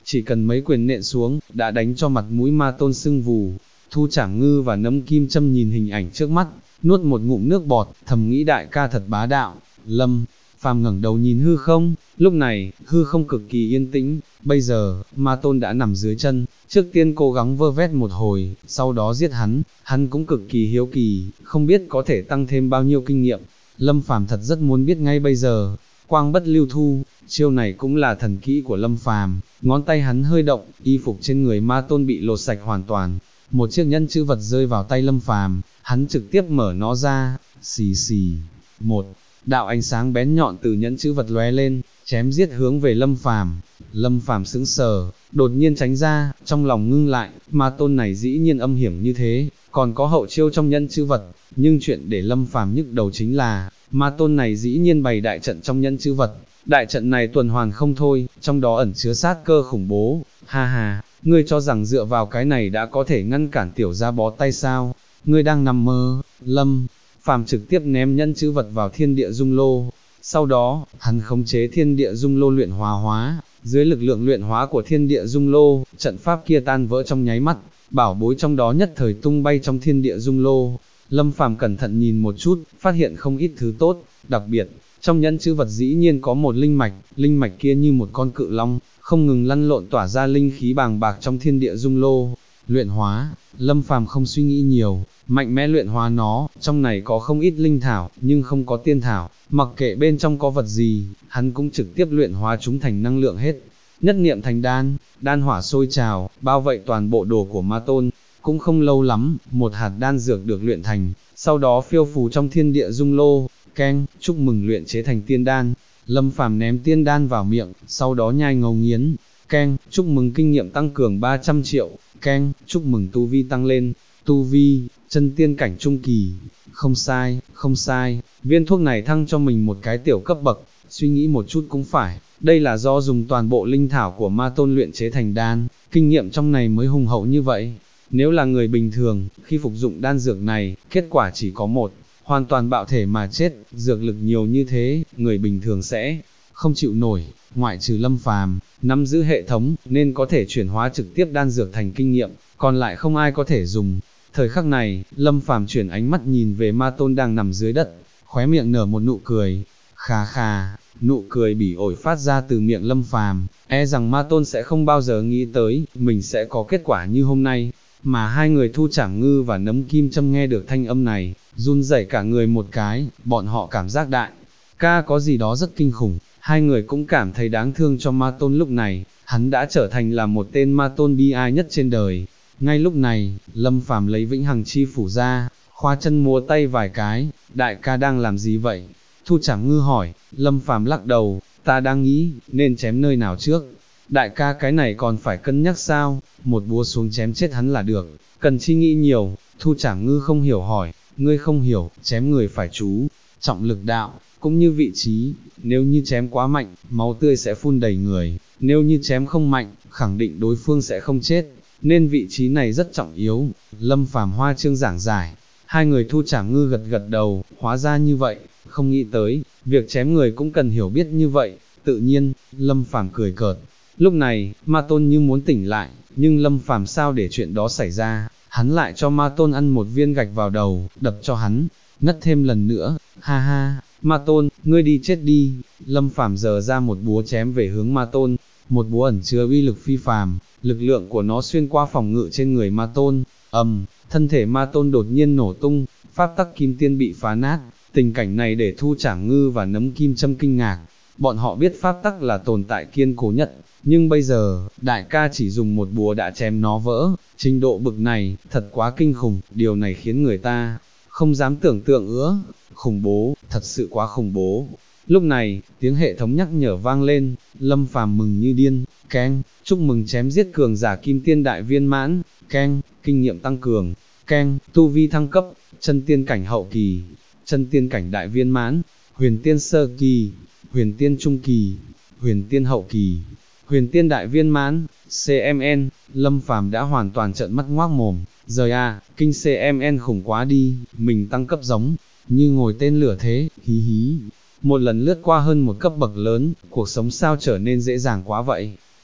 [SPEAKER 1] chỉ cần mấy quyền nện xuống, đã đánh cho mặt mũi ma tôn sưng vù. Thu Trảm Ngư và Nấm Kim Châm nhìn hình ảnh trước mắt, nuốt một ngụm nước bọt, thầm nghĩ đại ca thật bá đạo. Lâm Phàm ngẩng đầu nhìn hư không, lúc này, hư không cực kỳ yên tĩnh, bây giờ, ma tôn đã nằm dưới chân, trước tiên cố gắng vơ vét một hồi, sau đó giết hắn cũng cực kỳ hiếu kỳ, không biết có thể tăng thêm bao nhiêu kinh nghiệm. Lâm Phàm thật rất muốn biết ngay bây giờ. Quang bất lưu thu, chiêu này cũng là thần kỹ của Lâm Phàm, ngón tay hắn hơi động, y phục trên người ma tôn bị lột sạch hoàn toàn. Một chiếc nhân chữ vật rơi vào tay Lâm Phàm, hắn trực tiếp mở nó ra, xì xì, một đạo ánh sáng bén nhọn từ nhẫn chữ vật lóe lên, chém giết hướng về Lâm Phàm. Lâm Phàm sững sờ, đột nhiên tránh ra, trong lòng ngưng lại, ma tôn này dĩ nhiên âm hiểm như thế, còn có hậu chiêu trong nhẫn chữ vật, nhưng chuyện để Lâm Phàm nhức đầu chính là, ma tôn này dĩ nhiên bày đại trận trong nhẫn chữ vật, đại trận này tuần hoàn không thôi, trong đó ẩn chứa sát cơ khủng bố. Ha ha, ngươi cho rằng dựa vào cái này đã có thể ngăn cản tiểu gia bó tay sao? Ngươi đang nằm mơ. Lâm Phàm trực tiếp ném nhẫn chữ vật vào thiên địa dung lô, sau đó, hắn khống chế thiên địa dung lô luyện hóa, dưới lực lượng luyện hóa của thiên địa dung lô, trận pháp kia tan vỡ trong nháy mắt, bảo bối trong đó nhất thời tung bay trong thiên địa dung lô. Lâm Phàm cẩn thận nhìn một chút, phát hiện không ít thứ tốt, đặc biệt, trong nhẫn chữ vật dĩ nhiên có một linh mạch kia như một con cự long, không ngừng lăn lộn tỏa ra linh khí bàng bạc trong thiên địa dung lô. Luyện hóa, Lâm Phàm không suy nghĩ nhiều, mạnh mẽ luyện hóa nó, trong này có không ít linh thảo, nhưng không có tiên thảo, mặc kệ bên trong có vật gì, hắn cũng trực tiếp luyện hóa chúng thành năng lượng hết. Nhất niệm thành đan, đan hỏa sôi trào, bao vậy toàn bộ đồ của ma tôn. Cũng không lâu lắm, một hạt đan dược được luyện thành, sau đó phiêu phù trong thiên địa dung lô. Keng, chúc mừng luyện chế thành tiên đan. Lâm Phàm ném tiên đan vào miệng, sau đó nhai ngấu nghiến. Keng, chúc mừng kinh nghiệm tăng cường 300 triệu. Keng, chúc mừng tu vi tăng lên. Tu vi, chân tiên cảnh trung kỳ. Không sai, viên thuốc này thăng cho mình một cái tiểu cấp bậc, suy nghĩ một chút cũng phải, đây là do dùng toàn bộ linh thảo của ma tôn luyện chế thành đan, kinh nghiệm trong này mới hùng hậu như vậy. Nếu là người bình thường, khi phục dụng đan dược này, kết quả chỉ có một, hoàn toàn bạo thể mà chết, dược lực nhiều như thế, người bình thường sẽ không chịu nổi, ngoại trừ Lâm Phàm, nắm giữ hệ thống, nên có thể chuyển hóa trực tiếp đan dược thành kinh nghiệm, còn lại không ai có thể dùng. Thời khắc này, Lâm Phàm chuyển ánh mắt nhìn về ma tôn đang nằm dưới đất, khóe miệng nở một nụ cười, khà khà, nụ cười bỉ ổi phát ra từ miệng Lâm Phàm, e rằng ma tôn sẽ không bao giờ nghĩ tới, mình sẽ có kết quả như hôm nay. Mà hai người Thu Trảm Ngư và Nấm Kim Châm nghe được thanh âm này, run rẩy cả người một cái, bọn họ cảm giác đại ca có gì đó rất kinh khủng, hai người cũng cảm thấy đáng thương cho ma tôn lúc này, hắn đã trở thành là một tên ma tôn bi ai nhất trên đời. Ngay lúc này, Lâm Phàm lấy Vĩnh Hằng Chi Phủ ra, khoa chân múa tay vài cái, đại ca đang làm gì vậy? Thu Trảm Ngư hỏi. Lâm Phàm lắc đầu, ta đang nghĩ, nên chém nơi nào trước? Đại ca cái này còn phải cân nhắc sao, một búa xuống chém chết hắn là được, cần chi nghĩ nhiều. Thu Trảm Ngư không hiểu hỏi, ngươi không hiểu, chém người phải chú trọng lực đạo, cũng như vị trí, nếu như chém quá mạnh, máu tươi sẽ phun đầy người, nếu như chém không mạnh, khẳng định đối phương sẽ không chết, nên vị trí này rất trọng yếu. Lâm Phàm hoa trương giảng giải, hai người Thu Trảm Ngư gật gật đầu, hóa ra như vậy, không nghĩ tới, việc chém người cũng cần hiểu biết như vậy, tự nhiên, Lâm Phàm cười cợt. Lúc này, ma tôn như muốn tỉnh lại, nhưng Lâm Phàm sao để chuyện đó xảy ra, hắn lại cho ma tôn ăn một viên gạch vào đầu, đập cho hắn, ngất thêm lần nữa, ha ha, ma tôn, ngươi đi chết đi. Lâm Phàm giơ ra một búa chém về hướng ma tôn, một búa ẩn chứa uy lực phi phàm, lực lượng của nó xuyên qua phòng ngự trên người ma tôn, thân thể ma tôn đột nhiên nổ tung, pháp tắc kim tiên bị phá nát, tình cảnh này để Thu Trảm Ngư và Nấm Kim Châm kinh ngạc, bọn họ biết pháp tắc là tồn tại kiên cố nhất, nhưng bây giờ, đại ca chỉ dùng một búa đã chém nó vỡ, trình độ bực này, thật quá kinh khủng, điều này khiến người ta không dám tưởng tượng nữa, khủng bố, thật sự quá khủng bố. Lúc này, tiếng hệ thống nhắc nhở vang lên, Lâm Phàm mừng như điên, keng, chúc mừng chém giết cường giả kim tiên đại viên mãn, keng, kinh nghiệm tăng cường, keng, tu vi thăng cấp, chân tiên cảnh hậu kỳ, chân tiên cảnh đại viên mãn, huyền tiên sơ kỳ, huyền tiên trung kỳ, huyền tiên hậu kỳ, huyền tiên đại viên mãn, CMN. Lâm Phàm đã hoàn toàn trợn mắt ngoác mồm, rời kinh CMN khủng quá đi, mình tăng cấp giống như ngồi tên lửa thế, hí hí. Một lần lướt qua hơn một cấp bậc lớn, cuộc sống sao trở nên dễ dàng quá vậy.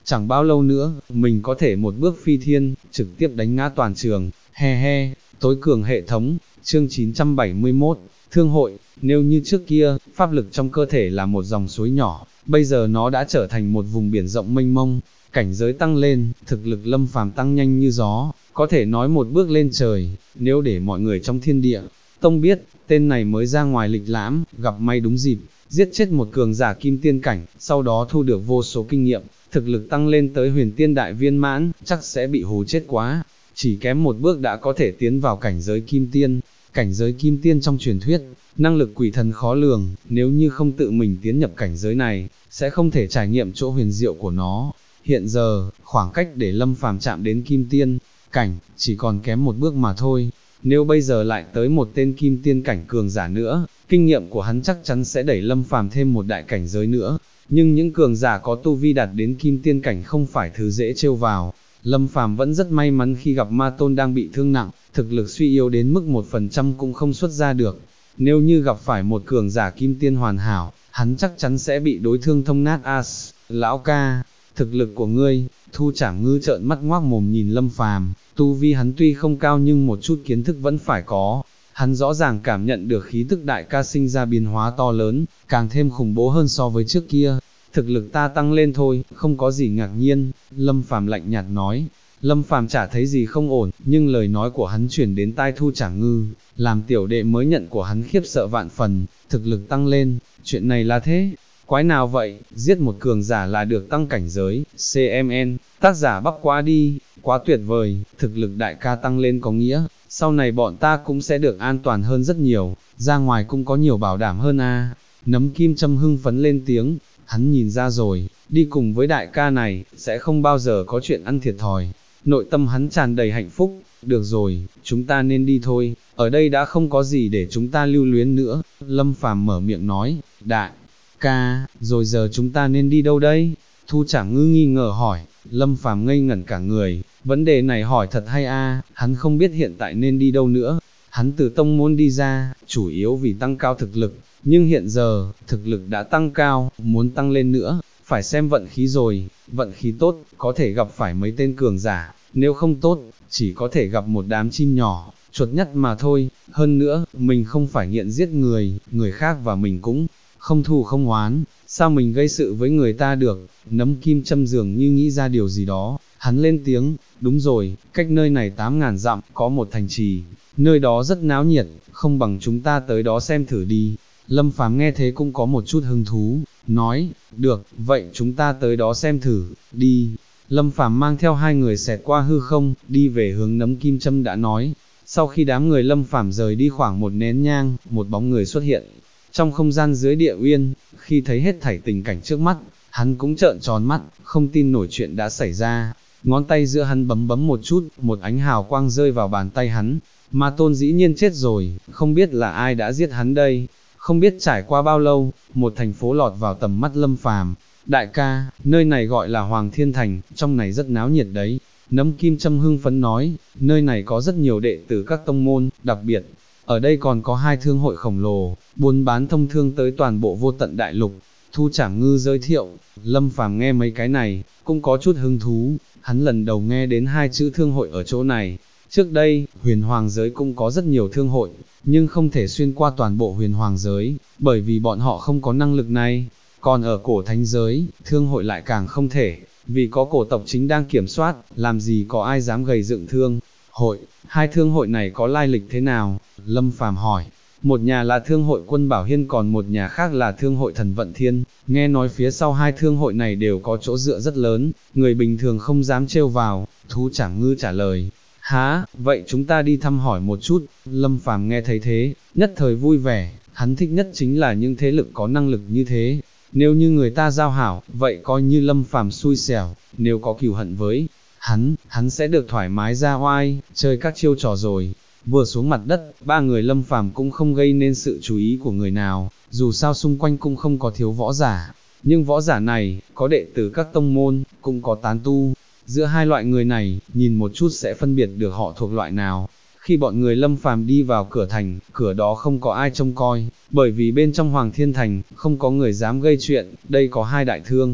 [SPEAKER 1] chẳng bao lâu nữa, mình có thể một bước phi thiên, trực tiếp đánh ngã toàn trường, he he, tối cường hệ thống, chương 971, thương hội, nếu như trước kia, pháp lực trong cơ thể là một dòng suối nhỏ, bây giờ nó đã trở thành một vùng biển rộng mênh mông, cảnh giới tăng lên, thực lực Lâm Phàm tăng nhanh như gió, có thể nói một bước lên trời, nếu để mọi người trong thiên địa, tông biết, tên này mới ra ngoài lịch lãm, gặp may đúng dịp, giết chết một cường giả kim tiên cảnh, sau đó thu được vô số kinh nghiệm, thực lực tăng lên tới huyền tiên đại viên mãn, chắc sẽ bị hù chết quá, chỉ kém một bước đã có thể tiến vào cảnh giới kim tiên. Cảnh giới kim tiên trong truyền thuyết, năng lực quỷ thần khó lường, nếu như không tự mình tiến nhập cảnh giới này, sẽ không thể trải nghiệm chỗ huyền diệu của nó. Hiện giờ, khoảng cách để Lâm Phàm chạm đến kim tiên cảnh, chỉ còn kém một bước mà thôi. Nếu bây giờ lại tới một tên kim tiên cảnh cường giả nữa, kinh nghiệm của hắn chắc chắn sẽ đẩy Lâm Phàm thêm một đại cảnh giới nữa. Nhưng những cường giả có tu vi đạt đến kim tiên cảnh không phải thứ dễ trêu vào. Lâm Phàm vẫn rất may mắn khi gặp Ma Tôn đang bị thương nặng, thực lực suy yếu đến mức 1% cũng không xuất ra được. Nếu như gặp phải một cường giả kim tiên hoàn hảo, hắn chắc chắn sẽ bị đối thương thông nát as. Lão ca, thực lực của ngươi, Thu Trảm Ngư trợn mắt ngoác mồm nhìn Lâm Phàm, tu vi hắn tuy không cao nhưng một chút kiến thức vẫn phải có. Hắn rõ ràng cảm nhận được khí tức đại ca sinh ra biến hóa to lớn, càng thêm khủng bố hơn so với trước kia. Thực lực ta tăng lên thôi, không có gì ngạc nhiên, Lâm Phàm lạnh nhạt nói. Lâm Phàm chả thấy gì không ổn, nhưng lời nói của hắn chuyển đến tai Thu Trảm Ngư, làm tiểu đệ mới nhận của hắn khiếp sợ vạn phần, thực lực tăng lên, chuyện này là thế, quái nào vậy, giết một cường giả là được tăng cảnh giới, CMN, tác giả bắp quá đi, quá tuyệt vời, thực lực đại ca tăng lên có nghĩa, sau này bọn ta cũng sẽ được an toàn hơn rất nhiều, ra ngoài cũng có nhiều bảo đảm hơn a. Nấm Kim Châm hưng phấn lên tiếng, hắn nhìn ra rồi, đi cùng với đại ca này, sẽ không bao giờ có chuyện ăn thiệt thòi. Nội tâm hắn tràn đầy hạnh phúc, được rồi, chúng ta nên đi thôi, ở đây đã không có gì để chúng ta lưu luyến nữa, Lâm Phàm mở miệng nói, đại ca, rồi giờ chúng ta nên đi đâu đây? Thu Trảm Ngư nghi ngờ hỏi, Lâm Phàm ngây ngẩn cả người, vấn đề này hỏi thật hay a, hắn không biết hiện tại nên đi đâu nữa, hắn từ tông môn đi ra, chủ yếu vì tăng cao thực lực, nhưng hiện giờ, thực lực đã tăng cao, muốn tăng lên nữa, phải xem vận khí rồi, vận khí tốt, có thể gặp phải mấy tên cường giả, nếu không tốt, chỉ có thể gặp một đám chim nhỏ, chuột nhắt mà thôi, hơn nữa, mình không phải nghiện giết người, người khác và mình cũng không thù không oán, sao mình gây sự với người ta được, Nấm Kim Châm dường như nghĩ ra điều gì đó, hắn lên tiếng, đúng rồi, cách nơi này 8.000 dặm, có một thành trì, nơi đó rất náo nhiệt, không bằng chúng ta tới đó xem thử đi. Lâm Phàm nghe thế cũng có một chút hứng thú, nói, được, vậy chúng ta tới đó xem thử, đi. Lâm Phàm mang theo hai người xẹt qua hư không, đi về hướng Nấm Kim Châm đã nói. Sau khi đám người Lâm Phàm rời đi khoảng một nén nhang, một bóng người xuất hiện. Trong không gian dưới địa uyên, khi thấy hết thảy tình cảnh trước mắt, hắn cũng trợn tròn mắt, không tin nổi chuyện đã xảy ra. Ngón tay giữa hắn bấm bấm một chút, một ánh hào quang rơi vào bàn tay hắn. Ma Tôn dĩ nhiên chết rồi, không biết là ai đã giết hắn đây. Không biết trải qua bao lâu, một thành phố lọt vào tầm mắt Lâm Phàm. Đại ca, nơi này gọi là Hoàng Thiên Thành, trong này rất náo nhiệt đấy. Nấm Kim Châm hưng phấn nói, nơi này có rất nhiều đệ tử các tông môn, đặc biệt, ở đây còn có hai thương hội khổng lồ, buôn bán thông thương tới toàn bộ Vô Tận Đại Lục. Thu Trảm Ngư giới thiệu, Lâm Phàm nghe mấy cái này, cũng có chút hứng thú, hắn lần đầu nghe đến hai chữ thương hội ở chỗ này. Trước đây, huyền hoàng giới cũng có rất nhiều thương hội, nhưng không thể xuyên qua toàn bộ huyền hoàng giới, bởi vì bọn họ không có năng lực này. Còn ở cổ thánh giới, thương hội lại càng không thể, vì có cổ tộc chính đang kiểm soát, làm gì có ai dám gầy dựng thương hội. Hai thương hội này có lai lịch thế nào? Lâm Phàm hỏi. Một nhà là thương hội Quân Bảo Hiên, còn một nhà khác là thương hội Thần Vận Thiên. Nghe nói phía sau hai thương hội này đều có chỗ dựa rất lớn, người bình thường không dám trêu vào. Thu Trảm Ngư trả lời. Hả, vậy chúng ta đi thăm hỏi một chút. Lâm Phàm nghe thấy thế, nhất thời vui vẻ, hắn thích nhất chính là những thế lực có năng lực như thế. Nếu như người ta giao hảo, vậy coi như Lâm Phàm xui xẻo, nếu có cừu hận với hắn sẽ được thoải mái ra oai, chơi các chiêu trò rồi. Vừa xuống mặt đất, ba người Lâm Phàm cũng không gây nên sự chú ý của người nào, dù sao xung quanh cũng không có thiếu võ giả. Nhưng võ giả này, có đệ tử các tông môn, cũng có tán tu. Giữa hai loại người này, nhìn một chút sẽ phân biệt được họ thuộc loại nào. Khi bọn người Lâm Phàm đi vào cửa thành, cửa đó không có ai trông coi, bởi vì bên trong Hoàng Thiên Thành, không có người dám gây chuyện, đây có hai đại thương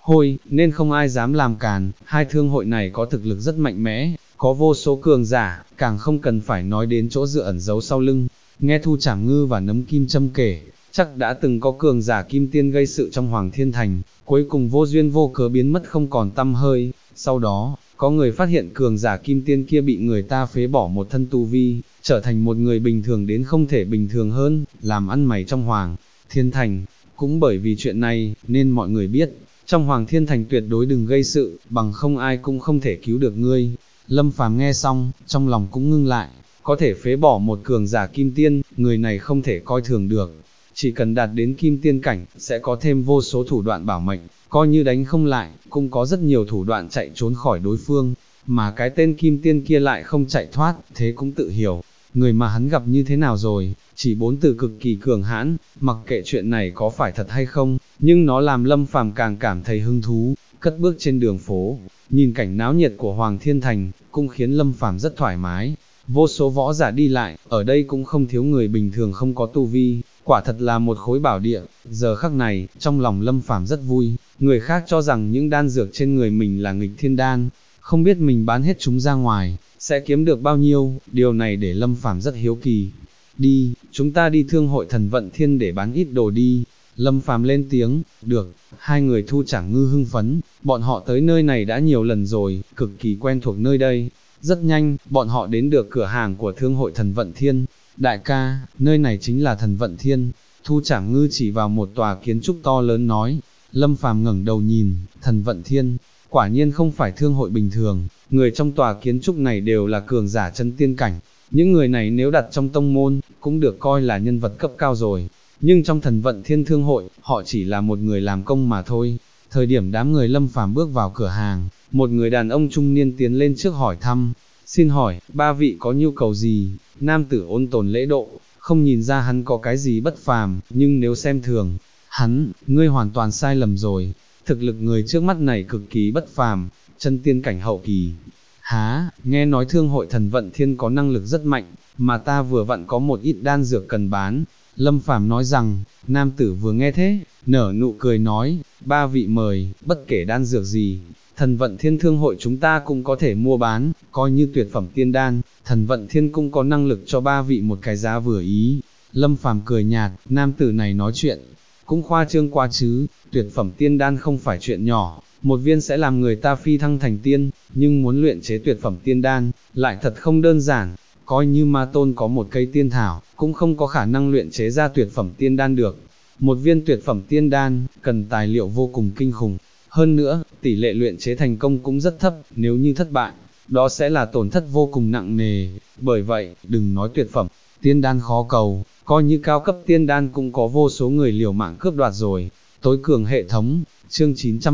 [SPEAKER 1] hôi, nên không ai dám làm càn, hai thương hội này có thực lực rất mạnh mẽ, có vô số cường giả, càng không cần phải nói đến chỗ dựa ẩn giấu sau lưng. Nghe Thu Trảm Ngư và Nấm Kim Châm kể, chắc đã từng có cường giả kim tiên gây sự trong Hoàng Thiên Thành, cuối cùng vô duyên vô cớ biến mất không còn tăm hơi. Sau đó, có người phát hiện cường giả kim tiên kia bị người ta phế bỏ một thân tu vi, trở thành một người bình thường đến không thể bình thường hơn, làm ăn mày trong Hoàng Thiên Thành. Cũng bởi vì chuyện này, nên mọi người biết, trong Hoàng Thiên Thành tuyệt đối đừng gây sự, bằng không ai cũng không thể cứu được ngươi. Lâm Phàm nghe xong, trong lòng cũng ngưng lại, có thể phế bỏ một cường giả kim tiên, người này không thể coi thường được. Chỉ cần đạt đến kim tiên cảnh, sẽ có thêm vô số thủ đoạn bảo mệnh, coi như đánh không lại, cũng có rất nhiều thủ đoạn chạy trốn khỏi đối phương, mà cái tên kim tiên kia lại không chạy thoát, thế cũng tự hiểu, người mà hắn gặp như thế nào rồi, chỉ 4 từ cực kỳ cường hãn, mặc kệ chuyện này có phải thật hay không, nhưng nó làm Lâm Phàm càng cảm thấy hứng thú, cất bước trên đường phố, nhìn cảnh náo nhiệt của Hoàng Thiên Thành, cũng khiến Lâm Phàm rất thoải mái. Vô số võ giả đi lại, ở đây cũng không thiếu người bình thường không có tu vi, quả thật là một khối bảo địa. Giờ khắc này, trong lòng Lâm Phàm rất vui, người khác cho rằng những đan dược trên người mình là nghịch thiên đan, không biết mình bán hết chúng ra ngoài, sẽ kiếm được bao nhiêu, điều này để Lâm Phàm rất hiếu kỳ. Đi, chúng ta đi thương hội Thần Vận Thiên để bán ít đồ đi. Lâm Phàm lên tiếng, được, hai người Thu Trảm Ngư hưng phấn, bọn họ tới nơi này đã nhiều lần rồi, cực kỳ quen thuộc nơi đây. Rất nhanh, bọn họ đến được cửa hàng của thương hội Thần Vận Thiên. Đại ca, nơi này chính là Thần Vận Thiên. Thu Trảm Ngư chỉ vào một tòa kiến trúc to lớn nói. Lâm Phàm ngẩng đầu nhìn, Thần Vận Thiên, quả nhiên không phải thương hội bình thường, người trong tòa kiến trúc này đều là cường giả chân tiên cảnh. Những người này nếu đặt trong tông môn, cũng được coi là nhân vật cấp cao rồi. Nhưng trong Thần Vận Thiên thương hội, họ chỉ là một người làm công mà thôi. Thời điểm đám người Lâm Phàm bước vào cửa hàng, một người đàn ông trung niên tiến lên trước hỏi thăm, xin hỏi, ba vị có nhu cầu gì? Nam tử ôn tồn lễ độ, không nhìn ra hắn có cái gì bất phàm, nhưng nếu xem thường, hắn, ngươi hoàn toàn sai lầm rồi, thực lực người trước mắt này cực kỳ bất phàm, chân tiên cảnh hậu kỳ. Há, nghe nói thương hội Thần Vận Thiên có năng lực rất mạnh, mà ta vừa vặn có một ít đan dược cần bán. Lâm Phàm nói rằng, nam tử vừa nghe thế, nở nụ cười nói, ba vị mời, bất kể đan dược gì, Thần Vận Thiên thương hội chúng ta cũng có thể mua bán, coi như tuyệt phẩm tiên đan, Thần Vận Thiên cũng có năng lực cho ba vị một cái giá vừa ý. Lâm Phàm cười nhạt, nam tử này nói chuyện, cũng khoa trương quá chứ, tuyệt phẩm tiên đan không phải chuyện nhỏ, một viên sẽ làm người ta phi thăng thành tiên, nhưng muốn luyện chế tuyệt phẩm tiên đan, lại thật không đơn giản, coi như Ma Tôn có một cây tiên thảo, cũng không có khả năng luyện chế ra tuyệt phẩm tiên đan được. Một viên tuyệt phẩm tiên đan, cần tài liệu vô cùng kinh khủng, hơn nữa, tỷ lệ luyện chế thành công cũng rất thấp, nếu như thất bại, đó sẽ là tổn thất vô cùng nặng nề, bởi vậy, đừng nói tuyệt phẩm, tiên đan khó cầu, coi như cao cấp tiên đan cũng có vô số người liều mạng cướp đoạt rồi. Tối cường hệ thống, chương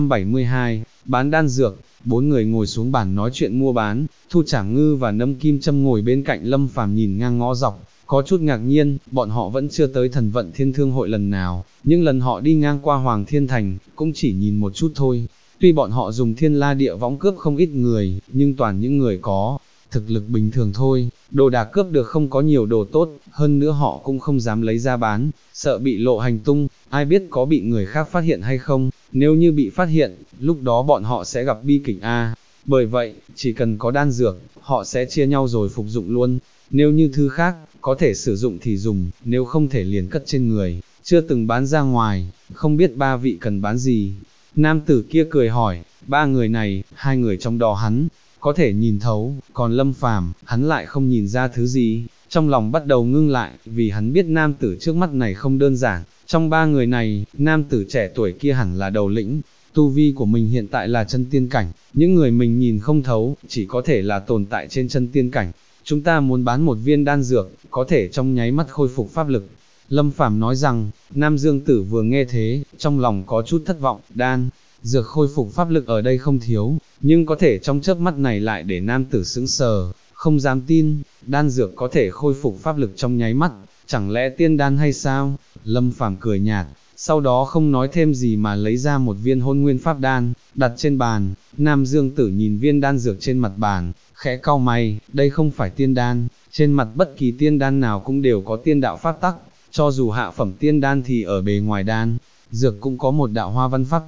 [SPEAKER 1] 972, bán đan dược, bốn người ngồi xuống bàn nói chuyện mua bán, Thu Trảm Ngư và Nấm Kim Châm ngồi bên cạnh Lâm Phàm nhìn ngang ngó dọc, có chút ngạc nhiên, bọn họ vẫn chưa tới Thần Vận Thiên thương hội lần nào, nhưng lần họ đi ngang qua Hoàng Thiên Thành, cũng chỉ nhìn một chút thôi. Tuy bọn họ dùng Thiên La Địa Võng cướp không ít người, nhưng toàn những người có thực lực bình thường thôi, đồ đạc cướp được không có nhiều đồ tốt, hơn nữa họ cũng không dám lấy ra bán, sợ bị lộ hành tung, ai biết có bị người khác phát hiện hay không, nếu như bị phát hiện, lúc đó bọn họ sẽ gặp bi kịch a. Bởi vậy, chỉ cần có đan dược, họ sẽ chia nhau rồi phục dụng luôn, nếu như thứ khác, có thể sử dụng thì dùng, nếu không thể liền cất trên người, chưa từng bán ra ngoài, không biết ba vị cần bán gì. Nam tử kia cười hỏi, ba người này, hai người trong đó hắn có thể nhìn thấu, còn Lâm Phàm, hắn lại không nhìn ra thứ gì, trong lòng bắt đầu ngưng lại, vì hắn biết nam tử trước mắt này không đơn giản, trong ba người này, nam tử trẻ tuổi kia hẳn là đầu lĩnh, tu vi của mình hiện tại là chân tiên cảnh, những người mình nhìn không thấu, chỉ có thể là tồn tại trên chân tiên cảnh. Chúng ta muốn bán một viên đan dược, có thể trong nháy mắt khôi phục pháp lực. Lâm Phàm nói rằng, Nam Dương Tử vừa nghe thế, trong lòng có chút thất vọng, đan dược khôi phục pháp lực ở đây không thiếu, nhưng có thể trong chớp mắt này lại để nam tử sững sờ, không dám tin, đan dược có thể khôi phục pháp lực trong nháy mắt, chẳng lẽ tiên đan hay sao? Lâm Phàm cười nhạt, sau đó không nói thêm gì mà lấy ra một viên hôn nguyên pháp đan, đặt trên bàn. Nam Dương Tử nhìn viên đan dược trên mặt bàn, khẽ cau mày, đây không phải tiên đan, trên mặt bất kỳ tiên đan nào cũng đều có tiên đạo pháp tắc, cho dù hạ phẩm tiên đan thì ở bề ngoài đan dược cũng có một đạo hoa văn pháp tắc,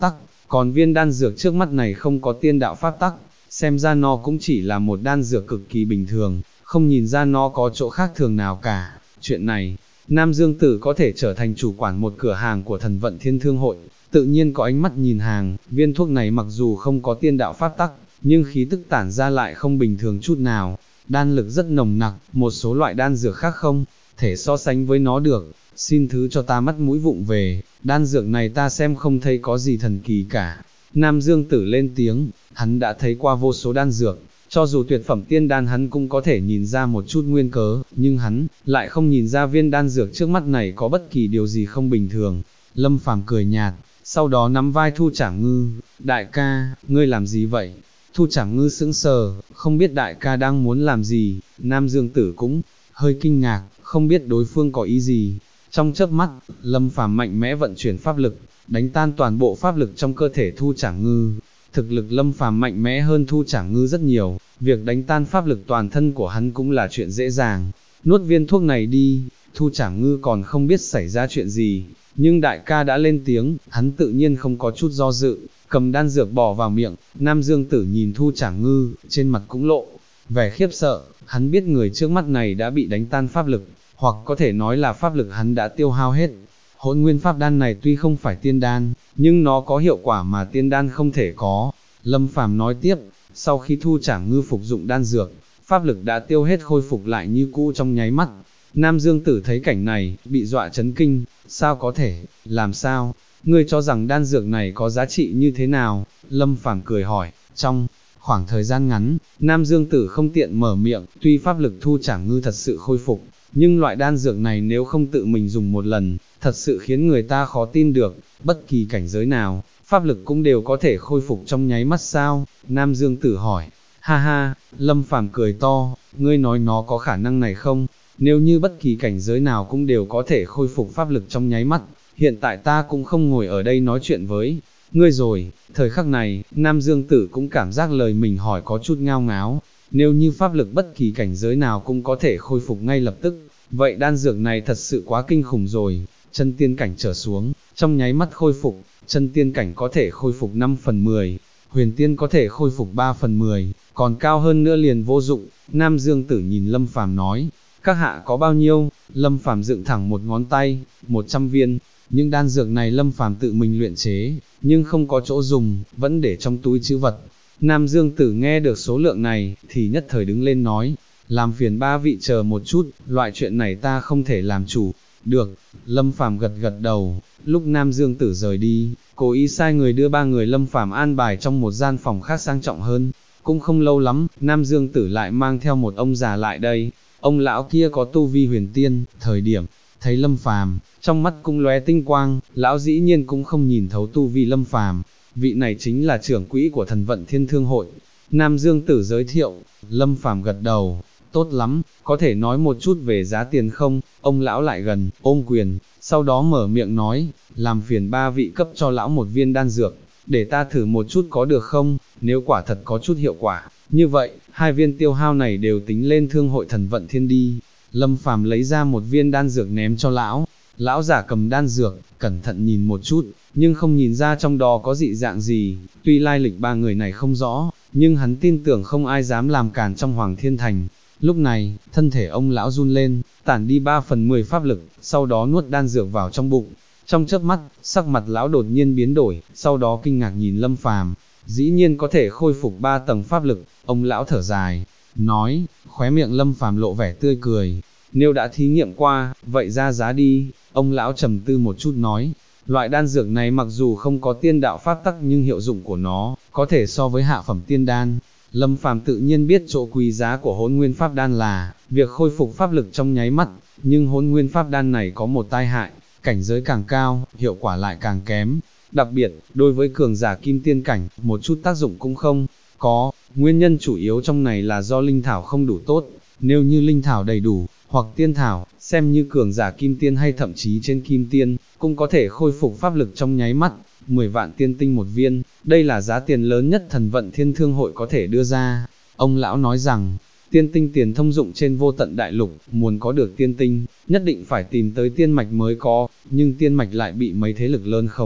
[SPEAKER 1] còn viên đan dược trước mắt này không có tiên đạo pháp tắc, xem ra nó cũng chỉ là một đan dược cực kỳ bình thường, không nhìn ra nó có chỗ khác thường nào cả. Chuyện này, Nam Dương Tử có thể trở thành chủ quản một cửa hàng của Thần Vận Thiên Thương Hội, tự nhiên có ánh mắt nhìn hàng. Viên thuốc này mặc dù không có tiên đạo pháp tắc, nhưng khí tức tản ra lại không bình thường chút nào, đan lực rất nồng nặc, một số loại đan dược khác không thể so sánh với nó được. Xin thứ cho ta mắt mũi vụng về, đan dược này ta xem không thấy có gì thần kỳ cả. Nam Dương Tử lên tiếng, hắn đã thấy qua vô số đan dược, cho dù tuyệt phẩm tiên đan hắn cũng có thể nhìn ra một chút nguyên cớ, nhưng hắn lại không nhìn ra viên đan dược trước mắt này có bất kỳ điều gì không bình thường. Lâm Phàm cười nhạt, sau đó nắm vai Thu Trảm Ngư, đại ca, ngươi làm gì vậy? Thu Trảm Ngư sững sờ, không biết đại ca đang muốn làm gì. Nam Dương Tử cũng hơi kinh ngạc, không biết đối phương có ý gì. Trong chớp mắt, Lâm Phàm mạnh mẽ vận chuyển pháp lực, đánh tan toàn bộ pháp lực trong cơ thể Thu Trảm Ngư. Thực lực Lâm Phàm mạnh mẽ hơn Thu Trảm Ngư rất nhiều, việc đánh tan pháp lực toàn thân của hắn cũng là chuyện dễ dàng. Nuốt viên thuốc này đi. Thu Trảm Ngư còn không biết xảy ra chuyện gì, nhưng đại ca đã lên tiếng, hắn tự nhiên không có chút do dự, cầm đan dược bỏ vào miệng. Nam Dương Tử nhìn Thu Trảm Ngư, trên mặt cũng lộ vẻ khiếp sợ, hắn biết người trước mắt này đã bị đánh tan pháp lực, hoặc có thể nói là pháp lực hắn đã tiêu hao hết. Hỗn nguyên pháp đan này tuy không phải tiên đan, nhưng nó có hiệu quả mà tiên đan không thể có. Lâm Phàm nói tiếp, sau khi Thu Trảm Ngư phục dụng đan dược, pháp lực đã tiêu hết khôi phục lại như cũ trong nháy mắt. Nam Dương Tử thấy cảnh này, bị dọa chấn kinh, sao có thể, làm sao, ngươi cho rằng đan dược này có giá trị như thế nào? Lâm Phàm cười hỏi, trong khoảng thời gian ngắn, Nam Dương Tử không tiện mở miệng, tuy pháp lực Thu Trảm Ngư thật sự khôi phục, nhưng loại đan dược này nếu không tự mình dùng một lần, thật sự khiến người ta khó tin được. Bất kỳ cảnh giới nào, pháp lực cũng đều có thể khôi phục trong nháy mắt sao? Nam Dương Tử hỏi. Ha ha, Lâm Phàm cười to, ngươi nói nó có khả năng này không? Nếu như bất kỳ cảnh giới nào cũng đều có thể khôi phục pháp lực trong nháy mắt, hiện tại ta cũng không ngồi ở đây nói chuyện với ngươi rồi. Thời khắc này, Nam Dương Tử cũng cảm giác lời mình hỏi có chút ngao ngáo. Nếu như pháp lực bất kỳ cảnh giới nào cũng có thể khôi phục ngay lập tức, vậy đan dược này thật sự quá kinh khủng rồi. Chân tiên cảnh trở xuống, trong nháy mắt khôi phục, chân tiên cảnh có thể khôi phục 5/10, huyền tiên có thể khôi phục 3/10, còn cao hơn nữa liền vô dụng. Nam Dương Tử nhìn Lâm Phàm nói, các hạ có bao nhiêu? Lâm Phàm dựng thẳng một ngón tay, 100 viên. Những đan dược này Lâm Phàm tự mình luyện chế, nhưng không có chỗ dùng, vẫn để trong túi trữ vật. Nam Dương Tử nghe được số lượng này, thì nhất thời đứng lên nói, làm phiền ba vị chờ một chút, loại chuyện này ta không thể làm chủ. Được, Lâm Phàm gật gật đầu. Lúc Nam Dương Tử rời đi, cố ý sai người đưa ba người Lâm Phàm an bài trong một gian phòng khác sang trọng hơn. Cũng không lâu lắm, Nam Dương Tử lại mang theo một ông già lại đây. Ông lão kia có tu vi huyền tiên, thời điểm thấy Lâm Phàm, trong mắt cũng lóe tinh quang. Lão dĩ nhiên cũng không nhìn thấu tu vi Lâm Phàm, vị này chính là trưởng quỹ của Thần Vận Thiên Thương Hội. Nam Dương Tử giới thiệu. Lâm Phàm gật đầu, tốt lắm, có thể nói một chút về giá tiền không? Ông lão lại gần, ôm quyền, sau đó mở miệng nói, làm phiền ba vị cấp cho lão một viên đan dược, để ta thử một chút có được không? Nếu quả thật có chút hiệu quả, như vậy, 2 viên tiêu hao này đều tính lên Thương Hội Thần Vận Thiên đi. Lâm Phàm lấy ra một viên đan dược ném cho lão. Lão giả cầm đan dược, cẩn thận nhìn một chút, nhưng không nhìn ra trong đó có dị dạng gì. Tuy lai lịch ba người này không rõ, nhưng hắn tin tưởng không ai dám làm cản trong Hoàng Thiên Thành. Lúc này, thân thể ông lão run lên, tản đi 3/10 pháp lực, sau đó nuốt đan dược vào trong bụng. Trong chớp mắt, sắc mặt lão đột nhiên biến đổi, sau đó kinh ngạc nhìn Lâm Phàm, dĩ nhiên có thể khôi phục 3 tầng pháp lực. Ông lão thở dài, nói, khóe miệng Lâm Phàm lộ vẻ tươi cười, nếu đã thí nghiệm qua, vậy ra giá đi. Ông lão trầm tư một chút nói, loại đan dược này mặc dù không có tiên đạo pháp tắc nhưng hiệu dụng của nó có thể so với hạ phẩm tiên đan. Lâm Phàm tự nhiên biết chỗ quý giá của Hỗn Nguyên Pháp Đan là việc khôi phục pháp lực trong nháy mắt, nhưng Hỗn Nguyên Pháp Đan này có một tai hại, cảnh giới càng cao, hiệu quả lại càng kém. Đặc biệt, đối với cường giả kim tiên cảnh, một chút tác dụng cũng không có. Nguyên nhân chủ yếu trong này là do linh thảo không đủ tốt. Nếu như linh thảo đầy đủ, hoặc tiên thảo, xem như cường giả kim tiên hay thậm chí trên kim tiên, cũng có thể khôi phục pháp lực trong nháy mắt. 10 vạn tiên tinh một viên, đây là giá tiền lớn nhất Thần Vận Thiên Thương Hội có thể đưa ra. Ông lão nói rằng, tiên tinh tiền thông dụng trên vô tận đại lục, muốn có được tiên tinh, nhất định phải tìm tới tiên mạch mới có, nhưng tiên mạch lại bị mấy thế lực lớn khống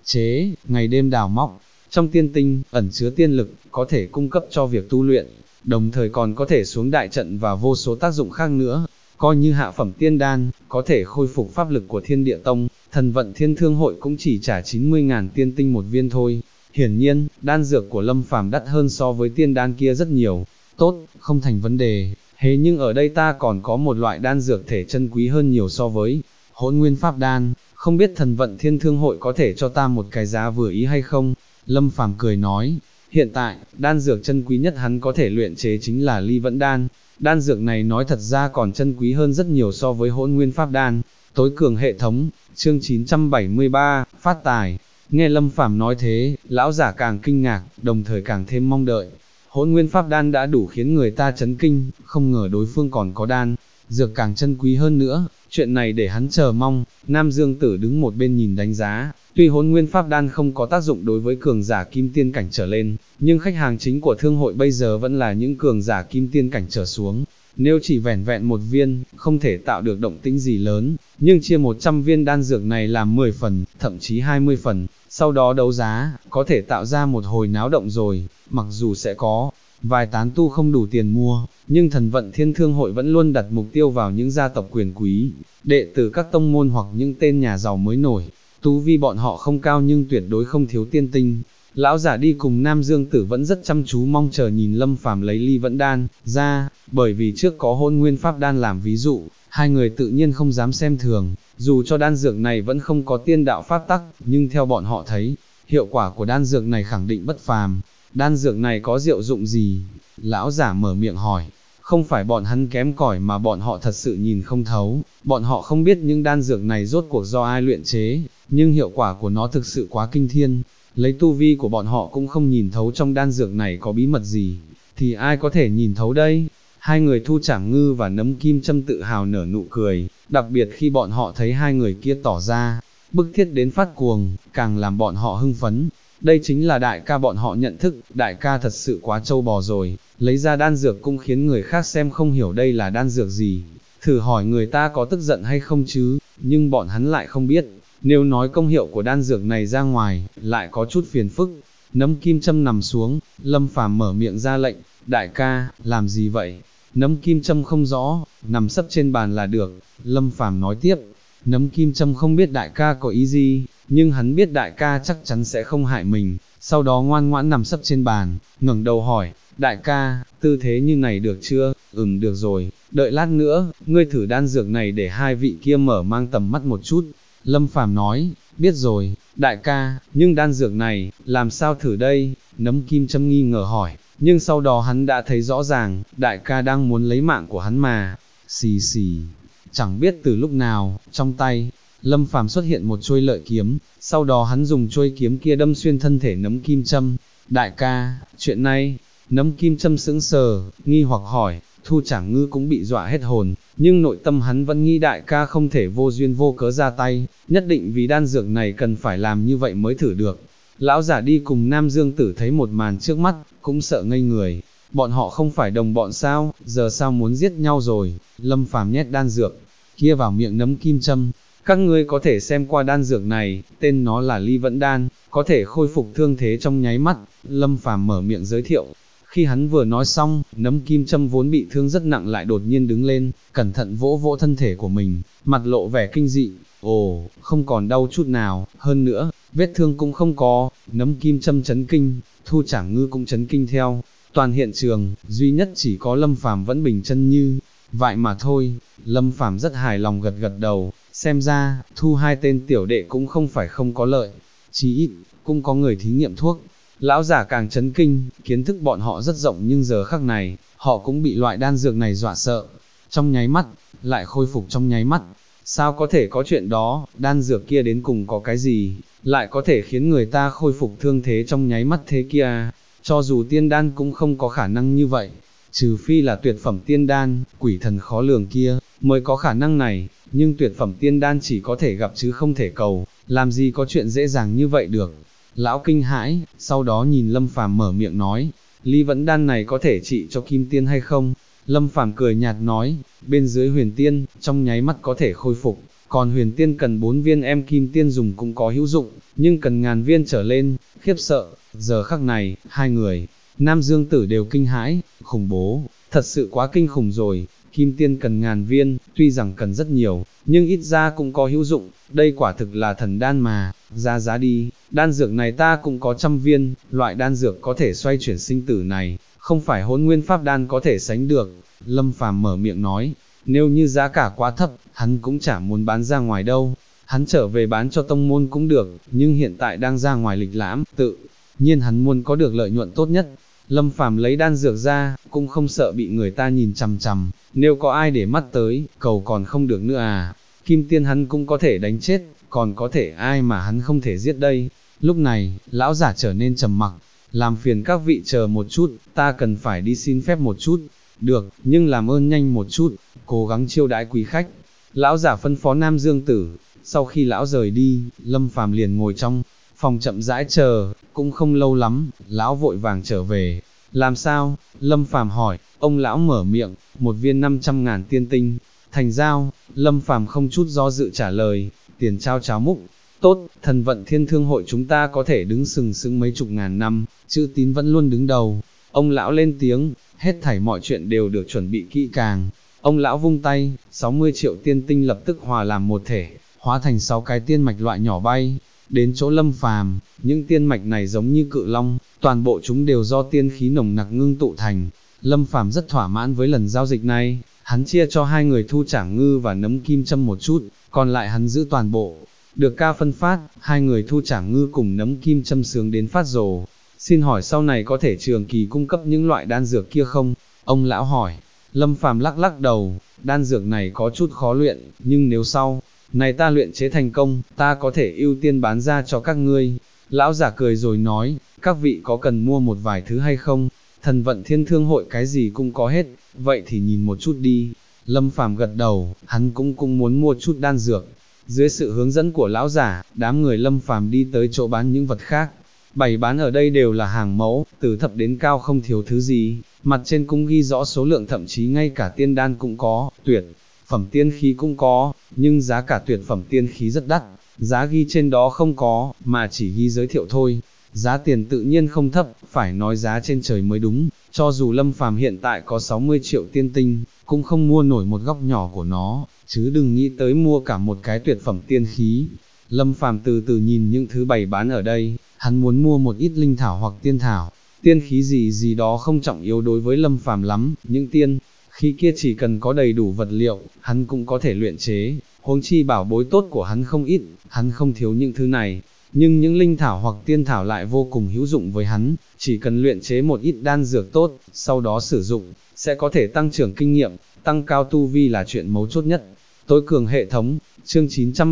[SPEAKER 1] chế, ngày đêm đào móc. Trong tiên tinh, ẩn chứa tiên lực, có thể cung cấp cho việc tu luyện, đồng thời còn có thể xuống đại trận và vô số tác dụng khác nữa. Coi như hạ phẩm tiên đan, có thể khôi phục pháp lực của Thiên Địa Tông, Thần Vận Thiên Thương Hội cũng chỉ trả 90.000 tiên tinh một viên thôi. Hiển nhiên, đan dược của Lâm Phàm đắt hơn so với tiên đan kia rất nhiều. Tốt, không thành vấn đề. Thế nhưng ở đây ta còn có một loại đan dược thể chân quý hơn nhiều so với Hỗn Nguyên Pháp Đan, không biết Thần Vận Thiên Thương Hội có thể cho ta một cái giá vừa ý hay không? Lâm Phàm cười nói, hiện tại, đan dược chân quý nhất hắn có thể luyện chế chính là Ly Vẫn Đan. Đan dược này nói thật ra còn chân quý hơn rất nhiều so với Hỗn Nguyên Pháp Đan. Tối cường hệ thống, chương 973, phát tài. Nghe Lâm Phàm nói thế, lão giả càng kinh ngạc, đồng thời càng thêm mong đợi. Hỗn Nguyên Pháp Đan đã đủ khiến người ta chấn kinh, không ngờ đối phương còn có đan dược càng chân quý hơn nữa, chuyện này để hắn chờ mong. Nam Dương Tử đứng một bên nhìn đánh giá, tuy Hỗn Nguyên Pháp Đan không có tác dụng đối với cường giả kim tiên cảnh trở lên, nhưng khách hàng chính của thương hội bây giờ vẫn là những cường giả kim tiên cảnh trở xuống. Nếu chỉ vẻn vẹn một viên, không thể tạo được động tĩnh gì lớn, nhưng chia 100 viên đan dược này làm 10 phần, thậm chí 20 phần, sau đó đấu giá, có thể tạo ra một hồi náo động rồi. Mặc dù sẽ có vài tán tu không đủ tiền mua, nhưng Thần Vận Thiên Thương Hội vẫn luôn đặt mục tiêu vào những gia tộc quyền quý, đệ tử các tông môn hoặc những tên nhà giàu mới nổi. Tu vi bọn họ không cao nhưng tuyệt đối không thiếu tiên tinh. Lão giả đi cùng Nam Dương Tử vẫn rất chăm chú mong chờ nhìn Lâm Phàm lấy Ly Vẫn Đan ra, bởi vì trước có Hỗn Nguyên Pháp Đan làm ví dụ, hai người tự nhiên không dám xem thường. Dù cho đan dược này vẫn không có tiên đạo pháp tắc, nhưng theo bọn họ thấy, hiệu quả của đan dược này khẳng định bất phàm. Đan dược này có diệu dụng gì? Lão giả mở miệng hỏi. Không phải bọn hắn kém cỏi mà bọn họ thật sự nhìn không thấu, bọn họ không biết những đan dược này rốt cuộc do ai luyện chế, nhưng hiệu quả của nó thực sự quá kinh thiên. Lấy tu vi của bọn họ cũng không nhìn thấu trong đan dược này có bí mật gì, thì ai có thể nhìn thấu đây? Hai người Thu Trảm Ngư và Nấm Kim Châm tự hào nở nụ cười, đặc biệt khi bọn họ thấy hai người kia tỏ ra bức thiết đến phát cuồng, càng làm bọn họ hưng phấn. Đây chính là đại ca bọn họ nhận thức, đại ca thật sự quá trâu bò rồi, lấy ra đan dược cũng khiến người khác xem không hiểu đây là đan dược gì. Thử hỏi người ta có tức giận hay không chứ, nhưng bọn hắn lại không biết, nếu nói công hiệu của đan dược này ra ngoài, lại có chút phiền phức. Nấm Kim Châm nằm xuống, Lâm Phàm mở miệng ra lệnh, đại ca, làm gì vậy? Nấm Kim Châm không rõ, nằm sấp trên bàn là được. Lâm Phàm nói tiếp, Nấm Kim Châm không biết đại ca có ý gì, nhưng hắn biết đại ca chắc chắn sẽ không hại mình, sau đó ngoan ngoãn nằm sấp trên bàn, ngẩng đầu hỏi, đại ca, tư thế như này được chưa? Được rồi, đợi lát nữa, ngươi thử đan dược này để hai vị kia mở mang tầm mắt một chút. Lâm Phàm nói, biết rồi, đại ca, nhưng đan dược này, làm sao thử đây? Nấm Kim Châm nghi ngờ hỏi, nhưng sau đó hắn đã thấy rõ ràng, đại ca đang muốn lấy mạng của hắn mà. Xì xì, chẳng biết từ lúc nào, trong tay Lâm Phàm xuất hiện một chuôi lợi kiếm, sau đó hắn dùng chuôi kiếm kia đâm xuyên thân thể Nấm Kim Châm. Đại ca, chuyện này, Nấm Kim Châm sững sờ, nghi hoặc hỏi. Thu Trảm Ngư cũng bị dọa hết hồn, nhưng nội tâm hắn vẫn nghĩ đại ca không thể vô duyên vô cớ ra tay, nhất định vì đan dược này cần phải làm như vậy mới thử được. Lão giả đi cùng Nam Dương Tử thấy một màn trước mắt, cũng sợ ngây người. Bọn họ không phải đồng bọn sao, giờ sao muốn giết nhau rồi? Lâm Phàm nhét đan dược kia vào miệng Nấm Kim Châm. Các ngươi có thể xem qua đan dược này, tên nó là Ly Vẫn Đan, có thể khôi phục thương thế trong nháy mắt. Lâm Phàm mở miệng giới thiệu. Khi hắn vừa nói xong, Nấm Kim Châm vốn bị thương rất nặng lại đột nhiên đứng lên, cẩn thận vỗ vỗ thân thể của mình, mặt lộ vẻ kinh dị. Ồ, không còn đau chút nào, hơn nữa, vết thương cũng không có. Nấm Kim Châm chấn kinh, Thu Trảm Ngư cũng chấn kinh theo. Toàn hiện trường, duy nhất chỉ có Lâm Phàm vẫn bình chân như vậy mà thôi. Lâm Phàm rất hài lòng gật gật đầu, xem ra, thu hai tên tiểu đệ cũng không phải không có lợi, chí ít, cũng có người thí nghiệm thuốc. Lão giả càng chấn kinh, kiến thức bọn họ rất rộng nhưng giờ khắc này, họ cũng bị loại đan dược này dọa sợ. Trong nháy mắt, lại khôi phục trong nháy mắt. Sao có thể có chuyện đó, đan dược kia đến cùng có cái gì, lại có thể khiến người ta khôi phục thương thế trong nháy mắt thế kia? Cho dù tiên đan cũng không có khả năng như vậy, trừ phi là tuyệt phẩm tiên đan, quỷ thần khó lường kia, mới có khả năng này, nhưng tuyệt phẩm tiên đan chỉ có thể gặp chứ không thể cầu, làm gì có chuyện dễ dàng như vậy được. Lão kinh hãi, sau đó nhìn Lâm Phàm mở miệng nói, Ly Vẫn Đan này có thể trị cho kim tiên hay không? Lâm Phàm cười nhạt nói, bên dưới huyền tiên, trong nháy mắt có thể khôi phục, còn huyền tiên cần 4 viên em kim tiên dùng cũng có hữu dụng, nhưng cần ngàn viên trở lên, khiếp sợ, giờ khắc này, hai người, Nam Dương Tử đều kinh hãi, khủng bố, thật sự quá kinh khủng rồi, kim tiên cần ngàn viên, tuy rằng cần rất nhiều, nhưng ít ra cũng có hữu dụng, đây quả thực là thần đan mà, giá đi, đan dược này ta cũng có 100 viên, loại đan dược có thể xoay chuyển sinh tử này, không phải Hỗn Nguyên Pháp đan có thể sánh được, Lâm Phàm mở miệng nói, nếu như giá cả quá thấp, hắn cũng chả muốn bán ra ngoài đâu, hắn trở về bán cho tông môn cũng được, nhưng hiện tại đang ra ngoài lịch lãm, tự nhiên hắn muốn có được lợi nhuận tốt nhất. Lâm Phàm lấy đan dược ra, cũng không sợ bị người ta nhìn chằm chằm, nếu có ai để mắt tới, cầu còn không được nữa à, kim tiên hắn cũng có thể đánh chết, còn có thể ai mà hắn không thể giết đây. Lúc này, lão giả trở nên trầm mặc, làm phiền các vị chờ một chút, ta cần phải đi xin phép một chút, được, nhưng làm ơn nhanh một chút, cố gắng chiêu đãi quý khách. Lão giả phân phó Nam Dương Tử, sau khi lão rời đi, Lâm Phàm liền ngồi trong phòng chậm rãi chờ, cũng không lâu lắm, lão vội vàng trở về. Làm sao? Lâm Phàm hỏi, ông lão mở miệng, 1 viên 500.000 tiên tinh, thành giao. Lâm Phàm không chút do dự trả lời, tiền trao cháo múc. Tốt, thần vận thiên thương hội chúng ta có thể đứng sừng sững mấy chục ngàn năm, chữ tín vẫn luôn đứng đầu. Ông lão lên tiếng, hết thảy mọi chuyện đều được chuẩn bị kỹ càng. Ông lão vung tay, 60 triệu tiên tinh lập tức hòa làm một thể, hóa thành 6 cái tiên mạch loại nhỏ bay. Đến chỗ Lâm Phàm, những tiên mạch này giống như cự long, toàn bộ chúng đều do tiên khí nồng nặc ngưng tụ thành. Lâm Phàm rất thỏa mãn với lần giao dịch này, hắn chia cho hai người Thu Trảng Ngư và Nấm Kim Châm một chút, còn lại hắn giữ toàn bộ. Được ca phân phát, hai người Thu Trảng Ngư cùng Nấm Kim Châm sướng đến phát rồ. Xin hỏi sau này có thể trường kỳ cung cấp những loại đan dược kia không? Ông lão hỏi. Lâm Phàm lắc lắc đầu, đan dược này có chút khó luyện, nhưng nếu sau này ta luyện chế thành công, ta có thể ưu tiên bán ra cho các ngươi. Lão giả cười rồi nói, các vị có cần mua một vài thứ hay không? Thần vận thiên thương hội cái gì cũng có hết, vậy thì nhìn một chút đi. Lâm Phàm gật đầu, hắn cũng muốn mua chút đan dược. Dưới sự hướng dẫn của lão giả, đám người Lâm Phàm đi tới chỗ bán những vật khác. Bày bán ở đây đều là hàng mẫu, từ thấp đến cao không thiếu thứ gì, mặt trên cũng ghi rõ số lượng, thậm chí ngay cả tiên đan cũng có, tuyệt phẩm tiên khí cũng có, nhưng giá cả tuyệt phẩm tiên khí rất đắt, giá ghi trên đó không có, mà chỉ ghi giới thiệu thôi. Giá tiền tự nhiên không thấp, phải nói giá trên trời mới đúng, cho dù Lâm Phàm hiện tại có 60 triệu tiên tinh, cũng không mua nổi một góc nhỏ của nó, chứ đừng nghĩ tới mua cả một cái tuyệt phẩm tiên khí. Lâm Phàm từ từ nhìn những thứ bày bán ở đây, hắn muốn mua một ít linh thảo hoặc tiên thảo, tiên khí gì đó không trọng yếu đối với Lâm Phàm lắm, những tiên khí kia chỉ cần có đầy đủ vật liệu, hắn cũng có thể luyện chế, huống chi bảo bối tốt của hắn không ít, hắn không thiếu những thứ này, nhưng những linh thảo hoặc tiên thảo lại vô cùng hữu dụng với hắn, chỉ cần luyện chế một ít đan dược tốt, sau đó sử dụng, sẽ có thể tăng trưởng kinh nghiệm, tăng cao tu vi là chuyện mấu chốt nhất. Tối cường hệ thống, chương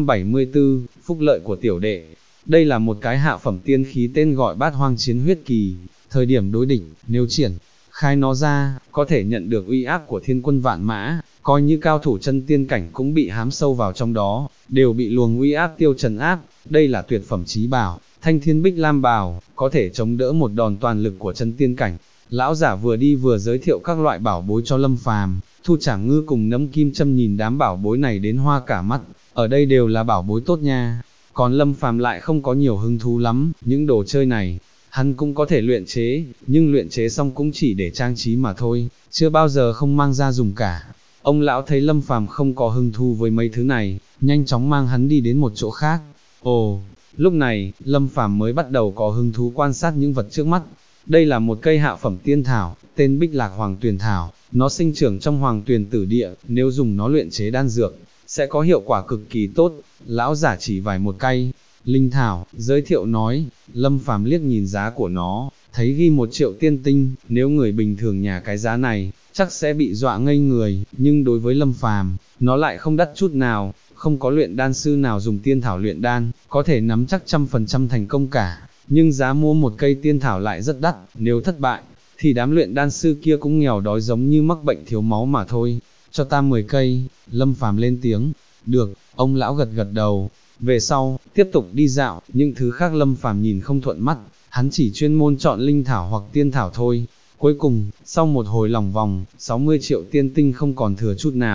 [SPEAKER 1] 974, phúc lợi của tiểu đệ. Đây là một cái hạ phẩm tiên khí tên gọi Bát Hoang Chiến Huyết Kỳ, thời điểm đối đỉnh, nếu triển khai nó ra, có thể nhận được uy áp của thiên quân vạn mã, coi như cao thủ chân tiên cảnh cũng bị hám sâu vào trong đó, đều bị luồng uy áp tiêu trấn áp. Đây là tuyệt phẩm chí bảo, Thanh Thiên Bích Lam Bào, có thể chống đỡ một đòn toàn lực của chân tiên cảnh. Lão giả vừa đi vừa giới thiệu các loại bảo bối cho Lâm Phàm. Thu Trảng Ngư cùng Nấm Kim Châm nhìn đám bảo bối này đến hoa cả mắt, ở đây đều là bảo bối tốt nha. Còn Lâm Phàm lại không có nhiều hứng thú lắm, những đồ chơi này, hắn cũng có thể luyện chế, nhưng luyện chế xong cũng chỉ để trang trí mà thôi, chưa bao giờ không mang ra dùng cả. Ông lão thấy Lâm Phàm không có hứng thú với mấy thứ này, nhanh chóng mang hắn đi đến một chỗ khác. Ồ, lúc này, Lâm Phàm mới bắt đầu có hứng thú quan sát những vật trước mắt. Đây là một cây hạ phẩm tiên thảo, tên Bích Lạc Hoàng Tuyền Thảo, nó sinh trưởng trong Hoàng Tuyền Tử Địa, nếu dùng nó luyện chế đan dược, sẽ có hiệu quả cực kỳ tốt. Lão giả chỉ vài một cây linh thảo, giới thiệu nói. Lâm Phàm liếc nhìn giá của nó, thấy ghi 1 triệu tiên tinh, nếu người bình thường nhà cái giá này, chắc sẽ bị dọa ngây người, nhưng đối với Lâm Phàm, nó lại không đắt chút nào, không có luyện đan sư nào dùng tiên thảo luyện đan, có thể nắm chắc 100% thành công cả, nhưng giá mua một cây tiên thảo lại rất đắt, nếu thất bại, thì đám luyện đan sư kia cũng nghèo đói giống như mắc bệnh thiếu máu mà thôi. Cho ta 10 cây, Lâm Phàm lên tiếng. Được, ông lão gật gật đầu. Về sau, tiếp tục đi dạo, những thứ khác Lâm Phàm nhìn không thuận mắt, hắn chỉ chuyên môn chọn linh thảo hoặc tiên thảo thôi. Cuối cùng, sau một hồi lòng vòng, 60 triệu tiên tinh không còn thừa chút nào.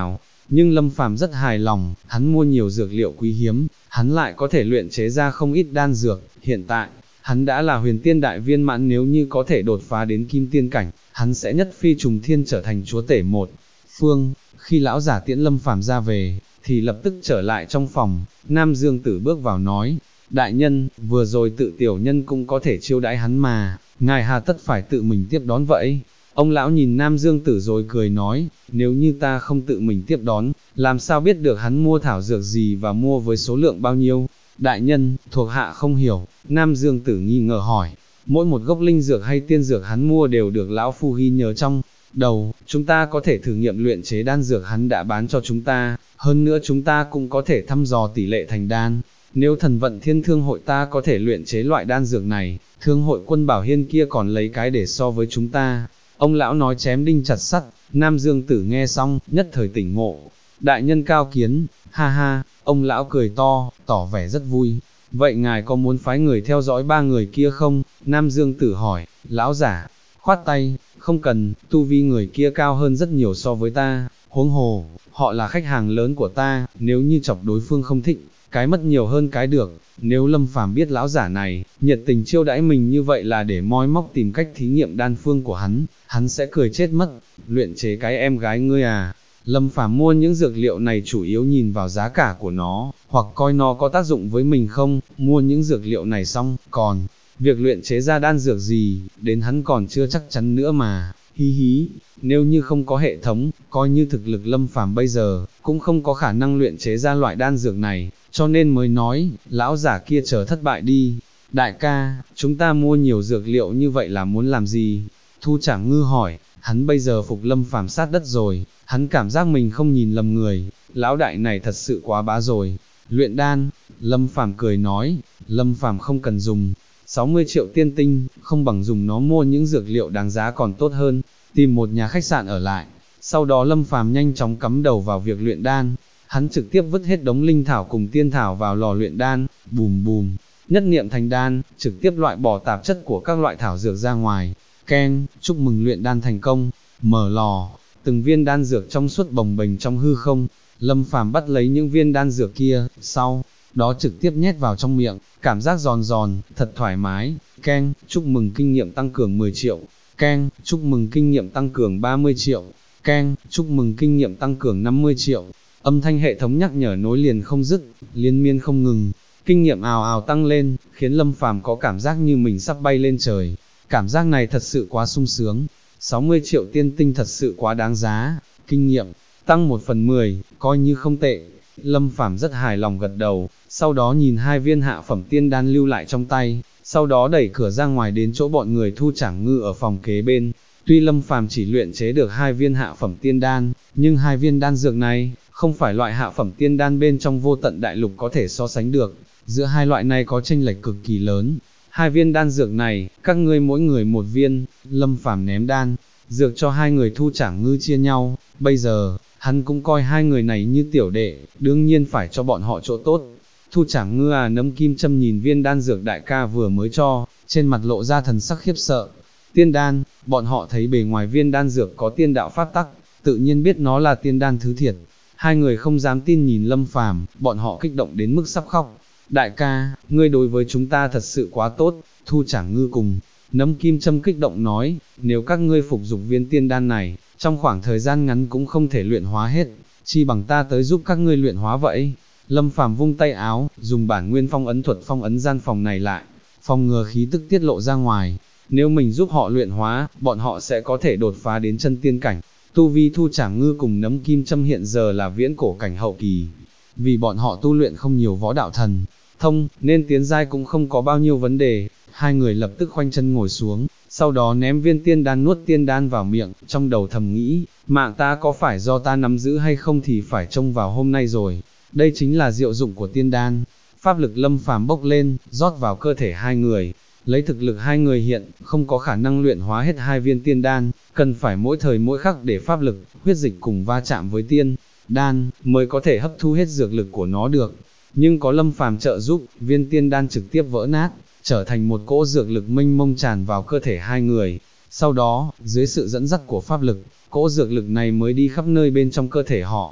[SPEAKER 1] nhưng Lâm Phàm rất hài lòng, hắn mua nhiều dược liệu quý hiếm, hắn lại có thể luyện chế ra không ít đan dược, hiện tại, hắn đã là huyền tiên đại viên mãn, nếu như có thể đột phá đến kim tiên cảnh, hắn sẽ nhất phi trùng thiên trở thành chúa tể một phương. Khi lão giả tiễn Lâm Phàm ra về, thì lập tức trở lại trong phòng, Nam Dương Tử bước vào nói, đại nhân, vừa rồi tự tiểu nhân cũng có thể chiêu đãi hắn mà, ngài hà tất phải tự mình tiếp đón vậy? Ông lão nhìn Nam Dương Tử rồi cười nói, nếu như ta không tự mình tiếp đón, làm sao biết được hắn mua thảo dược gì và mua với số lượng bao nhiêu? Đại nhân, thuộc hạ không hiểu. Nam Dương Tử nghi ngờ hỏi, mỗi một gốc linh dược hay tiên dược hắn mua đều được lão phu ghi nhớ trong đầu, chúng ta có thể thử nghiệm luyện chế đan dược hắn đã bán cho chúng ta, hơn nữa chúng ta cũng có thể thăm dò tỷ lệ thành đan. Nếu thần vận thiên thương hội ta có thể luyện chế loại đan dược này, thương hội Quân Bảo Hiên kia còn lấy cái để so với chúng ta? Ông lão nói chém đinh chặt sắt. Nam Dương Tử nghe xong, nhất thời tỉnh ngộ. Đại nhân cao kiến, ha ha, ông lão cười to, tỏ vẻ rất vui. Vậy ngài có muốn phái người theo dõi ba người kia không? Nam Dương Tử hỏi. Lão giả khoát tay, không cần, tu vi người kia cao hơn rất nhiều so với ta, huống hồ, họ là khách hàng lớn của ta, nếu như chọc đối phương không thích, cái mất nhiều hơn cái được. Nếu Lâm Phàm biết lão giả này, nhiệt tình chiêu đãi mình như vậy là để moi móc tìm cách thí nghiệm đan phương của hắn sẽ cười chết mất. Luyện chế cái em gái ngươi à? Lâm Phàm mua những dược liệu này chủ yếu nhìn vào giá cả của nó, hoặc coi nó có tác dụng với mình không. Mua những dược liệu này xong, còn việc luyện chế ra đan dược gì, đến hắn còn chưa chắc chắn nữa mà. Hí hí, nếu như không có hệ thống, coi như thực lực Lâm Phàm bây giờ, cũng không có khả năng luyện chế ra loại đan dược này, cho nên mới nói, lão giả kia chờ thất bại đi. Đại ca, chúng ta mua nhiều dược liệu như vậy là muốn làm gì? Thu Trảng Ngư hỏi, hắn bây giờ phục Lâm Phàm sát đất rồi, hắn cảm giác mình không nhìn lầm người, lão đại này thật sự quá bá rồi. Luyện đan, Lâm Phàm cười nói, Lâm Phàm không cần dùng 60 triệu tiên tinh, không bằng dùng nó mua những dược liệu đáng giá còn tốt hơn, tìm một nhà khách sạn ở lại. Sau đó Lâm Phàm nhanh chóng cắm đầu vào việc luyện đan, hắn trực tiếp vứt hết đống linh thảo cùng tiên thảo vào lò luyện đan, bùm bùm, nhất niệm thành đan, trực tiếp loại bỏ tạp chất của các loại thảo dược ra ngoài. Keng, chúc mừng luyện đan thành công, mở lò, từng viên đan dược trong suốt bồng bềnh trong hư không. Lâm Phàm bắt lấy những viên đan dược kia, sau đó trực tiếp nhét vào trong miệng, cảm giác giòn giòn, thật thoải mái. Keng, chúc mừng kinh nghiệm tăng cường 10 triệu. Keng, chúc mừng kinh nghiệm tăng cường 30 triệu. Keng, chúc mừng kinh nghiệm tăng cường 50 triệu. Âm thanh hệ thống nhắc nhở nối liền không dứt, liên miên không ngừng. Kinh nghiệm ào ào tăng lên, khiến Lâm Phàm có cảm giác như mình sắp bay lên trời. Cảm giác này thật sự quá sung sướng. 60 triệu tiên tinh thật sự quá đáng giá. Kinh nghiệm tăng 1/10, coi như không tệ. Lâm Phàm rất hài lòng gật đầu, sau đó nhìn hai viên hạ phẩm tiên đan lưu lại trong tay, sau đó đẩy cửa ra ngoài đến chỗ bọn người Thu Trảng Ngư ở phòng kế bên. Tuy Lâm Phàm chỉ luyện chế được hai viên hạ phẩm tiên đan, nhưng hai viên đan dược này, không phải loại hạ phẩm tiên đan bên trong vô tận đại lục có thể so sánh được, giữa hai loại này có chênh lệch cực kỳ lớn. Hai viên đan dược này, các ngươi mỗi người một viên. Lâm Phàm ném đan dược cho hai người Thu Trảng Ngư chia nhau, bây giờ, hắn cũng coi hai người này như tiểu đệ, đương nhiên phải cho bọn họ chỗ tốt. Thu Trảng Ngư à, Nấm Kim Châm nhìn viên đan dược đại ca vừa mới cho, trên mặt lộ ra thần sắc khiếp sợ. Tiên đan, bọn họ thấy bề ngoài viên đan dược có tiên đạo pháp tắc, tự nhiên biết nó là tiên đan thứ thiệt. Hai người không dám tin nhìn Lâm Phàm, bọn họ kích động đến mức sắp khóc. Đại ca, ngươi đối với chúng ta thật sự quá tốt. Thu Trảng Ngư cùng Nấm Kim Châm kích động nói, nếu các ngươi phục dụng viên tiên đan này, trong khoảng thời gian ngắn cũng không thể luyện hóa hết, chi bằng ta tới giúp các ngươi luyện hóa vậy. Lâm Phàm vung tay áo, dùng bản nguyên phong ấn thuật phong ấn gian phòng này lại, phòng ngừa khí tức tiết lộ ra ngoài. Nếu mình giúp họ luyện hóa, bọn họ sẽ có thể đột phá đến chân tiên cảnh. Tu vi Thu Trảng Ngư cùng Nấm Kim Châm hiện giờ là viễn cổ cảnh hậu kỳ, vì bọn họ tu luyện không nhiều võ đạo thần thông, nên tiến giai cũng không có bao nhiêu vấn đề. Hai người lập tức khoanh chân ngồi xuống, sau đó ném viên tiên đan nuốt tiên đan vào miệng, trong đầu thầm nghĩ, mạng ta có phải do ta nắm giữ hay không thì phải trông vào hôm nay rồi. Đây chính là diệu dụng của tiên đan. Pháp lực Lâm Phàm bốc lên, rót vào cơ thể hai người. Lấy thực lực hai người hiện, không có khả năng luyện hóa hết hai viên tiên đan, cần phải mỗi thời mỗi khắc để pháp lực, huyết dịch cùng va chạm với tiên đan, mới có thể hấp thu hết dược lực của nó được. Nhưng có Lâm Phàm trợ giúp, viên tiên đan trực tiếp vỡ nát, trở thành một cỗ dược lực mênh mông tràn vào cơ thể hai người. Sau đó, dưới sự dẫn dắt của pháp lực, cỗ dược lực này mới đi khắp nơi bên trong cơ thể họ.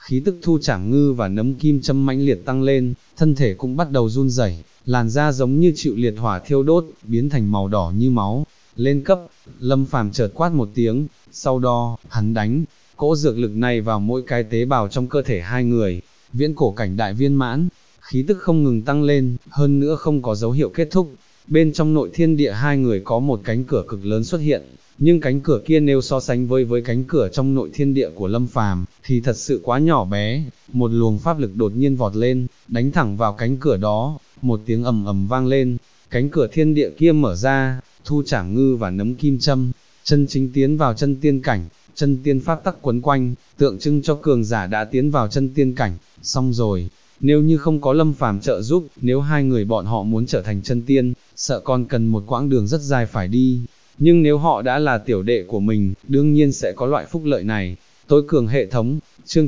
[SPEAKER 1] khí tức Thu Trảng Ngư và Nấm Kim Châm mãnh liệt tăng lên, thân thể cũng bắt đầu run rẩy, làn da giống như chịu liệt hỏa thiêu đốt, biến thành màu đỏ như máu. Lên cấp, Lâm Phàm chợt quát một tiếng, sau đó, hắn đánh cỗ dược lực này vào mỗi cái tế bào trong cơ thể hai người, viễn cổ cảnh đại viên mãn, khí tức không ngừng tăng lên, hơn nữa không có dấu hiệu kết thúc. Bên trong nội thiên địa hai người có một cánh cửa cực lớn xuất hiện, nhưng cánh cửa kia nếu so sánh với cánh cửa trong nội thiên địa của Lâm Phàm thì thật sự quá nhỏ bé. Một luồng pháp lực đột nhiên vọt lên, đánh thẳng vào cánh cửa đó, một tiếng ầm ầm vang lên, cánh cửa thiên địa kia mở ra, Thu Trảng Ngư và Nấm Kim Châm chân chính tiến vào chân tiên cảnh, chân tiên pháp tắc quấn quanh, tượng trưng cho cường giả đã tiến vào chân tiên cảnh. Xong rồi, nếu như không có Lâm Phàm trợ giúp, nếu hai người bọn họ muốn trở thành chân tiên, sợ còn cần một quãng đường rất dài phải đi. Nhưng nếu họ đã là tiểu đệ của mình, đương nhiên sẽ có loại phúc lợi này. Tối cường hệ thống, chương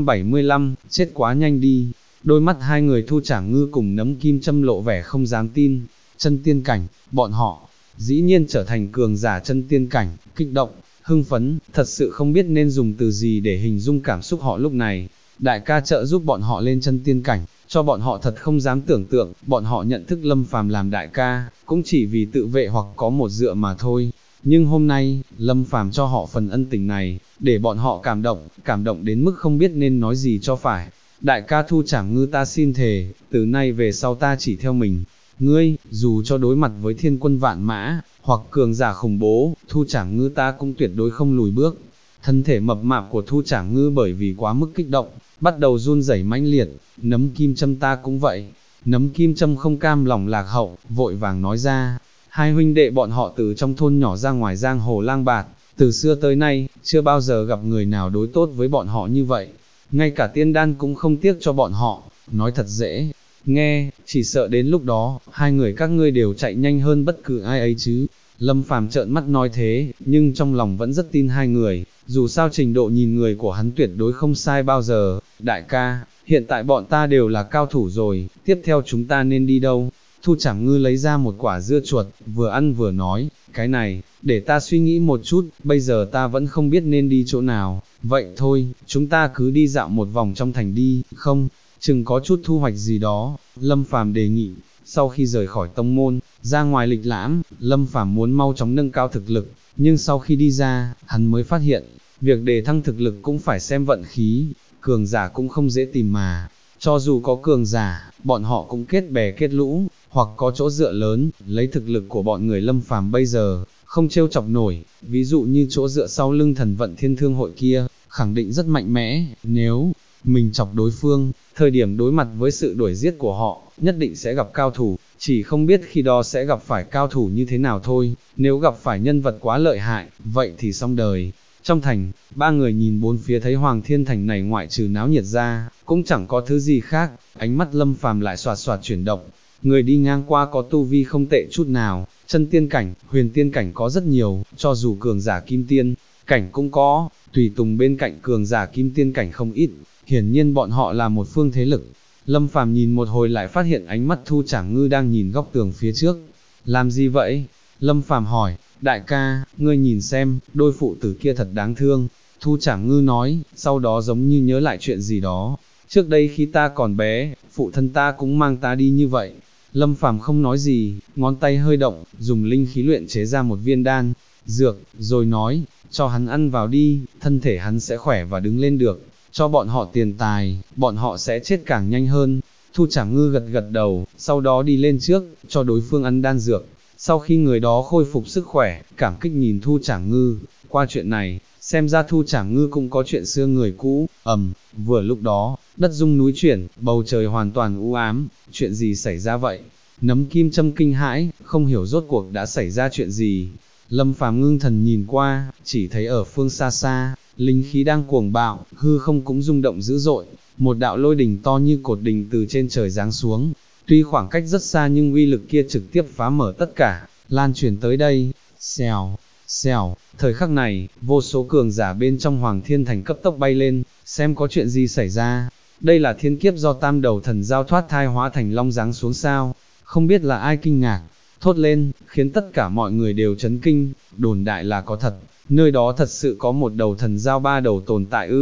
[SPEAKER 1] 975, chết quá nhanh đi. Đôi mắt hai người Thu Trảng Ngư cùng Nấm Kim Châm lộ vẻ không dám tin. Chân tiên cảnh, bọn họ dĩ nhiên trở thành cường giả chân tiên cảnh, kích động, hưng phấn, thật sự không biết nên dùng từ gì để hình dung cảm xúc họ lúc này. Đại ca trợ giúp bọn họ lên chân tiên cảnh, cho bọn họ thật không dám tưởng tượng, bọn họ nhận thức Lâm Phàm làm đại ca, cũng chỉ vì tự vệ hoặc có một dựa mà thôi. Nhưng hôm nay, Lâm Phàm cho họ phần ân tình này, để bọn họ cảm động đến mức không biết nên nói gì cho phải. Đại ca Thu Trảng Ngư, ta xin thề, từ nay về sau ta chỉ theo mình. Ngươi, dù cho đối mặt với thiên quân vạn mã, hoặc cường giả khủng bố, Thu Trảng Ngư ta cũng tuyệt đối không lùi bước. Thân thể mập mạp của Thu Trảng Ngư bởi vì quá mức kích động, bắt đầu run rẩy mãnh liệt. Nấm Kim Châm ta cũng vậy. Nấm Kim Châm không cam lòng lạc hậu, vội vàng nói ra. Hai huynh đệ bọn họ từ trong thôn nhỏ ra ngoài giang hồ lang bạt, từ xưa tới nay, chưa bao giờ gặp người nào đối tốt với bọn họ như vậy. Ngay cả tiên đan cũng không tiếc cho bọn họ, nói thật dễ nghe, chỉ sợ đến lúc đó, hai người các ngươi đều chạy nhanh hơn bất cứ ai ấy chứ. Lâm Phàm trợn mắt nói thế, nhưng trong lòng vẫn rất tin hai người, dù sao trình độ nhìn người của hắn tuyệt đối không sai bao giờ. Đại ca, hiện tại bọn ta đều là cao thủ rồi, tiếp theo chúng ta nên đi đâu? Thu Trảng Ngư lấy ra một quả dưa chuột, vừa ăn vừa nói, cái này, để ta suy nghĩ một chút, bây giờ ta vẫn không biết nên đi chỗ nào, vậy thôi, chúng ta cứ đi dạo một vòng trong thành đi, không, chừng có chút thu hoạch gì đó. Lâm Phàm đề nghị. Sau khi rời khỏi tông môn, ra ngoài lịch lãm, Lâm Phàm muốn mau chóng nâng cao thực lực, nhưng sau khi đi ra, hắn mới phát hiện, việc đề thăng thực lực cũng phải xem vận khí, cường giả cũng không dễ tìm mà. Cho dù có cường giả, bọn họ cũng kết bè kết lũ, hoặc có chỗ dựa lớn, lấy thực lực của bọn người Lâm Phàm bây giờ, không trêu chọc nổi, ví dụ như chỗ dựa sau lưng thần vận thiên thương hội kia, khẳng định rất mạnh mẽ, nếu mình chọc đối phương, thời điểm đối mặt với sự đuổi giết của họ, nhất định sẽ gặp cao thủ, chỉ không biết khi đó sẽ gặp phải cao thủ như thế nào thôi, nếu gặp phải nhân vật quá lợi hại, vậy thì xong đời. Trong thành, ba người nhìn bốn phía thấy Hoàng Thiên Thành này ngoại trừ náo nhiệt ra, cũng chẳng có thứ gì khác, ánh mắt Lâm Phàm lại xoạt xoạt chuyển động. Người đi ngang qua có tu vi không tệ chút nào, chân tiên cảnh, huyền tiên cảnh có rất nhiều, cho dù cường giả kim tiên cảnh cũng có, tùy tùng bên cạnh cường giả kim tiên cảnh không ít, hiển nhiên bọn họ là một phương thế lực. Lâm Phàm nhìn một hồi lại phát hiện ánh mắt Thu Trảng Ngư đang nhìn góc tường phía trước. Làm gì vậy? Lâm Phàm hỏi. Đại ca, ngươi nhìn xem, đôi phụ tử kia thật đáng thương. Thu Trảng Ngư nói, sau đó giống như nhớ lại chuyện gì đó. Trước đây khi ta còn bé, phụ thân ta cũng mang ta đi như vậy. Lâm Phàm không nói gì, ngón tay hơi động, dùng linh khí luyện chế ra một viên đan, dược, rồi nói, cho hắn ăn vào đi, thân thể hắn sẽ khỏe và đứng lên được. Cho bọn họ tiền tài, bọn họ sẽ chết càng nhanh hơn. Thu Trảng Ngư gật gật đầu, sau đó đi lên trước, cho đối phương ăn đan dược. Sau khi người đó khôi phục sức khỏe, cảm kích nhìn Thu Trảng Ngư, qua chuyện này, xem ra Thu Trảng Ngư cũng có chuyện xưa người cũ. Vừa lúc đó, đất rung núi chuyển, bầu trời hoàn toàn u ám, chuyện gì xảy ra vậy? Nấm Kim Châm kinh hãi, không hiểu rốt cuộc đã xảy ra chuyện gì. Lâm Phàm ngưng thần nhìn qua, chỉ thấy ở phương xa xa, linh khí đang cuồng bạo, hư không cũng rung động dữ dội, một đạo lôi đỉnh to như cột đình từ trên trời giáng xuống. Tuy khoảng cách rất xa nhưng uy lực kia trực tiếp phá mở tất cả, lan truyền tới đây. Xèo, xèo, thời khắc này, vô số cường giả bên trong Hoàng Thiên Thành cấp tốc bay lên, xem có chuyện gì xảy ra. Đây là thiên kiếp do tam đầu thần giao thoát thai hóa thành long giáng xuống sao? Không biết là ai kinh ngạc, thốt lên, khiến tất cả mọi người đều chấn kinh, đồn đại là có thật, nơi đó thật sự có một đầu thần giao ba đầu tồn tại ư?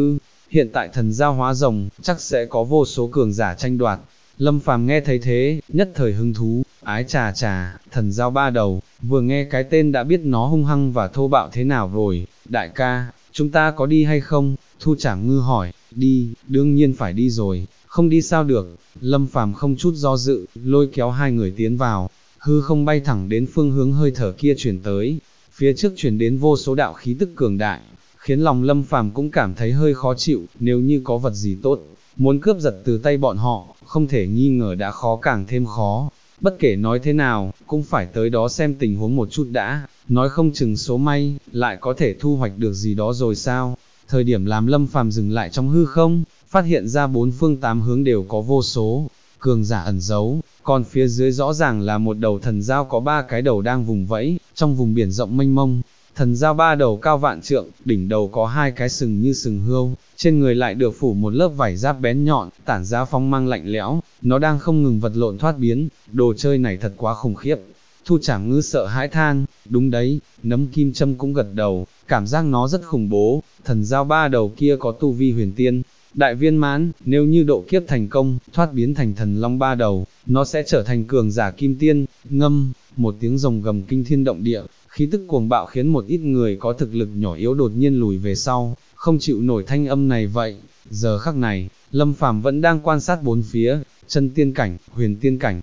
[SPEAKER 1] hiện tại thần giao hóa rồng, chắc sẽ có vô số cường giả tranh đoạt. Lâm Phàm nghe thấy thế, nhất thời hứng thú, ái chà chà, thần giao ba đầu, vừa nghe cái tên đã biết nó hung hăng và thô bạo thế nào rồi. Đại ca, chúng ta có đi hay không? Thu Trảm Ngư hỏi. Đi, đương nhiên phải đi rồi, không đi sao được. Lâm Phàm không chút do dự, lôi kéo hai người tiến vào, hư không bay thẳng đến phương hướng hơi thở kia chuyển tới. Phía trước chuyển đến vô số đạo khí tức cường đại, khiến lòng Lâm Phàm cũng cảm thấy hơi khó chịu. Nếu như có vật gì tốt, muốn cướp giật từ tay bọn họ, không thể nghi ngờ đã khó càng thêm khó. Bất kể nói thế nào, cũng phải tới đó xem tình huống một chút đã, nói không chừng số may, lại có thể thu hoạch được gì đó rồi sao. Thời điểm làm Lâm Phàm dừng lại trong hư không, phát hiện ra bốn phương tám hướng đều có vô số cường giả ẩn giấu, còn phía dưới rõ ràng là một đầu thần dao có ba cái đầu đang vùng vẫy, trong vùng biển rộng mênh mông. Thần dao ba đầu cao vạn trượng, đỉnh đầu có hai cái sừng như sừng hươu, trên người lại được phủ một lớp vảy giáp bén nhọn, tản ra phong mang lạnh lẽo, nó đang không ngừng vật lộn thoát biến, đồ chơi này thật quá khủng khiếp. Thu Trảm Ngư sợ hãi than, đúng đấy, Nấm Kim Châm cũng gật đầu, cảm giác nó rất khủng bố. Thần dao ba đầu kia có tu vi huyền tiên, đại viên mãn, nếu như độ kiếp thành công, thoát biến thành thần long ba đầu, nó sẽ trở thành cường giả kim tiên. Ngâm, một tiếng rồng gầm kinh thiên động địa, khí tức cuồng bạo khiến một ít người có thực lực nhỏ yếu đột nhiên lùi về sau, không chịu nổi thanh âm này vậy. Giờ khắc này, Lâm Phàm vẫn đang quan sát bốn phía, chân tiên cảnh, huyền tiên cảnh,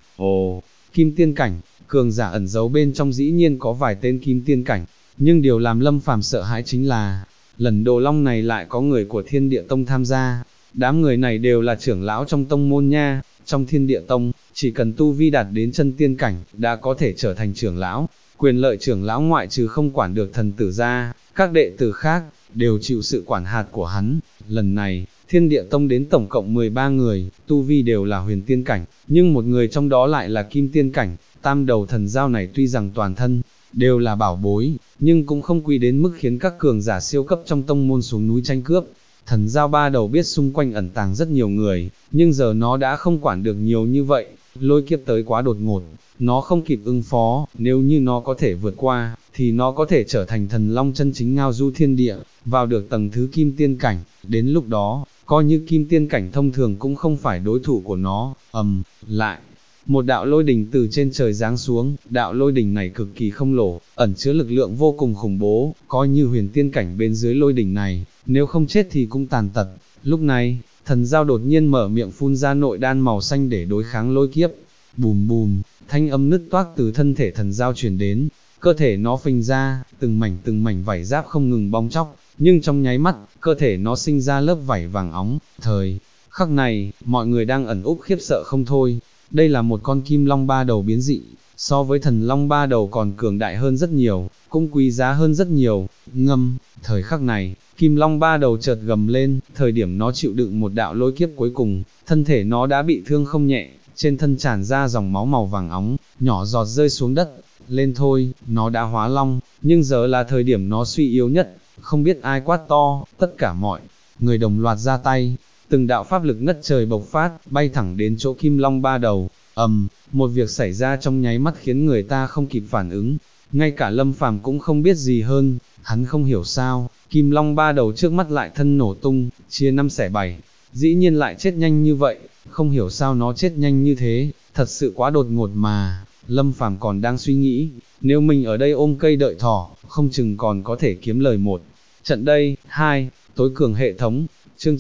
[SPEAKER 1] kim tiên cảnh, cường giả ẩn giấu bên trong dĩ nhiên có vài tên kim tiên cảnh, nhưng điều làm Lâm Phàm sợ hãi chính là, lần đồ long này lại có người của Thiên Địa Tông tham gia. Đám người này đều là trưởng lão trong tông môn nha. Trong Thiên Địa Tông, chỉ cần tu vi đạt đến chân tiên cảnh, đã có thể trở thành trưởng lão. Quyền lợi trưởng lão ngoại trừ không quản được thần tử ra, các đệ tử khác, đều chịu sự quản hạt của hắn. Lần này, Thiên Địa Tông đến tổng cộng 13 người, tu vi đều là huyền tiên cảnh, nhưng một người trong đó lại là kim tiên cảnh. Tam đầu thần dao này tuy rằng toàn thân đều là bảo bối, nhưng cũng không quy đến mức khiến các cường giả siêu cấp trong tông môn xuống núi tranh cướp. Thần dao ba đầu biết xung quanh ẩn tàng rất nhiều người, nhưng giờ nó đã không quản được nhiều như vậy, lôi kiếp tới quá đột ngột, nó không kịp ứng phó. Nếu như nó có thể vượt qua, thì nó có thể trở thành thần long chân chính ngao du thiên địa, vào được tầng thứ kim tiên cảnh. Đến lúc đó, coi như kim tiên cảnh thông thường cũng không phải đối thủ của nó. Lại một đạo lôi đỉnh từ trên trời giáng xuống, đạo lôi đỉnh này cực kỳ không lỗ, ẩn chứa lực lượng vô cùng khủng bố, coi như huyền tiên cảnh bên dưới lôi đỉnh này, nếu không chết thì cũng tàn tật. Lúc này, thần dao đột nhiên mở miệng phun ra nội đan màu xanh để đối kháng lôi kiếp. Bùm bùm, thanh âm nứt toác từ thân thể thần dao truyền đến, cơ thể nó phình ra, từng mảnh vảy giáp không ngừng bong chóc, nhưng trong nháy mắt, cơ thể nó sinh ra lớp vảy vàng óng. Thời khắc này, mọi người đang ẩn úp khiếp sợ không thôi. Đây là một con kim long ba đầu biến dị, so với thần long ba đầu còn cường đại hơn rất nhiều, cũng quý giá hơn rất nhiều. Ngâm, thời khắc này, kim long ba đầu chợt gầm lên, thời điểm nó chịu đựng một đạo lôi kiếp cuối cùng, thân thể nó đã bị thương không nhẹ, trên thân tràn ra dòng máu màu vàng óng, nhỏ giọt rơi xuống đất. Lên thôi, nó đã hóa long, nhưng giờ là thời điểm nó suy yếu nhất. Không biết ai quát to, tất cả mọi người đồng loạt ra tay, từng đạo pháp lực ngất trời bộc phát, bay thẳng đến chỗ kim long ba đầu. Một việc xảy ra trong nháy mắt khiến người ta không kịp phản ứng, ngay cả Lâm Phàm cũng không biết gì hơn. Hắn không hiểu sao, kim long ba đầu trước mắt lại thân nổ tung, chia năm xẻ bảy, dĩ nhiên lại chết nhanh như vậy, không hiểu sao nó chết nhanh như thế, thật sự quá đột ngột mà. Lâm Phàm còn đang suy nghĩ, nếu mình ở đây ôm cây đợi thỏ, không chừng còn có thể kiếm lời một trận đây. Tối cường hệ thống, chương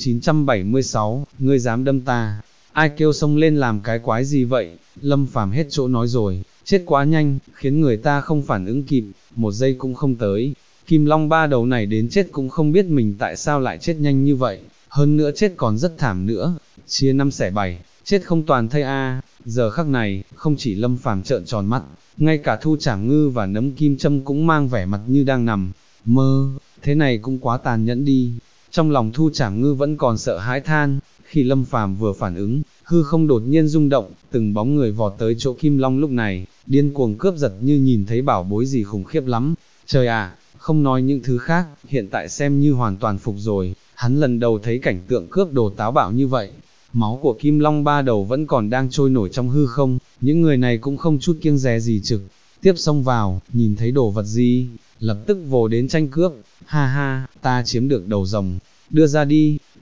[SPEAKER 1] 976, ngươi dám đâm ta, ai kêu xông lên làm cái quái gì vậy. Lâm Phàm hết chỗ nói rồi, chết quá nhanh, khiến người ta không phản ứng kịp, một giây cũng không tới. Kim long ba đầu này đến chết cũng không biết mình tại sao lại chết nhanh như vậy, hơn nữa chết còn rất thảm nữa, chia năm xẻ bảy, chết không toàn thây a. Giờ khắc này, không chỉ Lâm Phàm trợn tròn mắt, ngay cả Thu Trảm Ngư và Nấm Kim Châm cũng mang vẻ mặt như đang nằm mơ. Thế này cũng quá tàn nhẫn đi. Trong lòng Thu Trảm Ngư vẫn còn sợ hãi than. Khi Lâm Phàm vừa phản ứng, hư không đột nhiên rung động, từng bóng người vọt tới chỗ Kim Long lúc này, điên cuồng cướp giật như nhìn thấy bảo bối gì khủng khiếp lắm. Trời ạ, không nói những thứ khác, hiện tại xem như hoàn toàn phục rồi, hắn lần đầu thấy cảnh tượng cướp đồ táo bạo như vậy. Máu của Kim Long ba đầu vẫn còn đang trôi nổi trong hư không, những người này cũng không chút kiêng dè gì trực tiếp xông vào, nhìn thấy đồ vật gì, lập tức vồ đến tranh cướp. Ha ha, ta chiếm được đầu rồng, đưa ra đi.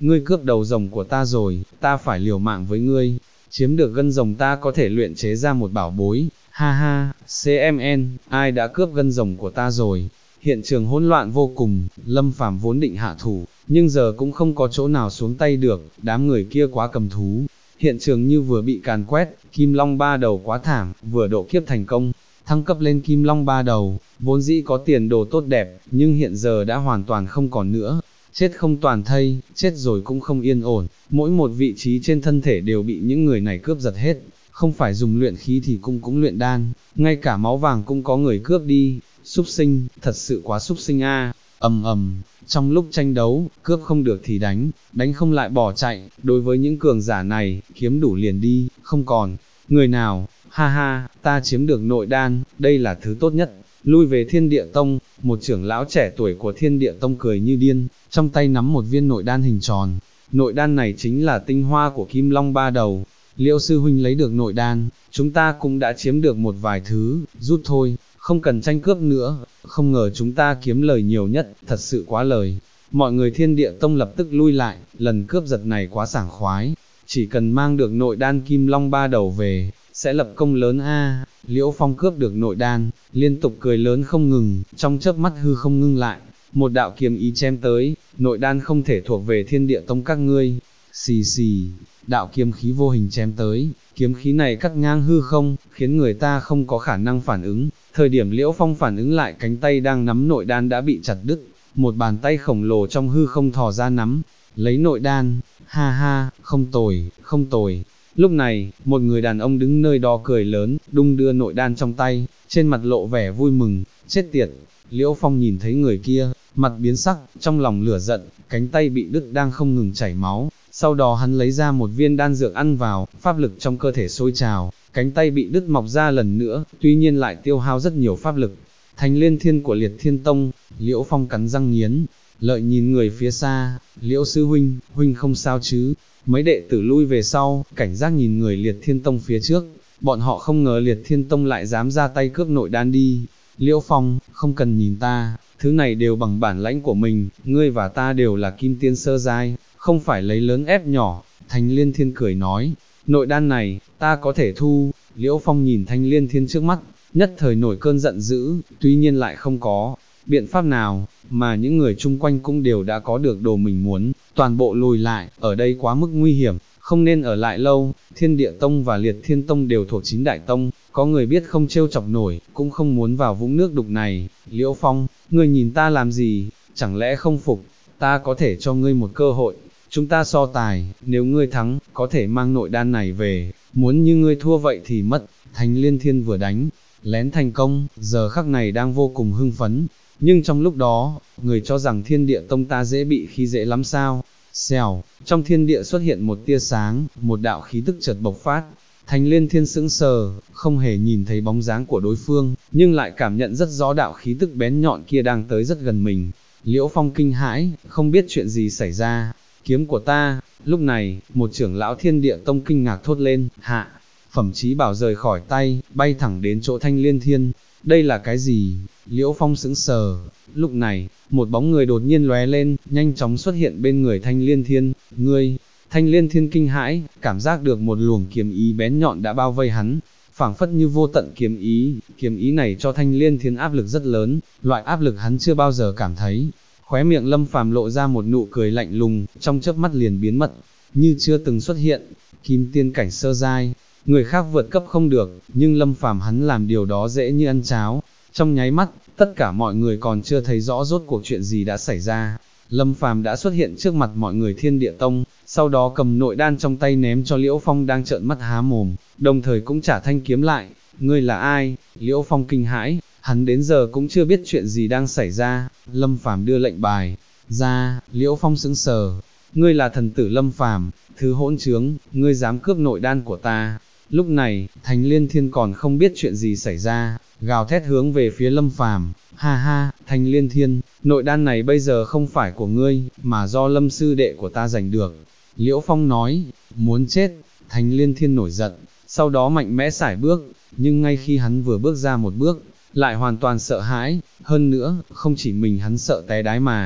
[SPEAKER 1] ngươi cướp đầu rồng của ta rồi, ta phải liều mạng với ngươi, chiếm được gân rồng ta có thể luyện chế ra một bảo bối, ha ha, CMN, ai đã cướp gân rồng của ta rồi. Hiện trường hỗn loạn vô cùng, Lâm Phàm vốn định hạ thủ, nhưng giờ cũng không có chỗ nào xuống tay được, đám người kia quá cầm thú. Hiện trường như vừa bị càn quét, Kim Long ba đầu quá thảm, vừa độ kiếp thành công, thăng cấp lên Kim Long ba đầu, vốn dĩ có tiền đồ tốt đẹp, nhưng hiện giờ đã hoàn toàn không còn nữa. Chết không toàn thây, chết rồi cũng không yên ổn, mỗi một vị trí trên thân thể đều bị những người này cướp giật hết, không phải dùng luyện khí thì cũng luyện đan, ngay cả máu vàng cũng có người cướp đi, súc sinh, thật sự quá súc sinh a. Ầm ầm, trong lúc tranh đấu, cướp không được thì đánh, đánh không lại bỏ chạy, đối với những cường giả này, kiếm đủ liền đi, không còn, người nào, ha ha, ta chiếm được nội đan, đây là thứ tốt nhất, lui về Thiên Địa Tông, một trưởng lão trẻ tuổi của Thiên Địa Tông cười như điên, trong tay nắm một viên nội đan hình tròn, nội đan này chính là tinh hoa của Kim Long ba đầu, Liễu sư huynh lấy được nội đan, chúng ta cũng đã chiếm được một vài thứ, rút thôi, không cần tranh cướp nữa, không ngờ chúng ta kiếm lời nhiều nhất, thật sự quá lời. Mọi người Thiên Địa Tông lập tức lui lại, lần cướp giật này quá sảng khoái, chỉ cần mang được nội đan Kim Long ba đầu về, sẽ lập công lớn a. Liễu Phong cướp được nội đan, liên tục cười lớn không ngừng, trong chớp mắt hư không ngưng lại, một đạo kiếm ý chém tới, nội đan không thể thuộc về Thiên Địa Tông các ngươi. Xì xì, đạo kiếm khí vô hình chém tới, kiếm khí này cắt ngang hư không, khiến người ta không có khả năng phản ứng. Thời điểm Liễu Phong phản ứng lại, cánh tay đang nắm nội đan đã bị chặt đứt, một bàn tay khổng lồ trong hư không thò ra nắm, lấy nội đan, ha ha, không tồi, không tồi. Lúc này, một người đàn ông đứng nơi đó cười lớn, đung đưa nội đan trong tay, trên mặt lộ vẻ vui mừng, chết tiệt. Liễu Phong nhìn thấy người kia, mặt biến sắc, trong lòng lửa giận, cánh tay bị đứt đang không ngừng chảy máu, sau đó hắn lấy ra một viên đan dược ăn vào, pháp lực trong cơ thể sôi trào, cánh tay bị đứt mọc ra lần nữa, tuy nhiên lại tiêu hao rất nhiều pháp lực. Thành Liên Thiên của Liệt Thiên Tông, Liễu Phong cắn răng nghiến, lợi nhìn người phía xa, Liễu sư huynh, huynh không sao chứ? Mấy đệ tử lui về sau, cảnh giác nhìn người Liệt Thiên Tông phía trước, bọn họ không ngờ Liệt Thiên Tông lại dám ra tay cướp nội đan đi. Liễu Phong, không cần nhìn ta, thứ này đều bằng bản lãnh của mình, ngươi và ta đều là kim tiên sơ giai, không phải lấy lớn ép nhỏ. Thành Liên Thiên cười nói, nội đan này, ta có thể thu. Liễu Phong nhìn Thanh Liên Thiên trước mắt, nhất thời nổi cơn giận dữ, tuy nhiên lại không có biện pháp nào, mà những người chung quanh cũng đều đã có được đồ mình muốn, toàn bộ lùi lại, ở đây quá mức nguy hiểm, không nên ở lại lâu. Thiên Địa Tông và Liệt Thiên Tông đều thuộc 9 đại tông, có người biết không trêu chọc nổi, cũng không muốn vào vũng nước đục này. Liễu Phong, ngươi nhìn ta làm gì, chẳng lẽ không phục, ta có thể cho ngươi một cơ hội, chúng ta so tài, nếu ngươi thắng, có thể mang nội đan này về, muốn như ngươi thua vậy thì mất. Thành Liên Thiên vừa đánh lén thành công, giờ khắc này đang vô cùng hưng phấn, nhưng trong lúc đó, người cho rằng Thiên Địa Tông ta dễ bị khi dễ lắm sao? Xèo, trong thiên địa xuất hiện một tia sáng, một đạo khí tức chợt bộc phát. Thành Liên Thiên sững sờ, không hề nhìn thấy bóng dáng của đối phương, nhưng lại cảm nhận rất rõ đạo khí tức bén nhọn kia đang tới rất gần mình. Liễu Phong kinh hãi, không biết chuyện gì xảy ra. Kiếm của ta. Lúc này, một trưởng lão Thiên Địa Tông kinh ngạc thốt lên, hạ phẩm chí bảo rời khỏi tay, bay thẳng đến chỗ Thanh Liên Thiên. Đây là cái gì? Liễu Phong sững sờ. Lúc này, một bóng người đột nhiên lóe lên, nhanh chóng xuất hiện bên người Thanh Liên Thiên. Ngươi! Thanh Liên Thiên kinh hãi, cảm giác được một luồng kiếm ý bén nhọn đã bao vây hắn, phảng phất như vô tận kiếm ý này cho Thanh Liên Thiên áp lực rất lớn, loại áp lực hắn chưa bao giờ cảm thấy. Khóe miệng Lâm Phàm lộ ra một nụ cười lạnh lùng, trong chớp mắt liền biến mất, như chưa từng xuất hiện. Kim tiên cảnh sơ giai, người khác vượt cấp không được, nhưng Lâm Phàm hắn làm điều đó dễ như ăn cháo. Trong nháy mắt, tất cả mọi người còn chưa thấy rõ rốt cuộc chuyện gì đã xảy ra. Lâm Phàm đã xuất hiện trước mặt mọi người Thiên Địa Tông, sau đó cầm nội đan trong tay ném cho Liễu Phong đang trợn mắt há mồm, đồng thời cũng trả thanh kiếm lại. Ngươi là ai? Liễu Phong kinh hãi, hắn đến giờ cũng chưa biết chuyện gì đang xảy ra. Lâm Phàm đưa lệnh bài ra, Liễu Phong sững sờ. Ngươi là thần tử Lâm Phàm, thứ hỗn trướng, ngươi dám cướp nội đan của ta. Lúc này, Thành Liên Thiên còn không biết chuyện gì xảy ra, gào thét hướng về phía Lâm Phàm. Ha ha, Thành Liên Thiên, nội đan này bây giờ không phải của ngươi, mà do Lâm sư đệ của ta giành được. Liễu Phong nói, muốn chết. Thành Liên Thiên nổi giận, sau đó mạnh mẽ sải bước, nhưng ngay khi hắn vừa bước ra một bước, lại hoàn toàn sợ hãi, hơn nữa, không chỉ mình hắn sợ té đái mà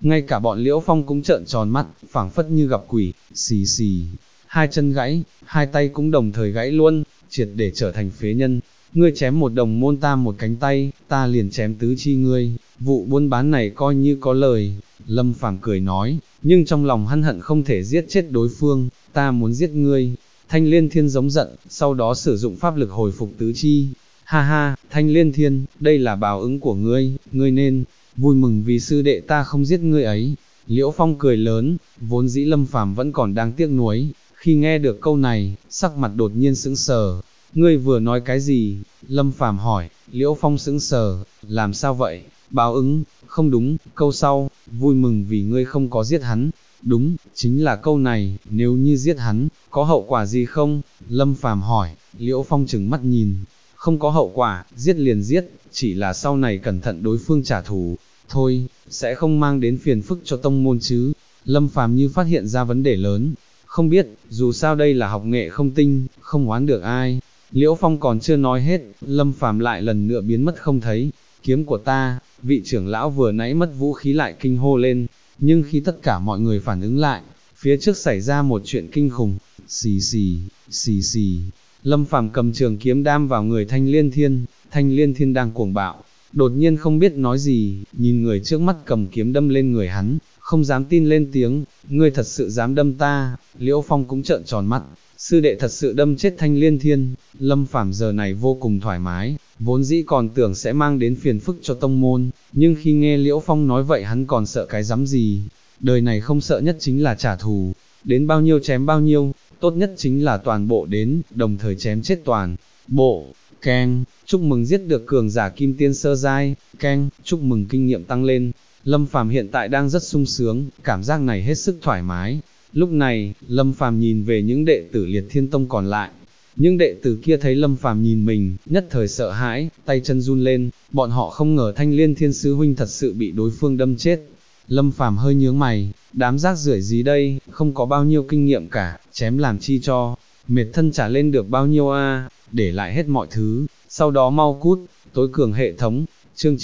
[SPEAKER 1] ngay cả bọn Liễu Phong cũng trợn tròn mắt, phảng phất như gặp quỷ, xì xì, hai chân gãy, hai tay cũng đồng thời gãy luôn, triệt để trở thành phế nhân. Ngươi chém một đồng môn ta một cánh tay, ta liền chém tứ chi ngươi, vụ buôn bán này coi như có lời. Lâm Phàm cười nói, nhưng trong lòng hắn hận không thể giết chết đối phương, ta muốn giết ngươi. Thanh Liên Thiên giống giận, sau đó sử dụng pháp lực hồi phục tứ chi. Ha ha, Thanh Liên Thiên, đây là báo ứng của ngươi, ngươi nên vui mừng vì sư đệ ta không giết ngươi ấy. Liễu Phong cười lớn, vốn dĩ Lâm Phàm vẫn còn đang tiếc nuối, khi nghe được câu này, sắc mặt đột nhiên sững sờ. Ngươi vừa nói cái gì? Lâm Phàm hỏi. Liễu Phong sững sờ, làm sao vậy? Báo ứng, không đúng, câu sau, vui mừng vì ngươi không có giết hắn. Đúng, chính là câu này, nếu như giết hắn, có hậu quả gì không? Lâm Phàm hỏi. Liễu Phong trừng mắt nhìn, không có hậu quả, giết liền giết, chỉ là sau này cẩn thận đối phương trả thù, thôi, sẽ không mang đến phiền phức cho tông môn chứ. Lâm Phàm như phát hiện ra vấn đề lớn, không biết, dù sao đây là học nghệ không tinh, không oán được ai. Liễu Phong còn chưa nói hết, Lâm Phàm lại lần nữa biến mất không thấy. Kiếm của ta, vị trưởng lão vừa nãy mất vũ khí lại kinh hô lên, nhưng khi tất cả mọi người phản ứng lại, phía trước xảy ra một chuyện kinh khủng, xì xì, xì xì. Lâm Phàm cầm trường kiếm đam vào người Thanh Liên Thiên, Thanh Liên Thiên đang cuồng bạo, đột nhiên không biết nói gì, nhìn người trước mắt cầm kiếm đâm lên người hắn, không dám tin lên tiếng, ngươi thật sự dám đâm ta. Liễu Phong cũng trợn tròn mắt, sư đệ thật sự đâm chết Thanh Liên Thiên. Lâm Phàm giờ này vô cùng thoải mái, vốn dĩ còn tưởng sẽ mang đến phiền phức cho tông môn, nhưng khi nghe Liễu Phong nói vậy hắn còn sợ cái rắm gì. Đời này không sợ nhất chính là trả thù, đến bao nhiêu chém bao nhiêu, tốt nhất chính là toàn bộ đến, đồng thời chém chết toàn bộ. Keng, chúc mừng giết được cường giả kim tiên sơ giai. Keng, chúc mừng kinh nghiệm tăng lên. Lâm Phàm hiện tại đang rất sung sướng, cảm giác này hết sức thoải mái. Lúc này, Lâm Phàm nhìn về những đệ tử Liệt Thiên Tông còn lại. Những đệ tử kia thấy Lâm Phàm nhìn mình, nhất thời sợ hãi, tay chân run lên, bọn họ không ngờ Thanh Liên Thiên sư huynh thật sự bị đối phương đâm chết. Lâm Phàm hơi nhướng mày, đám rác rưởi gì đây, không có bao nhiêu kinh nghiệm cả, chém làm chi cho, mệt thân trả lên được bao nhiêu a, để lại hết mọi thứ, sau đó mau cút. Tối cường hệ thống, chương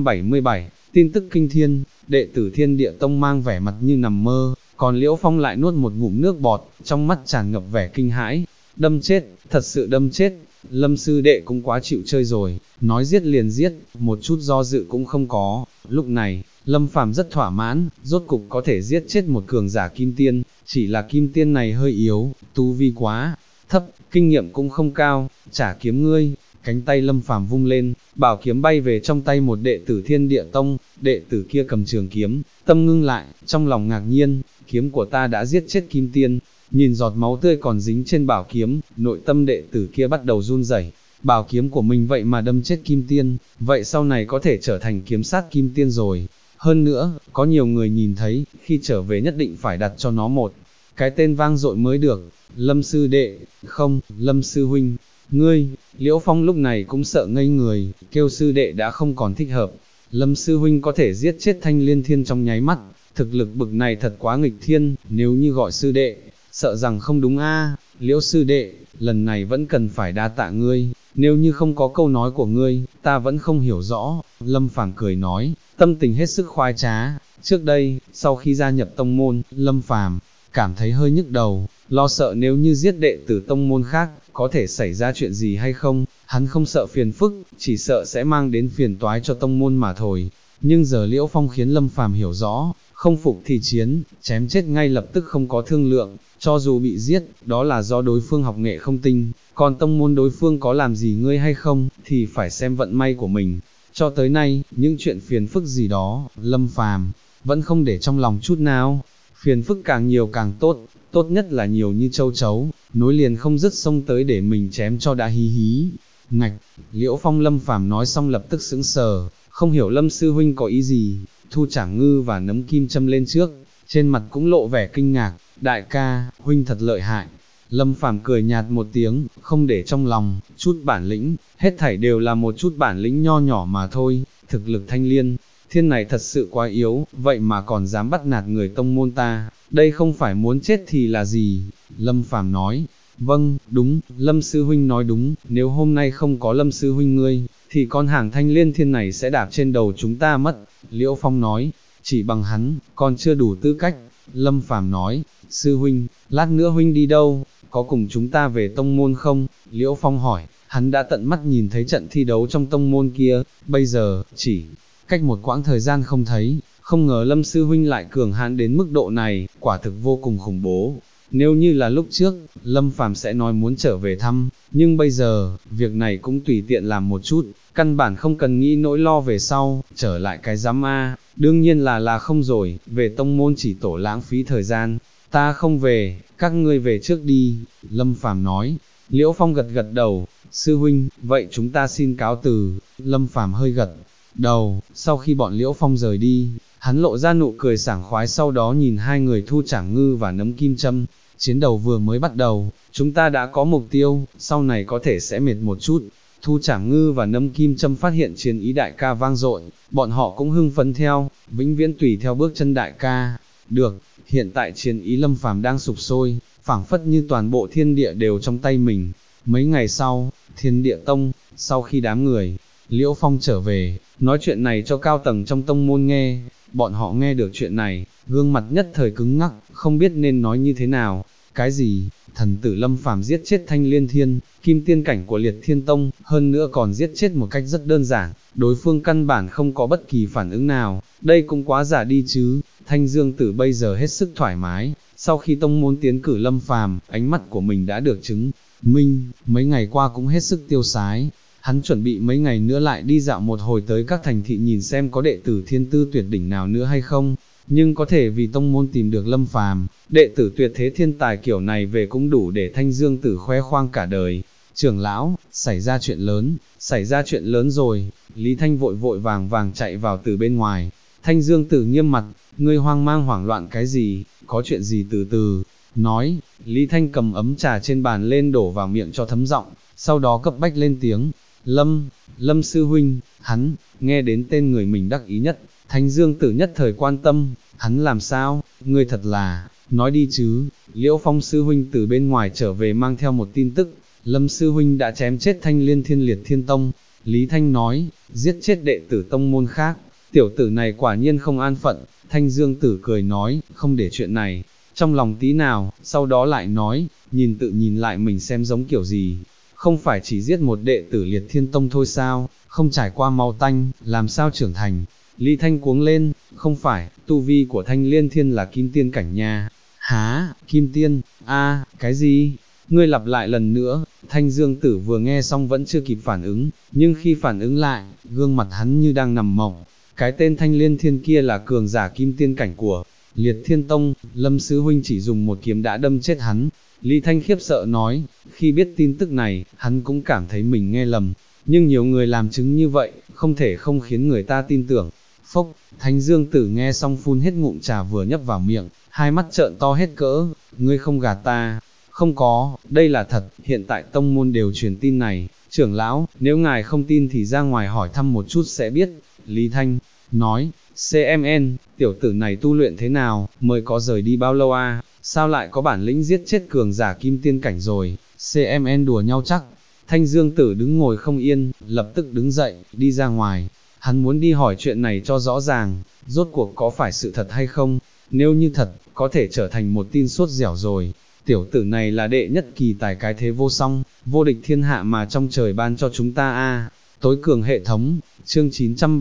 [SPEAKER 1] 977, tin tức kinh thiên, đệ tử Thiên Địa Tông mang vẻ mặt như nằm mơ, còn Liễu Phong lại nuốt một ngụm nước bọt, trong mắt tràn ngập vẻ kinh hãi. Đâm chết, thật sự đâm chết. Lâm sư đệ cũng quá chịu chơi rồi, nói giết liền giết, một chút do dự cũng không có. Lúc này, Lâm Phàm rất thỏa mãn, rốt cục có thể giết chết một cường giả kim tiên, chỉ là kim tiên này hơi yếu, tu vi quá thấp, kinh nghiệm cũng không cao. Trả kiếm ngươi. Cánh tay Lâm Phàm vung lên, bảo kiếm bay về trong tay một đệ tử Thiên Địa Tông. Đệ tử kia cầm trường kiếm, tâm ngưng lại, trong lòng ngạc nhiên, kiếm của ta đã giết chết kim tiên. Nhìn giọt máu tươi còn dính trên bảo kiếm, nội tâm đệ tử kia bắt đầu run rẩy. Bảo kiếm của mình vậy mà đâm chết kim tiên, vậy sau này có thể trở thành kiếm sát kim tiên rồi. Hơn nữa, có nhiều người nhìn thấy, khi trở về nhất định phải đặt cho nó một cái tên vang dội mới được. Lâm sư đệ, không, Lâm sư huynh, ngươi. Liễu Phong lúc này cũng sợ ngây người, kêu sư đệ đã không còn thích hợp. Lâm sư huynh có thể giết chết Thanh Liên Thiên trong nháy mắt, thực lực bực này thật quá nghịch thiên, nếu như gọi sư đệ, sợ rằng không đúng a. Liễu sư đệ, lần này vẫn cần phải đa tạ ngươi, nếu như không có câu nói của ngươi, ta vẫn không hiểu rõ. Lâm Phàm cười nói, tâm tình hết sức khoái trá. Trước đây, sau khi gia nhập tông môn, Lâm Phàm cảm thấy hơi nhức đầu, lo sợ nếu như giết đệ tử tông môn khác, có thể xảy ra chuyện gì hay không. Hắn không sợ phiền phức, chỉ sợ sẽ mang đến phiền toái cho tông môn mà thôi. Nhưng giờ Liễu Phong khiến Lâm Phàm hiểu rõ, không phục thì chiến, chém chết ngay lập tức không có thương lượng, cho dù bị giết, đó là do đối phương học nghệ không tinh, còn tông môn đối phương có làm gì ngươi hay không, thì phải xem vận may của mình. Cho tới nay, những chuyện phiền phức gì đó, Lâm Phàm vẫn không để trong lòng chút nào. Phiền phức càng nhiều càng tốt, tốt nhất là nhiều như châu chấu, nối liền không dứt xông tới để mình chém cho đã hí hí. Ngạch, Liễu Phong Lâm Phàm nói xong lập tức sững sờ, không hiểu Lâm sư huynh có ý gì. Thu Trảng Ngư và nấm kim châm lên trước, trên mặt cũng lộ vẻ kinh ngạc. Đại ca, huynh thật lợi hại. Lâm Phàm cười nhạt một tiếng, không để trong lòng, chút bản lĩnh, hết thảy đều là một chút bản lĩnh nho nhỏ mà thôi. Thực lực Thanh Liên Thiên này thật sự quá yếu, vậy mà còn dám bắt nạt người tông môn ta, đây không phải muốn chết thì là gì? Lâm Phàm nói, vâng, đúng, Lâm sư huynh nói đúng, nếu hôm nay không có Lâm sư huynh ngươi, thì con hàng Thanh Liên Thiên này sẽ đạp trên đầu chúng ta mất. Liễu Phong nói, chỉ bằng hắn, còn chưa đủ tư cách. Lâm Phàm nói, sư huynh, lát nữa huynh đi đâu, có cùng chúng ta về tông môn không? Liễu Phong hỏi, hắn đã tận mắt nhìn thấy trận thi đấu trong tông môn kia, bây giờ, chỉ cách một quãng thời gian không thấy, không ngờ Lâm sư huynh lại cường hãn đến mức độ này, quả thực vô cùng khủng bố. Nếu như là lúc trước, Lâm Phàm sẽ nói muốn trở về thăm, nhưng bây giờ, việc này cũng tùy tiện làm một chút, căn bản không cần nghĩ nỗi lo về sau, trở lại cái giám a, đương nhiên là không rồi, về tông môn chỉ tổ lãng phí thời gian, ta không về, các ngươi về trước đi, Lâm Phàm nói. Liễu Phong gật gật đầu, sư huynh, vậy chúng ta xin cáo từ, Lâm Phàm hơi gật đầu, sau khi bọn Liễu Phong rời đi, hắn lộ ra nụ cười sảng khoái, sau đó nhìn hai người Thu Trảng Ngư và Nấm Kim Châm. Chiến đấu vừa mới bắt đầu, chúng ta đã có mục tiêu, sau này có thể sẽ mệt một chút. Thu Trảng Ngư và Nấm Kim Châm phát hiện chiến ý đại ca vang dội, bọn họ cũng hưng phấn theo, vĩnh viễn tùy theo bước chân đại ca. Được, hiện tại chiến ý Lâm Phàm đang sục sôi, phảng phất như toàn bộ thiên địa đều trong tay mình. Mấy ngày sau, Thiên Địa Tông, sau khi đám người Liễu Phong trở về, nói chuyện này cho cao tầng trong tông môn nghe, bọn họ nghe được chuyện này, gương mặt nhất thời cứng ngắc, không biết nên nói như thế nào. Cái gì? Thần tử Lâm Phàm giết chết Thanh Liên Thiên, kim tiên cảnh của Liệt Thiên Tông, hơn nữa còn giết chết một cách rất đơn giản, đối phương căn bản không có bất kỳ phản ứng nào, đây cũng quá giả đi chứ. Thanh Dương Tử bây giờ hết sức thoải mái, sau khi tông môn tiến cử Lâm Phàm, ánh mắt của mình đã được chứng minh, mấy ngày qua cũng hết sức tiêu sái. Hắn chuẩn bị mấy ngày nữa lại đi dạo một hồi tới các thành thị nhìn xem có đệ tử thiên tư tuyệt đỉnh nào nữa hay không, nhưng có thể vì tông môn tìm được Lâm Phàm, đệ tử tuyệt thế thiên tài kiểu này về cũng đủ để Thanh Dương Tử khoe khoang cả đời. Trưởng lão, xảy ra chuyện lớn rồi, Lý Thanh vội vội vàng vàng chạy vào từ bên ngoài. Thanh Dương Tử nghiêm mặt, ngươi hoang mang hoảng loạn cái gì, có chuyện gì từ từ nói. Lý Thanh cầm ấm trà trên bàn lên đổ vào miệng cho thấm giọng, sau đó cấp bách lên tiếng, Lâm sư huynh, hắn, nghe đến tên người mình đắc ý nhất, Thanh Dương Tử nhất thời quan tâm, hắn làm sao, ngươi thật là, nói đi chứ. Liễu Phong sư huynh từ bên ngoài trở về mang theo một tin tức, Lâm sư huynh đã chém chết Thanh Liên Thiên Liệt Thiên Tông. Lý Thanh nói, giết chết đệ tử tông môn khác, tiểu tử này quả nhiên không an phận. Thanh Dương Tử cười nói, không để chuyện này trong lòng tí nào, sau đó lại nói, nhìn tự nhìn lại mình xem giống kiểu gì, không phải chỉ giết một đệ tử Liệt Thiên Tông thôi sao, không trải qua máu tanh, làm sao trưởng thành. Lý Thanh cuống lên, không phải, tu vi của Thanh Liên Thiên là kim tiên cảnh nha. Há, kim tiên, cái gì? Ngươi lặp lại lần nữa. Thanh Dương Tử vừa nghe xong vẫn chưa kịp phản ứng, nhưng khi phản ứng lại, gương mặt hắn như đang nằm mộng. Cái tên Thanh Liên Thiên kia là cường giả kim tiên cảnh của Liệt Thiên Tông, Lâm sư huynh chỉ dùng một kiếm đã đâm chết hắn. Lý Thanh khiếp sợ nói, khi biết tin tức này, hắn cũng cảm thấy mình nghe lầm, nhưng nhiều người làm chứng như vậy, không thể không khiến người ta tin tưởng. Phốc, Thanh Dương Tử nghe xong phun hết ngụm trà vừa nhấp vào miệng, hai mắt trợn to hết cỡ, ngươi không gạt ta. Không có, đây là thật, hiện tại tông môn đều truyền tin này, trưởng lão, nếu ngài không tin thì ra ngoài hỏi thăm một chút sẽ biết. Lý Thanh nói, CMN, tiểu tử này tu luyện thế nào, mới có rời đi bao lâu à, sao lại có bản lĩnh giết chết cường giả kim tiên cảnh rồi, CMN đùa nhau chắc. Thanh Dương Tử đứng ngồi không yên, lập tức đứng dậy, đi ra ngoài, hắn muốn đi hỏi chuyện này cho rõ ràng, rốt cuộc có phải sự thật hay không, nếu như thật, có thể trở thành một tin sốt dẻo rồi. Tiểu tử này là đệ nhất kỳ tài cái thế vô song, vô địch thiên hạ mà trong trời ban cho chúng ta a. Tối cường hệ thống, chương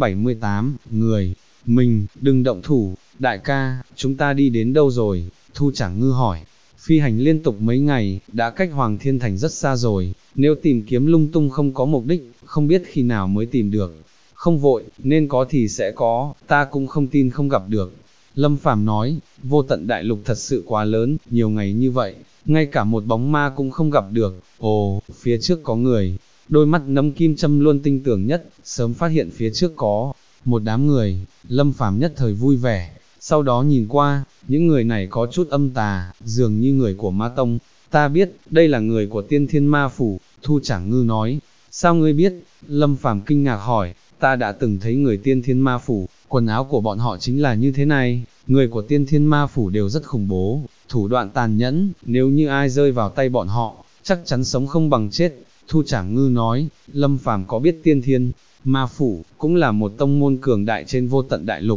[SPEAKER 1] 978, người, mình, đừng động thủ, đại ca, chúng ta đi đến đâu rồi? Thu Trảng Ngư hỏi, phi hành liên tục mấy ngày, đã cách Hoàng Thiên Thành rất xa rồi, nếu tìm kiếm lung tung không có mục đích, không biết khi nào mới tìm được. Không vội, nên có thì sẽ có, ta cũng không tin không gặp được. Lâm Phàm nói, vô tận đại lục thật sự quá lớn, nhiều ngày như vậy, ngay cả một bóng ma cũng không gặp được. Ồ, phía trước có người. Đôi mắt Nấm Kim Châm luôn tinh tưởng nhất, sớm phát hiện phía trước có một đám người. Lâm Phàm nhất thời vui vẻ, sau đó nhìn qua, những người này có chút âm tà, dường như người của Ma Tông. Ta biết, đây là người của Tiên Thiên Ma Phủ. Thu Trảng Ngư nói. Sao ngươi biết? Lâm Phàm kinh ngạc hỏi, ta đã từng thấy người Tiên Thiên Ma Phủ, quần áo của bọn họ chính là như thế này. Người của Tiên Thiên Ma Phủ đều rất khủng bố, thủ đoạn tàn nhẫn, nếu như ai rơi vào tay bọn họ, chắc chắn sống không bằng chết. Thu Trảng Ngư nói, Lâm Phàm có biết Tiên Thiên Ma Phủ cũng là một tông môn cường đại trên vô tận đại lục,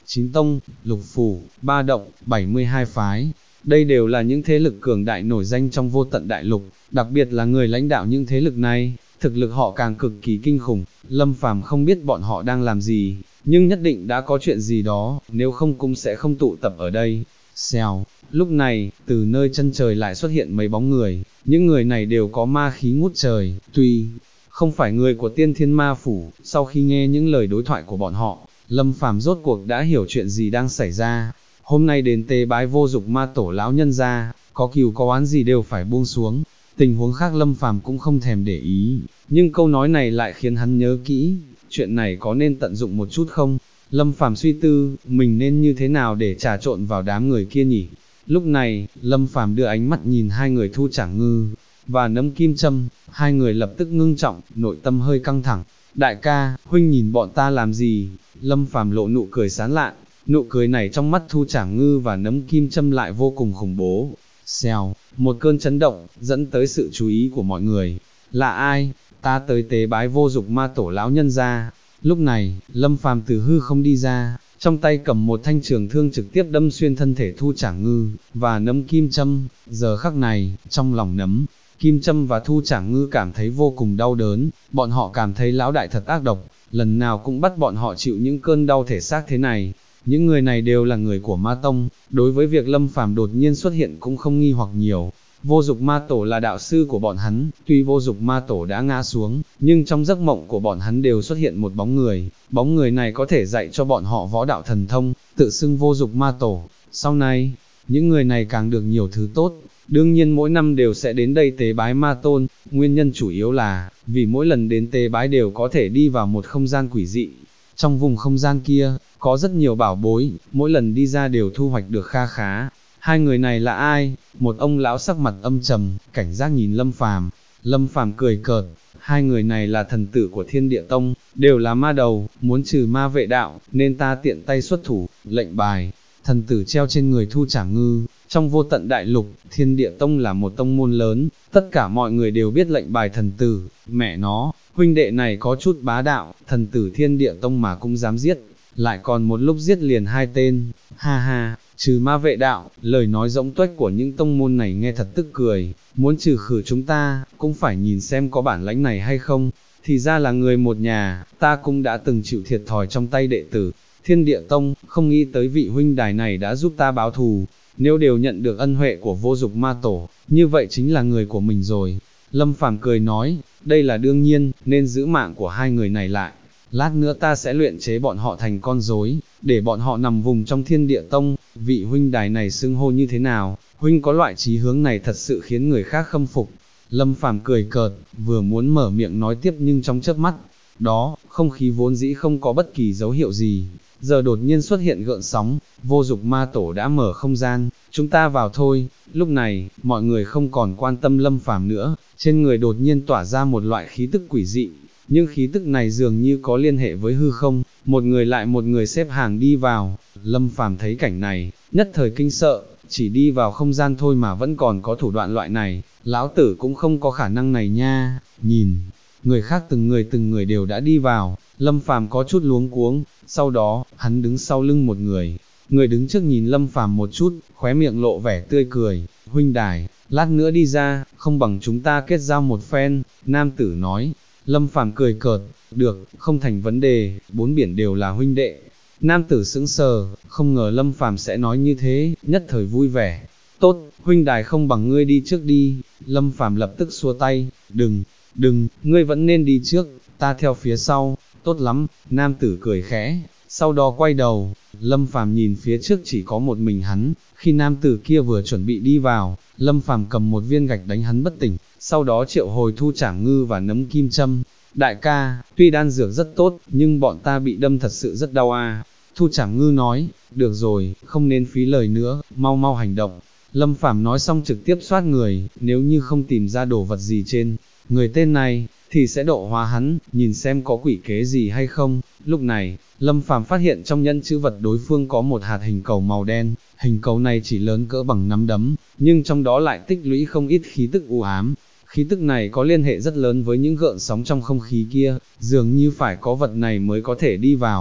[SPEAKER 1] 9 tông, lục phủ, 3 động, 72 phái. Đây đều là những thế lực cường đại nổi danh trong vô tận đại lục, đặc biệt là người lãnh đạo những thế lực này, thực lực họ càng cực kỳ kinh khủng. Lâm Phàm không biết bọn họ đang làm gì, nhưng nhất định đã có chuyện gì đó, nếu không cũng sẽ không tụ tập ở đây. Xèo, lúc này, từ nơi chân trời lại xuất hiện mấy bóng người, những người này đều có ma khí ngút trời, tuy không phải người của Tiên Thiên Ma Phủ. Sau khi nghe những lời đối thoại của bọn họ, Lâm Phàm rốt cuộc đã hiểu chuyện gì đang xảy ra. Hôm nay đến tế bái Vô Dục Ma Tổ lão nhân gia, có cừu có oán gì đều phải buông xuống. Tình huống khác Lâm Phàm cũng không thèm để ý, nhưng câu nói này lại khiến hắn nhớ kỹ, chuyện này có nên tận dụng một chút không? Lâm Phàm suy tư, mình nên như thế nào để trà trộn vào đám người kia nhỉ? Lúc này, Lâm Phàm đưa ánh mắt nhìn hai người Thu Trảng Ngư và Nấm Kim Châm, hai người lập tức ngưng trọng, nội tâm hơi căng thẳng. Đại ca, huynh nhìn bọn ta làm gì? Lâm Phàm lộ nụ cười sán lạn, nụ cười này trong mắt Thu Trảng Ngư và Nấm Kim Châm lại vô cùng khủng bố. Xèo, một cơn chấn động, dẫn tới sự chú ý của mọi người. Là ai? Ta tới tế bái Vô Dục Ma Tổ lão nhân gia. Lúc này, Lâm Phàm từ hư không đi ra, trong tay cầm một thanh trường thương trực tiếp đâm xuyên thân thể Thu Trảng Ngư và Nấm Kim Châm. Giờ khắc này, trong lòng Nấm Kim Châm và Thu Trảng Ngư cảm thấy vô cùng đau đớn, bọn họ cảm thấy lão đại thật ác độc, lần nào cũng bắt bọn họ chịu những cơn đau thể xác thế này. Những người này đều là người của Ma Tông, đối với việc Lâm Phàm đột nhiên xuất hiện cũng không nghi hoặc nhiều. Vô Dục Ma Tổ là đạo sư của bọn hắn, tuy Vô Dục Ma Tổ đã ngã xuống, nhưng trong giấc mộng của bọn hắn đều xuất hiện một bóng người này có thể dạy cho bọn họ võ đạo thần thông, tự xưng Vô Dục Ma Tổ. Sau này, những người này càng được nhiều thứ tốt, đương nhiên mỗi năm đều sẽ đến đây tế bái Ma Tôn, nguyên nhân chủ yếu là, vì mỗi lần đến tế bái đều có thể đi vào một không gian quỷ dị. Trong vùng không gian kia, có rất nhiều bảo bối, mỗi lần đi ra đều thu hoạch được kha khá. Hai người này là ai? Một ông lão sắc mặt âm trầm, cảnh giác nhìn Lâm Phàm. Lâm Phàm cười cợt, hai người này là thần tử của Thiên Địa Tông, đều là ma đầu, muốn trừ ma vệ đạo, nên ta tiện tay xuất thủ, lệnh bài. Thần tử treo trên người Thu Trảng Ngư, trong vô tận đại lục, Thiên Địa Tông là một tông môn lớn, tất cả mọi người đều biết lệnh bài thần tử, mẹ nó, huynh đệ này có chút bá đạo, thần tử Thiên Địa Tông mà cũng dám giết, lại còn một lúc giết liền hai tên, ha ha. Trừ ma vệ đạo, lời nói rỗng tuếch của những tông môn này nghe thật tức cười, muốn trừ khử chúng ta, cũng phải nhìn xem có bản lãnh này hay không, thì ra là người một nhà, ta cũng đã từng chịu thiệt thòi trong tay đệ tử, Thiên Địa Tông, không nghĩ tới vị huynh đài này đã giúp ta báo thù, nếu đều nhận được ân huệ của Vô Dục Ma Tổ, như vậy chính là người của mình rồi. Lâm Phàm cười nói, đây là đương nhiên, nên giữ mạng của hai người này lại. Lát nữa ta sẽ luyện chế bọn họ thành con rối, để bọn họ nằm vùng trong Thiên Địa Tông. Vị huynh đài này xưng hô như thế nào? Huynh có loại chí hướng này thật sự khiến người khác khâm phục. Lâm Phàm cười cợt, vừa muốn mở miệng nói tiếp nhưng trong chớp mắt đó, không khí vốn dĩ không có bất kỳ dấu hiệu gì, giờ đột nhiên xuất hiện gợn sóng. Vô Dục Ma Tổ đã mở không gian, chúng ta vào thôi. Lúc này, mọi người không còn quan tâm Lâm Phàm nữa, trên người đột nhiên tỏa ra một loại khí tức quỷ dị. Nhưng khí tức này dường như có liên hệ với hư không, một người lại một người xếp hàng đi vào. Lâm Phàm thấy cảnh này, nhất thời kinh sợ, chỉ đi vào không gian thôi mà vẫn còn có thủ đoạn loại này, lão tử cũng không có khả năng này nha. Nhìn, người khác từng người đều đã đi vào, Lâm Phàm có chút luống cuống, sau đó, hắn đứng sau lưng một người đứng trước nhìn Lâm Phàm một chút, khóe miệng lộ vẻ tươi cười, huynh đài, lát nữa đi ra, không bằng chúng ta kết giao một phen, nam tử nói. Lâm Phàm cười cợt, được, không thành vấn đề, bốn biển đều là huynh đệ. Nam tử sững sờ, không ngờ Lâm Phàm sẽ nói như thế, nhất thời vui vẻ. Tốt, huynh đài không bằng ngươi đi trước đi. Lâm Phàm lập tức xua tay, đừng, ngươi vẫn nên đi trước, ta theo phía sau. Tốt lắm, nam tử cười khẽ, sau đó quay đầu. Lâm Phàm nhìn phía trước chỉ có một mình hắn, khi nam tử kia vừa chuẩn bị đi vào, Lâm Phàm cầm một viên gạch đánh hắn bất tỉnh, sau đó triệu hồi Thu Trảng Ngư và Nấm Kim Châm. Đại ca, tuy đan dược rất tốt, nhưng bọn ta bị đâm thật sự rất đau à. Thu Trảng Ngư nói, được rồi, không nên phí lời nữa, mau mau hành động. Lâm Phàm nói xong trực tiếp xoát người, nếu như không tìm ra đồ vật gì trên người tên này, thì sẽ độ hóa hắn, nhìn xem có quỷ kế gì hay không. Lúc này, Lâm Phàm phát hiện trong nhẫn chữ vật đối phương có một hạt hình cầu màu đen, hình cầu này chỉ lớn cỡ bằng nắm đấm, nhưng trong đó lại tích lũy không ít khí tức u ám. Khí tức này có liên hệ rất lớn với những gợn sóng trong không khí kia, dường như phải có vật này mới có thể đi vào.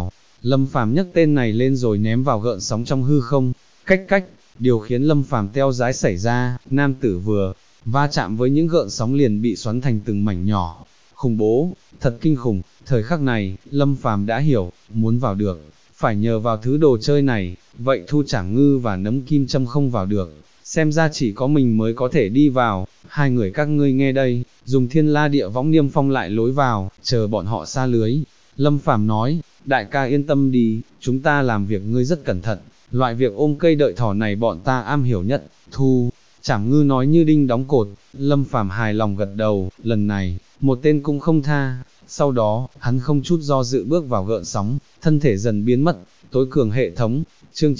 [SPEAKER 1] Lâm Phàm nhấc tên này lên rồi ném vào gợn sóng trong hư không, cách cách, điều khiến Lâm Phàm teo dái xảy ra, nam tử vừa va chạm với những gợn sóng liền bị xoắn thành từng mảnh nhỏ, khủng bố, thật kinh khủng, thời khắc này, Lâm Phàm đã hiểu, muốn vào được, phải nhờ vào thứ đồ chơi này, vậy Thu Trảm Ngư và Nấm Kim Châm không vào được, xem ra chỉ có mình mới có thể đi vào, hai người các ngươi nghe đây, dùng Thiên La Địa Võng niêm phong lại lối vào, chờ bọn họ xa lưới. Lâm Phàm nói, đại ca yên tâm đi, chúng ta làm việc ngươi rất cẩn thận, loại việc ôm cây đợi thỏ này bọn ta am hiểu nhất. Thu Trảm Ngư nói như đinh đóng cột, Lâm Phàm hài lòng gật đầu, lần này, một tên cũng không tha. Sau đó, hắn không chút do dự bước vào gợn sóng, thân thể dần biến mất, tối cường hệ thống, chương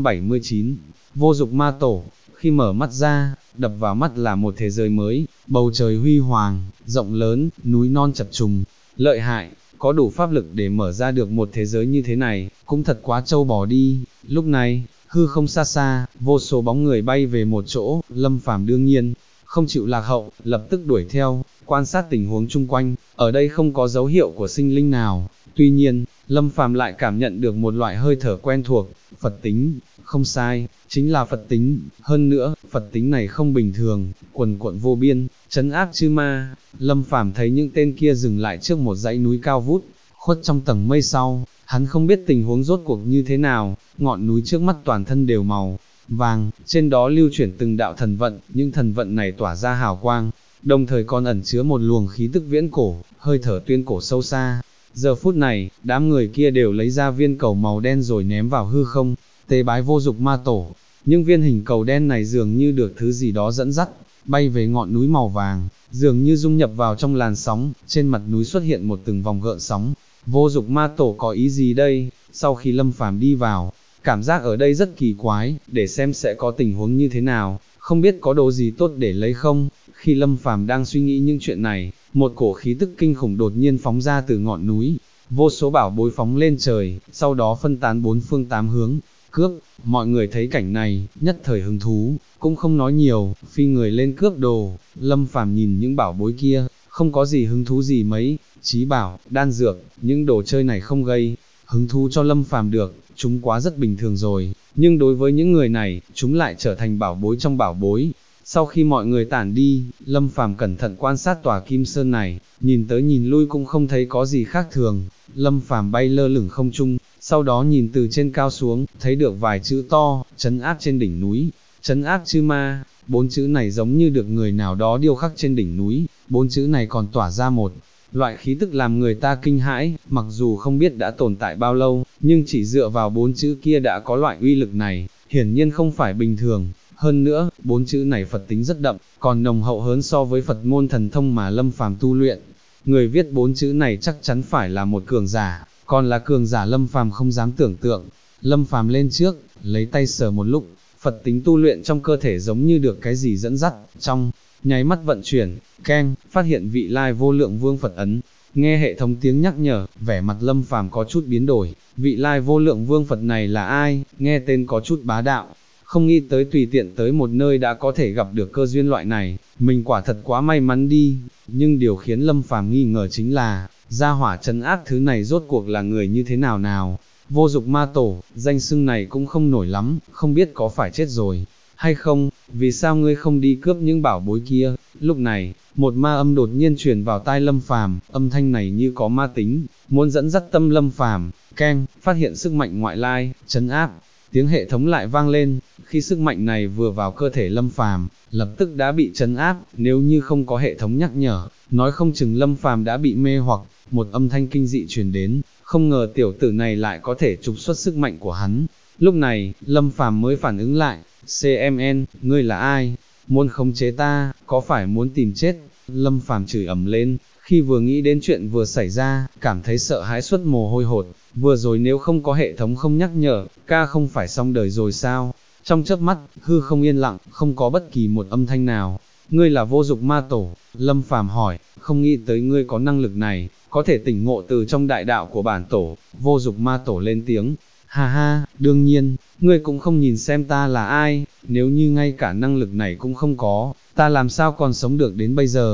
[SPEAKER 1] 979, vô dục ma tổ, khi mở mắt ra, đập vào mắt là một thế giới mới, bầu trời huy hoàng, rộng lớn, núi non chập trùng, lợi hại, có đủ pháp lực để mở ra được một thế giới như thế này, cũng thật quá trâu bò đi. Lúc này, hư không xa xa, vô số bóng người bay về một chỗ, Lâm Phàm đương nhiên không chịu lạc hậu, lập tức đuổi theo, quan sát tình huống chung quanh, ở đây không có dấu hiệu của sinh linh nào. Tuy nhiên, Lâm Phàm lại cảm nhận được một loại hơi thở quen thuộc, Phật tính, không sai, chính là Phật tính, hơn nữa, Phật tính này không bình thường, quần quận vô biên, trấn áp chư ma. Lâm Phàm thấy những tên kia dừng lại trước một dãy núi cao vút, khuất trong tầng mây sau, hắn không biết tình huống rốt cuộc như thế nào, ngọn núi trước mắt toàn thân đều màu vàng, trên đó lưu chuyển từng đạo thần vận, những thần vận này tỏa ra hào quang, đồng thời còn ẩn chứa một luồng khí tức viễn cổ, hơi thở tuyên cổ sâu xa. Giờ phút này, đám người kia đều lấy ra viên cầu màu đen rồi ném vào hư không, tế bái vô dục ma tổ. Những viên hình cầu đen này dường như được thứ gì đó dẫn dắt, bay về ngọn núi màu vàng, dường như dung nhập vào trong làn sóng, trên mặt núi xuất hiện một từng vòng gợn sóng. Vô dục ma tổ có ý gì đây? Sau khi Lâm Phàm đi vào, cảm giác ở đây rất kỳ quái, để xem sẽ có tình huống như thế nào, không biết có đồ gì tốt để lấy không. Khi Lâm Phàm đang suy nghĩ những chuyện này, một cổ khí tức kinh khủng đột nhiên phóng ra từ ngọn núi, vô số bảo bối phóng lên trời, sau đó phân tán bốn phương tám hướng, cướp. Mọi người thấy cảnh này, nhất thời hứng thú, cũng không nói nhiều, phi người lên cướp đồ. Lâm Phàm nhìn những bảo bối kia, không có gì hứng thú gì mấy, trí bảo, đan dược, những đồ chơi này không gây hứng thú cho Lâm Phàm được, chúng quá rất bình thường rồi, nhưng đối với những người này, chúng lại trở thành bảo bối trong bảo bối. Sau khi mọi người tản đi, Lâm Phàm cẩn thận quan sát tòa Kim Sơn này, nhìn tới nhìn lui cũng không thấy có gì khác thường. Lâm Phàm bay lơ lửng không trung, sau đó nhìn từ trên cao xuống, thấy được vài chữ to, trấn áp trên đỉnh núi, trấn áp chư ma. Bốn chữ này giống như được người nào đó điêu khắc trên đỉnh núi, bốn chữ này còn tỏa ra một loại khí tức làm người ta kinh hãi, mặc dù không biết đã tồn tại bao lâu, nhưng chỉ dựa vào bốn chữ kia đã có loại uy lực này, hiển nhiên không phải bình thường. Hơn nữa, bốn chữ này Phật tính rất đậm, còn nồng hậu hơn so với Phật môn thần thông mà Lâm Phàm tu luyện. Người viết bốn chữ này chắc chắn phải là một cường giả, còn là cường giả Lâm Phàm không dám tưởng tượng. Lâm Phàm lên trước, lấy tay sờ một lúc, Phật tính tu luyện trong cơ thể giống như được cái gì dẫn dắt, trong nháy mắt vận chuyển, keng, phát hiện vị lai vô lượng vương Phật ấn. Nghe hệ thống tiếng nhắc nhở, vẻ mặt Lâm Phàm có chút biến đổi, vị lai vô lượng vương Phật này là ai, nghe tên có chút bá đạo, không nghĩ tới tùy tiện tới một nơi đã có thể gặp được cơ duyên loại này, mình quả thật quá may mắn đi. Nhưng điều khiến Lâm Phàm nghi ngờ chính là, gia hỏa trấn áp thứ này rốt cuộc là người như thế nào nào. Vô dục ma tổ, danh xưng này cũng không nổi lắm, không biết có phải chết rồi hay không, vì sao ngươi không đi cướp những bảo bối kia. Lúc này, một ma âm đột nhiên truyền vào tai Lâm Phàm, âm thanh này như có ma tính, muốn dẫn dắt tâm Lâm Phàm. Keng, phát hiện sức mạnh ngoại lai, trấn áp. Tiếng hệ thống lại vang lên, khi sức mạnh này vừa vào cơ thể Lâm Phàm, lập tức đã bị trấn áp, nếu như không có hệ thống nhắc nhở, nói không chừng Lâm Phàm đã bị mê hoặc. Một âm thanh kinh dị truyền đến, không ngờ tiểu tử này lại có thể trục xuất sức mạnh của hắn. Lúc này, Lâm Phàm mới phản ứng lại, CMN, ngươi là ai? Muốn khống chế ta, có phải muốn tìm chết? Lâm Phàm chửi ầm lên, khi vừa nghĩ đến chuyện vừa xảy ra, cảm thấy sợ hãi suốt mồ hôi hột, vừa rồi nếu không có hệ thống không nhắc nhở, ca không phải xong đời rồi sao? Trong chớp mắt, hư không yên lặng, không có bất kỳ một âm thanh nào. Ngươi là vô dục ma tổ? Lâm Phàm hỏi, không nghĩ tới ngươi có năng lực này, có thể tỉnh ngộ từ trong đại đạo của bản tổ. Vô dục ma tổ lên tiếng, ha ha, đương nhiên, ngươi cũng không nhìn xem ta là ai, nếu như ngay cả năng lực này cũng không có, ta làm sao còn sống được đến bây giờ.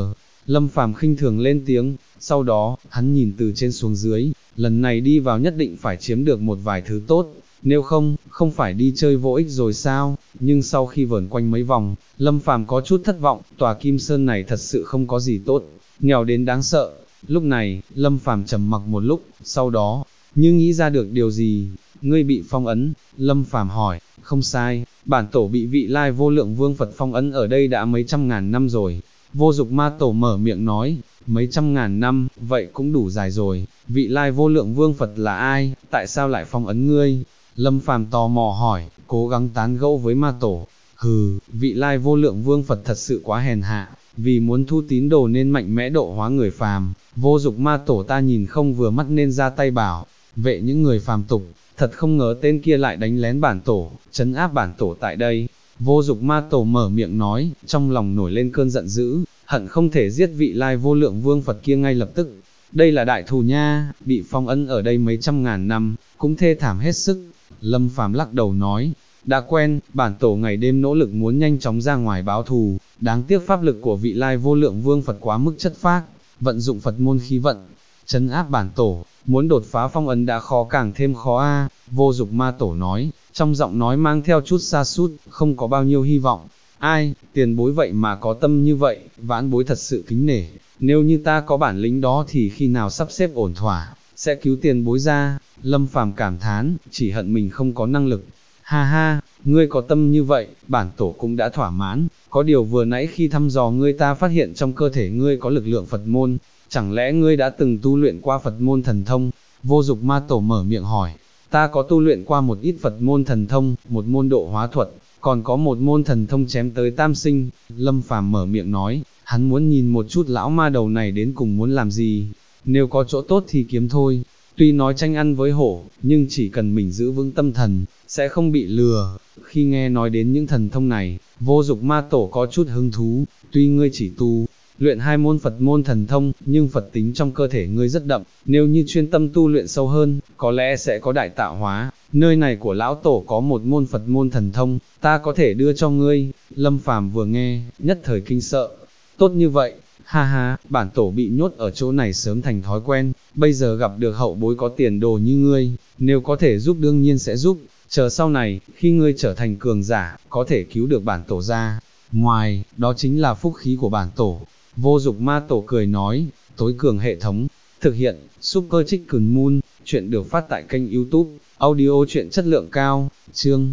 [SPEAKER 1] Lâm Phàm khinh thường lên tiếng, sau đó, hắn nhìn từ trên xuống dưới, lần này đi vào nhất định phải chiếm được một vài thứ tốt, nếu không, không phải đi chơi vô ích rồi sao, nhưng sau khi vờn quanh mấy vòng, Lâm Phàm có chút thất vọng, tòa Kim Sơn này thật sự không có gì tốt, nghèo đến đáng sợ. Lúc này, Lâm Phàm trầm mặc một lúc, sau đó, như nghĩ ra được điều gì, ngươi bị phong ấn, Lâm Phàm hỏi, không sai, bản tổ bị vị lai vô lượng vương Phật phong ấn ở đây đã mấy trăm ngàn năm rồi. Vô Dục Ma Tổ mở miệng nói, mấy trăm ngàn năm, vậy cũng đủ dài rồi, vị lai vô lượng vương Phật là ai, tại sao lại phong ấn ngươi? Lâm Phàm tò mò hỏi, cố gắng tán gẫu với Ma Tổ, hừ, vị lai vô lượng vương Phật thật sự quá hèn hạ, vì muốn thu tín đồ nên mạnh mẽ độ hóa người phàm, Vô Dục Ma Tổ ta nhìn không vừa mắt nên ra tay bảo, vệ những người phàm tục, thật không ngờ tên kia lại đánh lén bản tổ, trấn áp bản tổ tại đây. Vô Dục Ma Tổ mở miệng nói, trong lòng nổi lên cơn giận dữ, hận không thể giết vị lai vô lượng vương Phật kia ngay lập tức. Đây là đại thù nha, bị phong ấn ở đây mấy trăm ngàn năm, cũng thê thảm hết sức. Lâm Phàm lắc đầu nói, đã quen, bản tổ ngày đêm nỗ lực muốn nhanh chóng ra ngoài báo thù, đáng tiếc pháp lực của vị lai vô lượng vương Phật quá mức chất phác, vận dụng Phật môn khí vận, trấn áp bản tổ, muốn đột phá phong ấn đã khó càng thêm khó a. Vô Dục Ma Tổ nói, trong giọng nói mang theo chút sa sút, không có bao nhiêu hy vọng. Ai, tiền bối vậy mà có tâm như vậy, vãn bối thật sự kính nể, nếu như ta có bản lĩnh đó thì khi nào sắp xếp ổn thỏa, sẽ cứu tiền bối ra. Lâm Phàm cảm thán, chỉ hận mình không có năng lực. Ha ha, ngươi có tâm như vậy, bản tổ cũng đã thỏa mãn, có điều vừa nãy khi thăm dò ngươi ta phát hiện trong cơ thể ngươi có lực lượng Phật môn, chẳng lẽ ngươi đã từng tu luyện qua Phật môn thần thông? Vô Dục Ma Tổ mở miệng hỏi, ta có tu luyện qua một ít Phật môn thần thông, một môn độ hóa thuật, còn có một môn thần thông chém tới tam sinh. Lâm Phàm mở miệng nói, hắn muốn nhìn một chút lão ma đầu này đến cùng muốn làm gì, nếu có chỗ tốt thì kiếm thôi. Tuy nói tranh ăn với hổ, nhưng chỉ cần mình giữ vững tâm thần, sẽ không bị lừa. Khi nghe nói đến những thần thông này, Vô Dục Ma Tổ có chút hứng thú, tuy ngươi chỉ tu luyện hai môn Phật môn thần thông, nhưng Phật tính trong cơ thể ngươi rất đậm, nếu như chuyên tâm tu luyện sâu hơn, có lẽ sẽ có đại tạo hóa. Nơi này của lão tổ có một môn Phật môn thần thông, ta có thể đưa cho ngươi. Lâm Phàm vừa nghe, nhất thời kinh sợ, tốt như vậy, ha ha, bản tổ bị nhốt ở chỗ này sớm thành thói quen, bây giờ gặp được hậu bối có tiền đồ như ngươi, nếu có thể giúp đương nhiên sẽ giúp, chờ sau này, khi ngươi trở thành cường giả, có thể cứu được bản tổ ra, ngoài, đó chính là phúc khí của bản tổ. Vô Dục Ma Tổ cười nói, tối cường hệ thống, thực hiện, Super Chicken Moon, chuyện được phát tại kênh YouTube, audio chuyện chất lượng cao, chương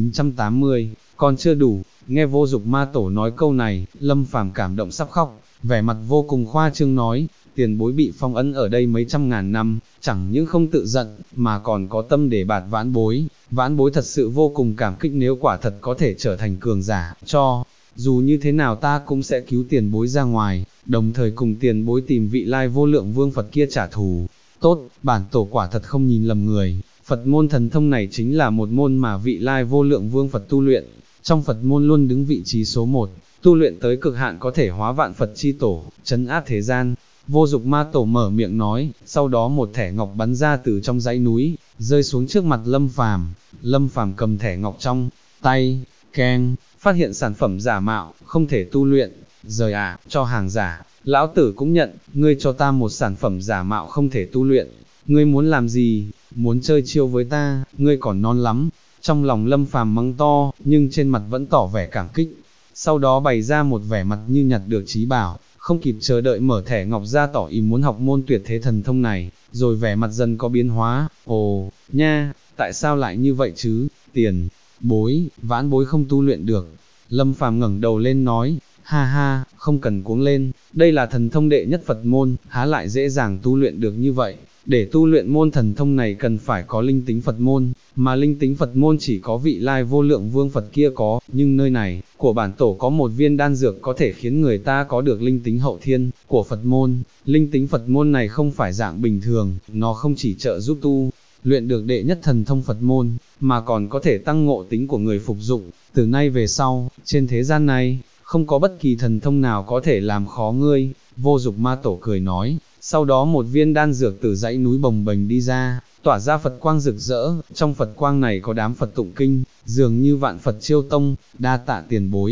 [SPEAKER 1] 980, còn chưa đủ. Nghe Vô Dục Ma Tổ nói câu này, Lâm Phàm cảm động sắp khóc, vẻ mặt vô cùng khoa trương nói, tiền bối bị phong ấn ở đây mấy trăm ngàn năm, chẳng những không tự giận, mà còn có tâm để bạt vãn bối thật sự vô cùng cảm kích, nếu quả thật có thể trở thành cường giả, cho dù như thế nào ta cũng sẽ cứu tiền bối ra ngoài, đồng thời cùng tiền bối tìm vị lai vô lượng vương Phật kia trả thù. Tốt, bản tổ quả thật không nhìn lầm người, Phật môn thần thông này chính là một môn mà vị lai vô lượng vương Phật tu luyện, trong Phật môn luôn đứng vị trí số 1, tu luyện tới cực hạn có thể hóa vạn Phật chi tổ, trấn áp thế gian. Vô Dục Ma Tổ mở miệng nói, sau đó một thẻ ngọc bắn ra từ trong dãy núi, rơi xuống trước mặt Lâm Phàm. Lâm Phàm cầm thẻ ngọc trong tay, keng, phát hiện sản phẩm giả mạo, không thể tu luyện, rời cho hàng giả, lão tử cũng nhận, ngươi cho ta một sản phẩm giả mạo không thể tu luyện, ngươi muốn làm gì, muốn chơi chiêu với ta, ngươi còn non lắm. Trong lòng Lâm Phàm mắng to, nhưng trên mặt vẫn tỏ vẻ cảm kích, sau đó bày ra một vẻ mặt như nhặt được trí bảo, không kịp chờ đợi mở thẻ ngọc ra tỏ ý muốn học môn tuyệt thế thần thông này, rồi vẻ mặt dần có biến hóa, ồ, nha, tại sao lại như vậy chứ, tiền bối, vãn bối không tu luyện được. Lâm Phàm ngẩng đầu lên nói, ha ha, không cần cuống lên, đây là thần thông đệ nhất Phật môn, há lại dễ dàng tu luyện được như vậy. Để tu luyện môn thần thông này cần phải có linh tính Phật môn, mà linh tính Phật môn chỉ có vị lai vô lượng vương Phật kia có, nhưng nơi này, của bản tổ có một viên đan dược có thể khiến người ta có được linh tính hậu thiên, của Phật môn. Linh tính Phật môn này không phải dạng bình thường, nó không chỉ trợ giúp tu luyện được đệ nhất thần thông Phật môn, mà còn có thể tăng ngộ tính của người phục dụng. Từ nay về sau, trên thế gian này, không có bất kỳ thần thông nào có thể làm khó ngươi. Vô Dục Ma Tổ cười nói, sau đó một viên đan dược từ dãy núi bồng bềnh đi ra, tỏa ra Phật quang rực rỡ, trong Phật quang này có đám Phật tụng kinh, dường như vạn Phật chiêu tông, đa tạ tiền bối.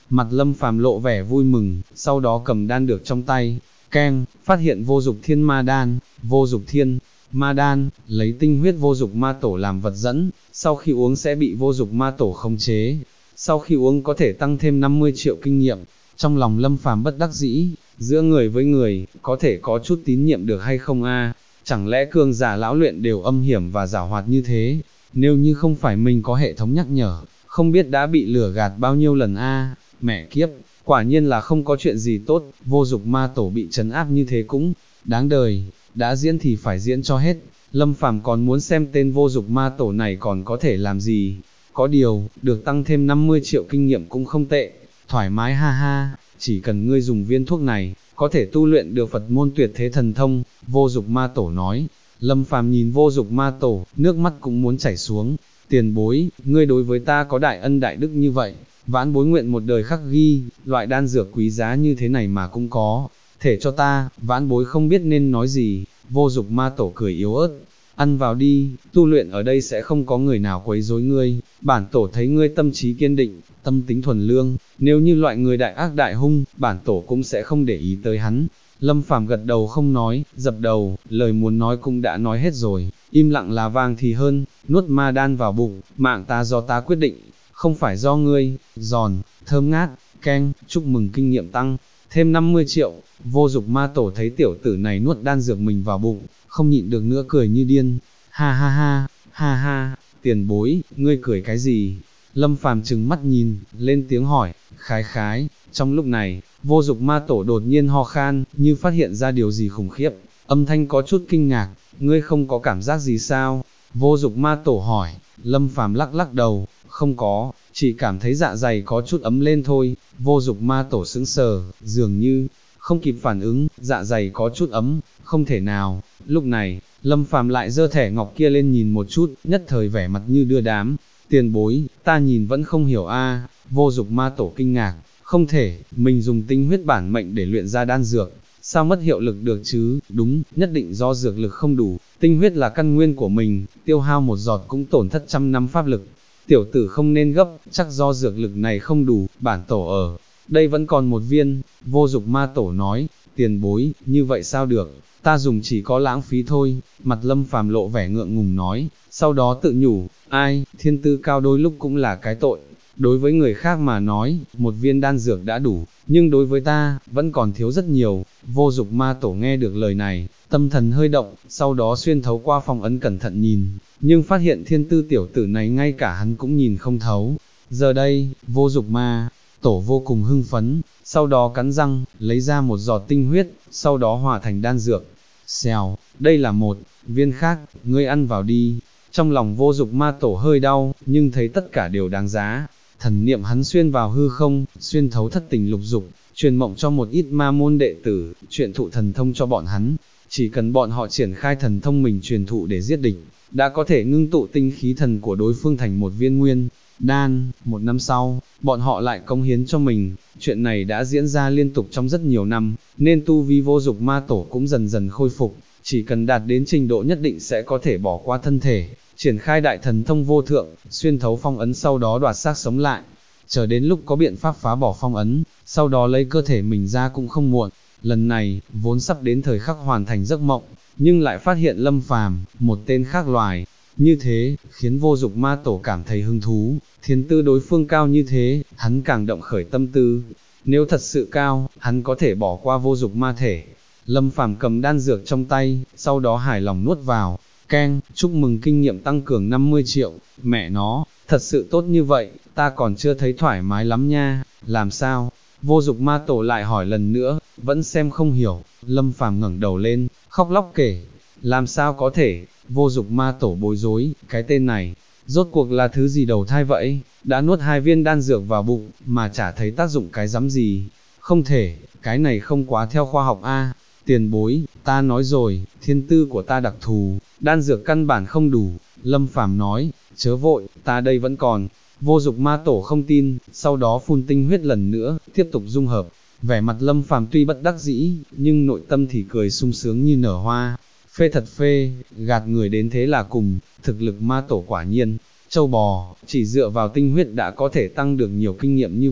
[SPEAKER 1] Mặt Lâm Phàm lộ vẻ vui mừng, sau đó cầm đan dược trong tay, keng, phát hiện vô dục thiên ma đan, vô dục thiên ma đan, lấy tinh huyết vô dục ma tổ làm vật dẫn, sau khi uống sẽ bị vô dục ma tổ khống chế, sau khi uống có thể tăng thêm 50 triệu kinh nghiệm. Trong lòng Lâm Phàm bất đắc dĩ, giữa người với người, có thể có chút tín nhiệm được hay không a? Chẳng lẽ cường giả lão luyện đều âm hiểm và giảo hoạt như thế? Nếu như không phải mình có hệ thống nhắc nhở, không biết đã bị lừa gạt bao nhiêu lần a? Mẹ kiếp, quả nhiên là không có chuyện gì tốt, vô dục ma tổ bị trấn áp như thế cũng đáng đời, đã diễn thì phải diễn cho hết. Lâm Phàm còn muốn xem tên vô dục ma tổ này còn có thể làm gì. Có điều, được tăng thêm 50 triệu kinh nghiệm cũng không tệ, thoải mái ha ha, chỉ cần ngươi dùng viên thuốc này, có thể tu luyện được Phật môn tuyệt thế thần thông, vô dục ma tổ nói. Lâm Phàm nhìn vô dục ma tổ, nước mắt cũng muốn chảy xuống. Tiền bối, ngươi đối với ta có đại ân đại đức như vậy, vãn bối nguyện một đời khắc ghi, loại đan dược quý giá như thế này mà cũng có, thể cho ta, vãn bối không biết nên nói gì. Vô dục ma tổ cười yếu ớt, ăn vào đi, tu luyện ở đây sẽ không có người nào quấy rối ngươi, bản tổ thấy ngươi tâm trí kiên định, tâm tính thuần lương, nếu như loại người đại ác đại hung, bản tổ cũng sẽ không để ý tới hắn. Lâm Phàm gật đầu không nói, dập đầu, lời muốn nói cũng đã nói hết rồi, im lặng là vàng thì hơn, nuốt ma đan vào bụng, mạng ta do ta quyết định, không phải do ngươi. Giòn, thơm ngát, keng, chúc mừng kinh nghiệm tăng, thêm 50 triệu, vô dục ma tổ thấy tiểu tử này nuốt đan dược mình vào bụng, không nhịn được nữa cười như điên, ha ha ha, ha ha, tiền bối, ngươi cười cái gì? Lâm Phàm trừng mắt nhìn, lên tiếng hỏi, khái khái. Trong lúc này, vô dục ma tổ đột nhiên ho khan, như phát hiện ra điều gì khủng khiếp, âm thanh có chút kinh ngạc, ngươi không có cảm giác gì sao? Vô dục ma tổ hỏi. Lâm Phàm lắc lắc đầu, không có, chỉ cảm thấy dạ dày có chút ấm lên thôi. Vô dục ma tổ sững sờ, dường như không kịp phản ứng, dạ dày có chút ấm, không thể nào. Lúc này, Lâm Phàm lại giơ thẻ ngọc kia lên nhìn một chút, nhất thời vẻ mặt như đưa đám. Tiền bối, ta nhìn vẫn không hiểu a. Vô dục ma tổ kinh ngạc, không thể, mình dùng tinh huyết bản mệnh để luyện ra đan dược, sao mất hiệu lực được chứ? Đúng, nhất định do dược lực không đủ, tinh huyết là căn nguyên của mình, tiêu hao một giọt cũng tổn thất trăm năm pháp lực. Tiểu tử không nên gấp, chắc do dược lực này không đủ, bản tổ ở đây vẫn còn một viên. Vô dục ma tổ nói. Tiền bối, như vậy sao được, ta dùng chỉ có lãng phí thôi. Mặt Lâm Phàm lộ vẻ ngượng ngùng nói, sau đó tự nhủ, ai, thiên tư cao đôi lúc cũng là cái tội. Đối với người khác mà nói, một viên đan dược đã đủ, nhưng đối với ta, vẫn còn thiếu rất nhiều. Vô dục ma tổ nghe được lời này, tâm thần hơi động, sau đó xuyên thấu qua phong ấn cẩn thận nhìn, nhưng phát hiện thiên tư tiểu tử này ngay cả hắn cũng nhìn không thấu. Giờ đây, vô dục ma tổ vô cùng hưng phấn, sau đó cắn răng, lấy ra một giọt tinh huyết, sau đó hòa thành đan dược. Xèo, đây là một viên khác, ngươi ăn vào đi. Trong lòng vô dục ma tổ hơi đau, nhưng thấy tất cả đều đáng giá. Thần niệm hắn xuyên vào hư không, xuyên thấu thất tình lục dục, truyền mộng cho một ít ma môn đệ tử, truyền thụ thần thông cho bọn hắn. Chỉ cần bọn họ triển khai thần thông mình truyền thụ để giết địch, đã có thể ngưng tụ tinh khí thần của đối phương thành một viên nguyên đan. Một năm sau, bọn họ lại cống hiến cho mình. Chuyện này đã diễn ra liên tục trong rất nhiều năm, nên tu vi vô dục ma tổ cũng dần dần khôi phục. Chỉ cần đạt đến trình độ nhất định sẽ có thể bỏ qua thân thể, triển khai đại thần thông vô thượng, xuyên thấu phong ấn, sau đó đoạt xác sống lại. Chờ đến lúc có biện pháp phá bỏ phong ấn, sau đó lấy cơ thể mình ra cũng không muộn. Lần này, vốn sắp đến thời khắc hoàn thành giấc mộng, nhưng lại phát hiện Lâm Phàm, một tên khác loài. Như thế, khiến vô dục ma tổ cảm thấy hứng thú, thiên tư đối phương cao như thế, hắn càng động khởi tâm tư. Nếu thật sự cao, hắn có thể bỏ qua vô dục ma thể. Lâm Phàm cầm đan dược trong tay, sau đó hài lòng nuốt vào. Keng, chúc mừng kinh nghiệm tăng cường 50 triệu, mẹ nó, thật sự tốt như vậy, ta còn chưa thấy thoải mái lắm nha. Làm sao? Vô dục ma tổ lại hỏi lần nữa, vẫn xem không hiểu. Lâm Phàm ngẩng đầu lên, khóc lóc kể, làm sao có thể? Vô dục ma tổ bối rối, cái tên này, rốt cuộc là thứ gì đầu thai vậy? Đã nuốt 2 viên đan dược vào bụng, mà chả thấy tác dụng cái rắm gì. Không thể, cái này không quá theo khoa học a. Tiền bối, ta nói rồi, thiên tư của ta đặc thù, đan dược căn bản không đủ. Lâm Phàm nói, chớ vội, ta đây vẫn còn. Vô dục ma tổ không tin, sau đó phun tinh huyết lần nữa, tiếp tục dung hợp. Vẻ mặt Lâm Phàm tuy bất đắc dĩ, nhưng nội tâm thì cười sung sướng như nở hoa. Phê thật phê, gạt người đến thế là cùng, thực lực ma tổ quả nhiên, châu bò, chỉ dựa vào tinh huyết đã có thể tăng được nhiều kinh nghiệm như vậy.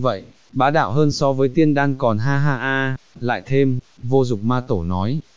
[SPEAKER 1] bá đạo hơn so với tiên đan còn ha ha a, lại thêm, vô dục ma tổ nói,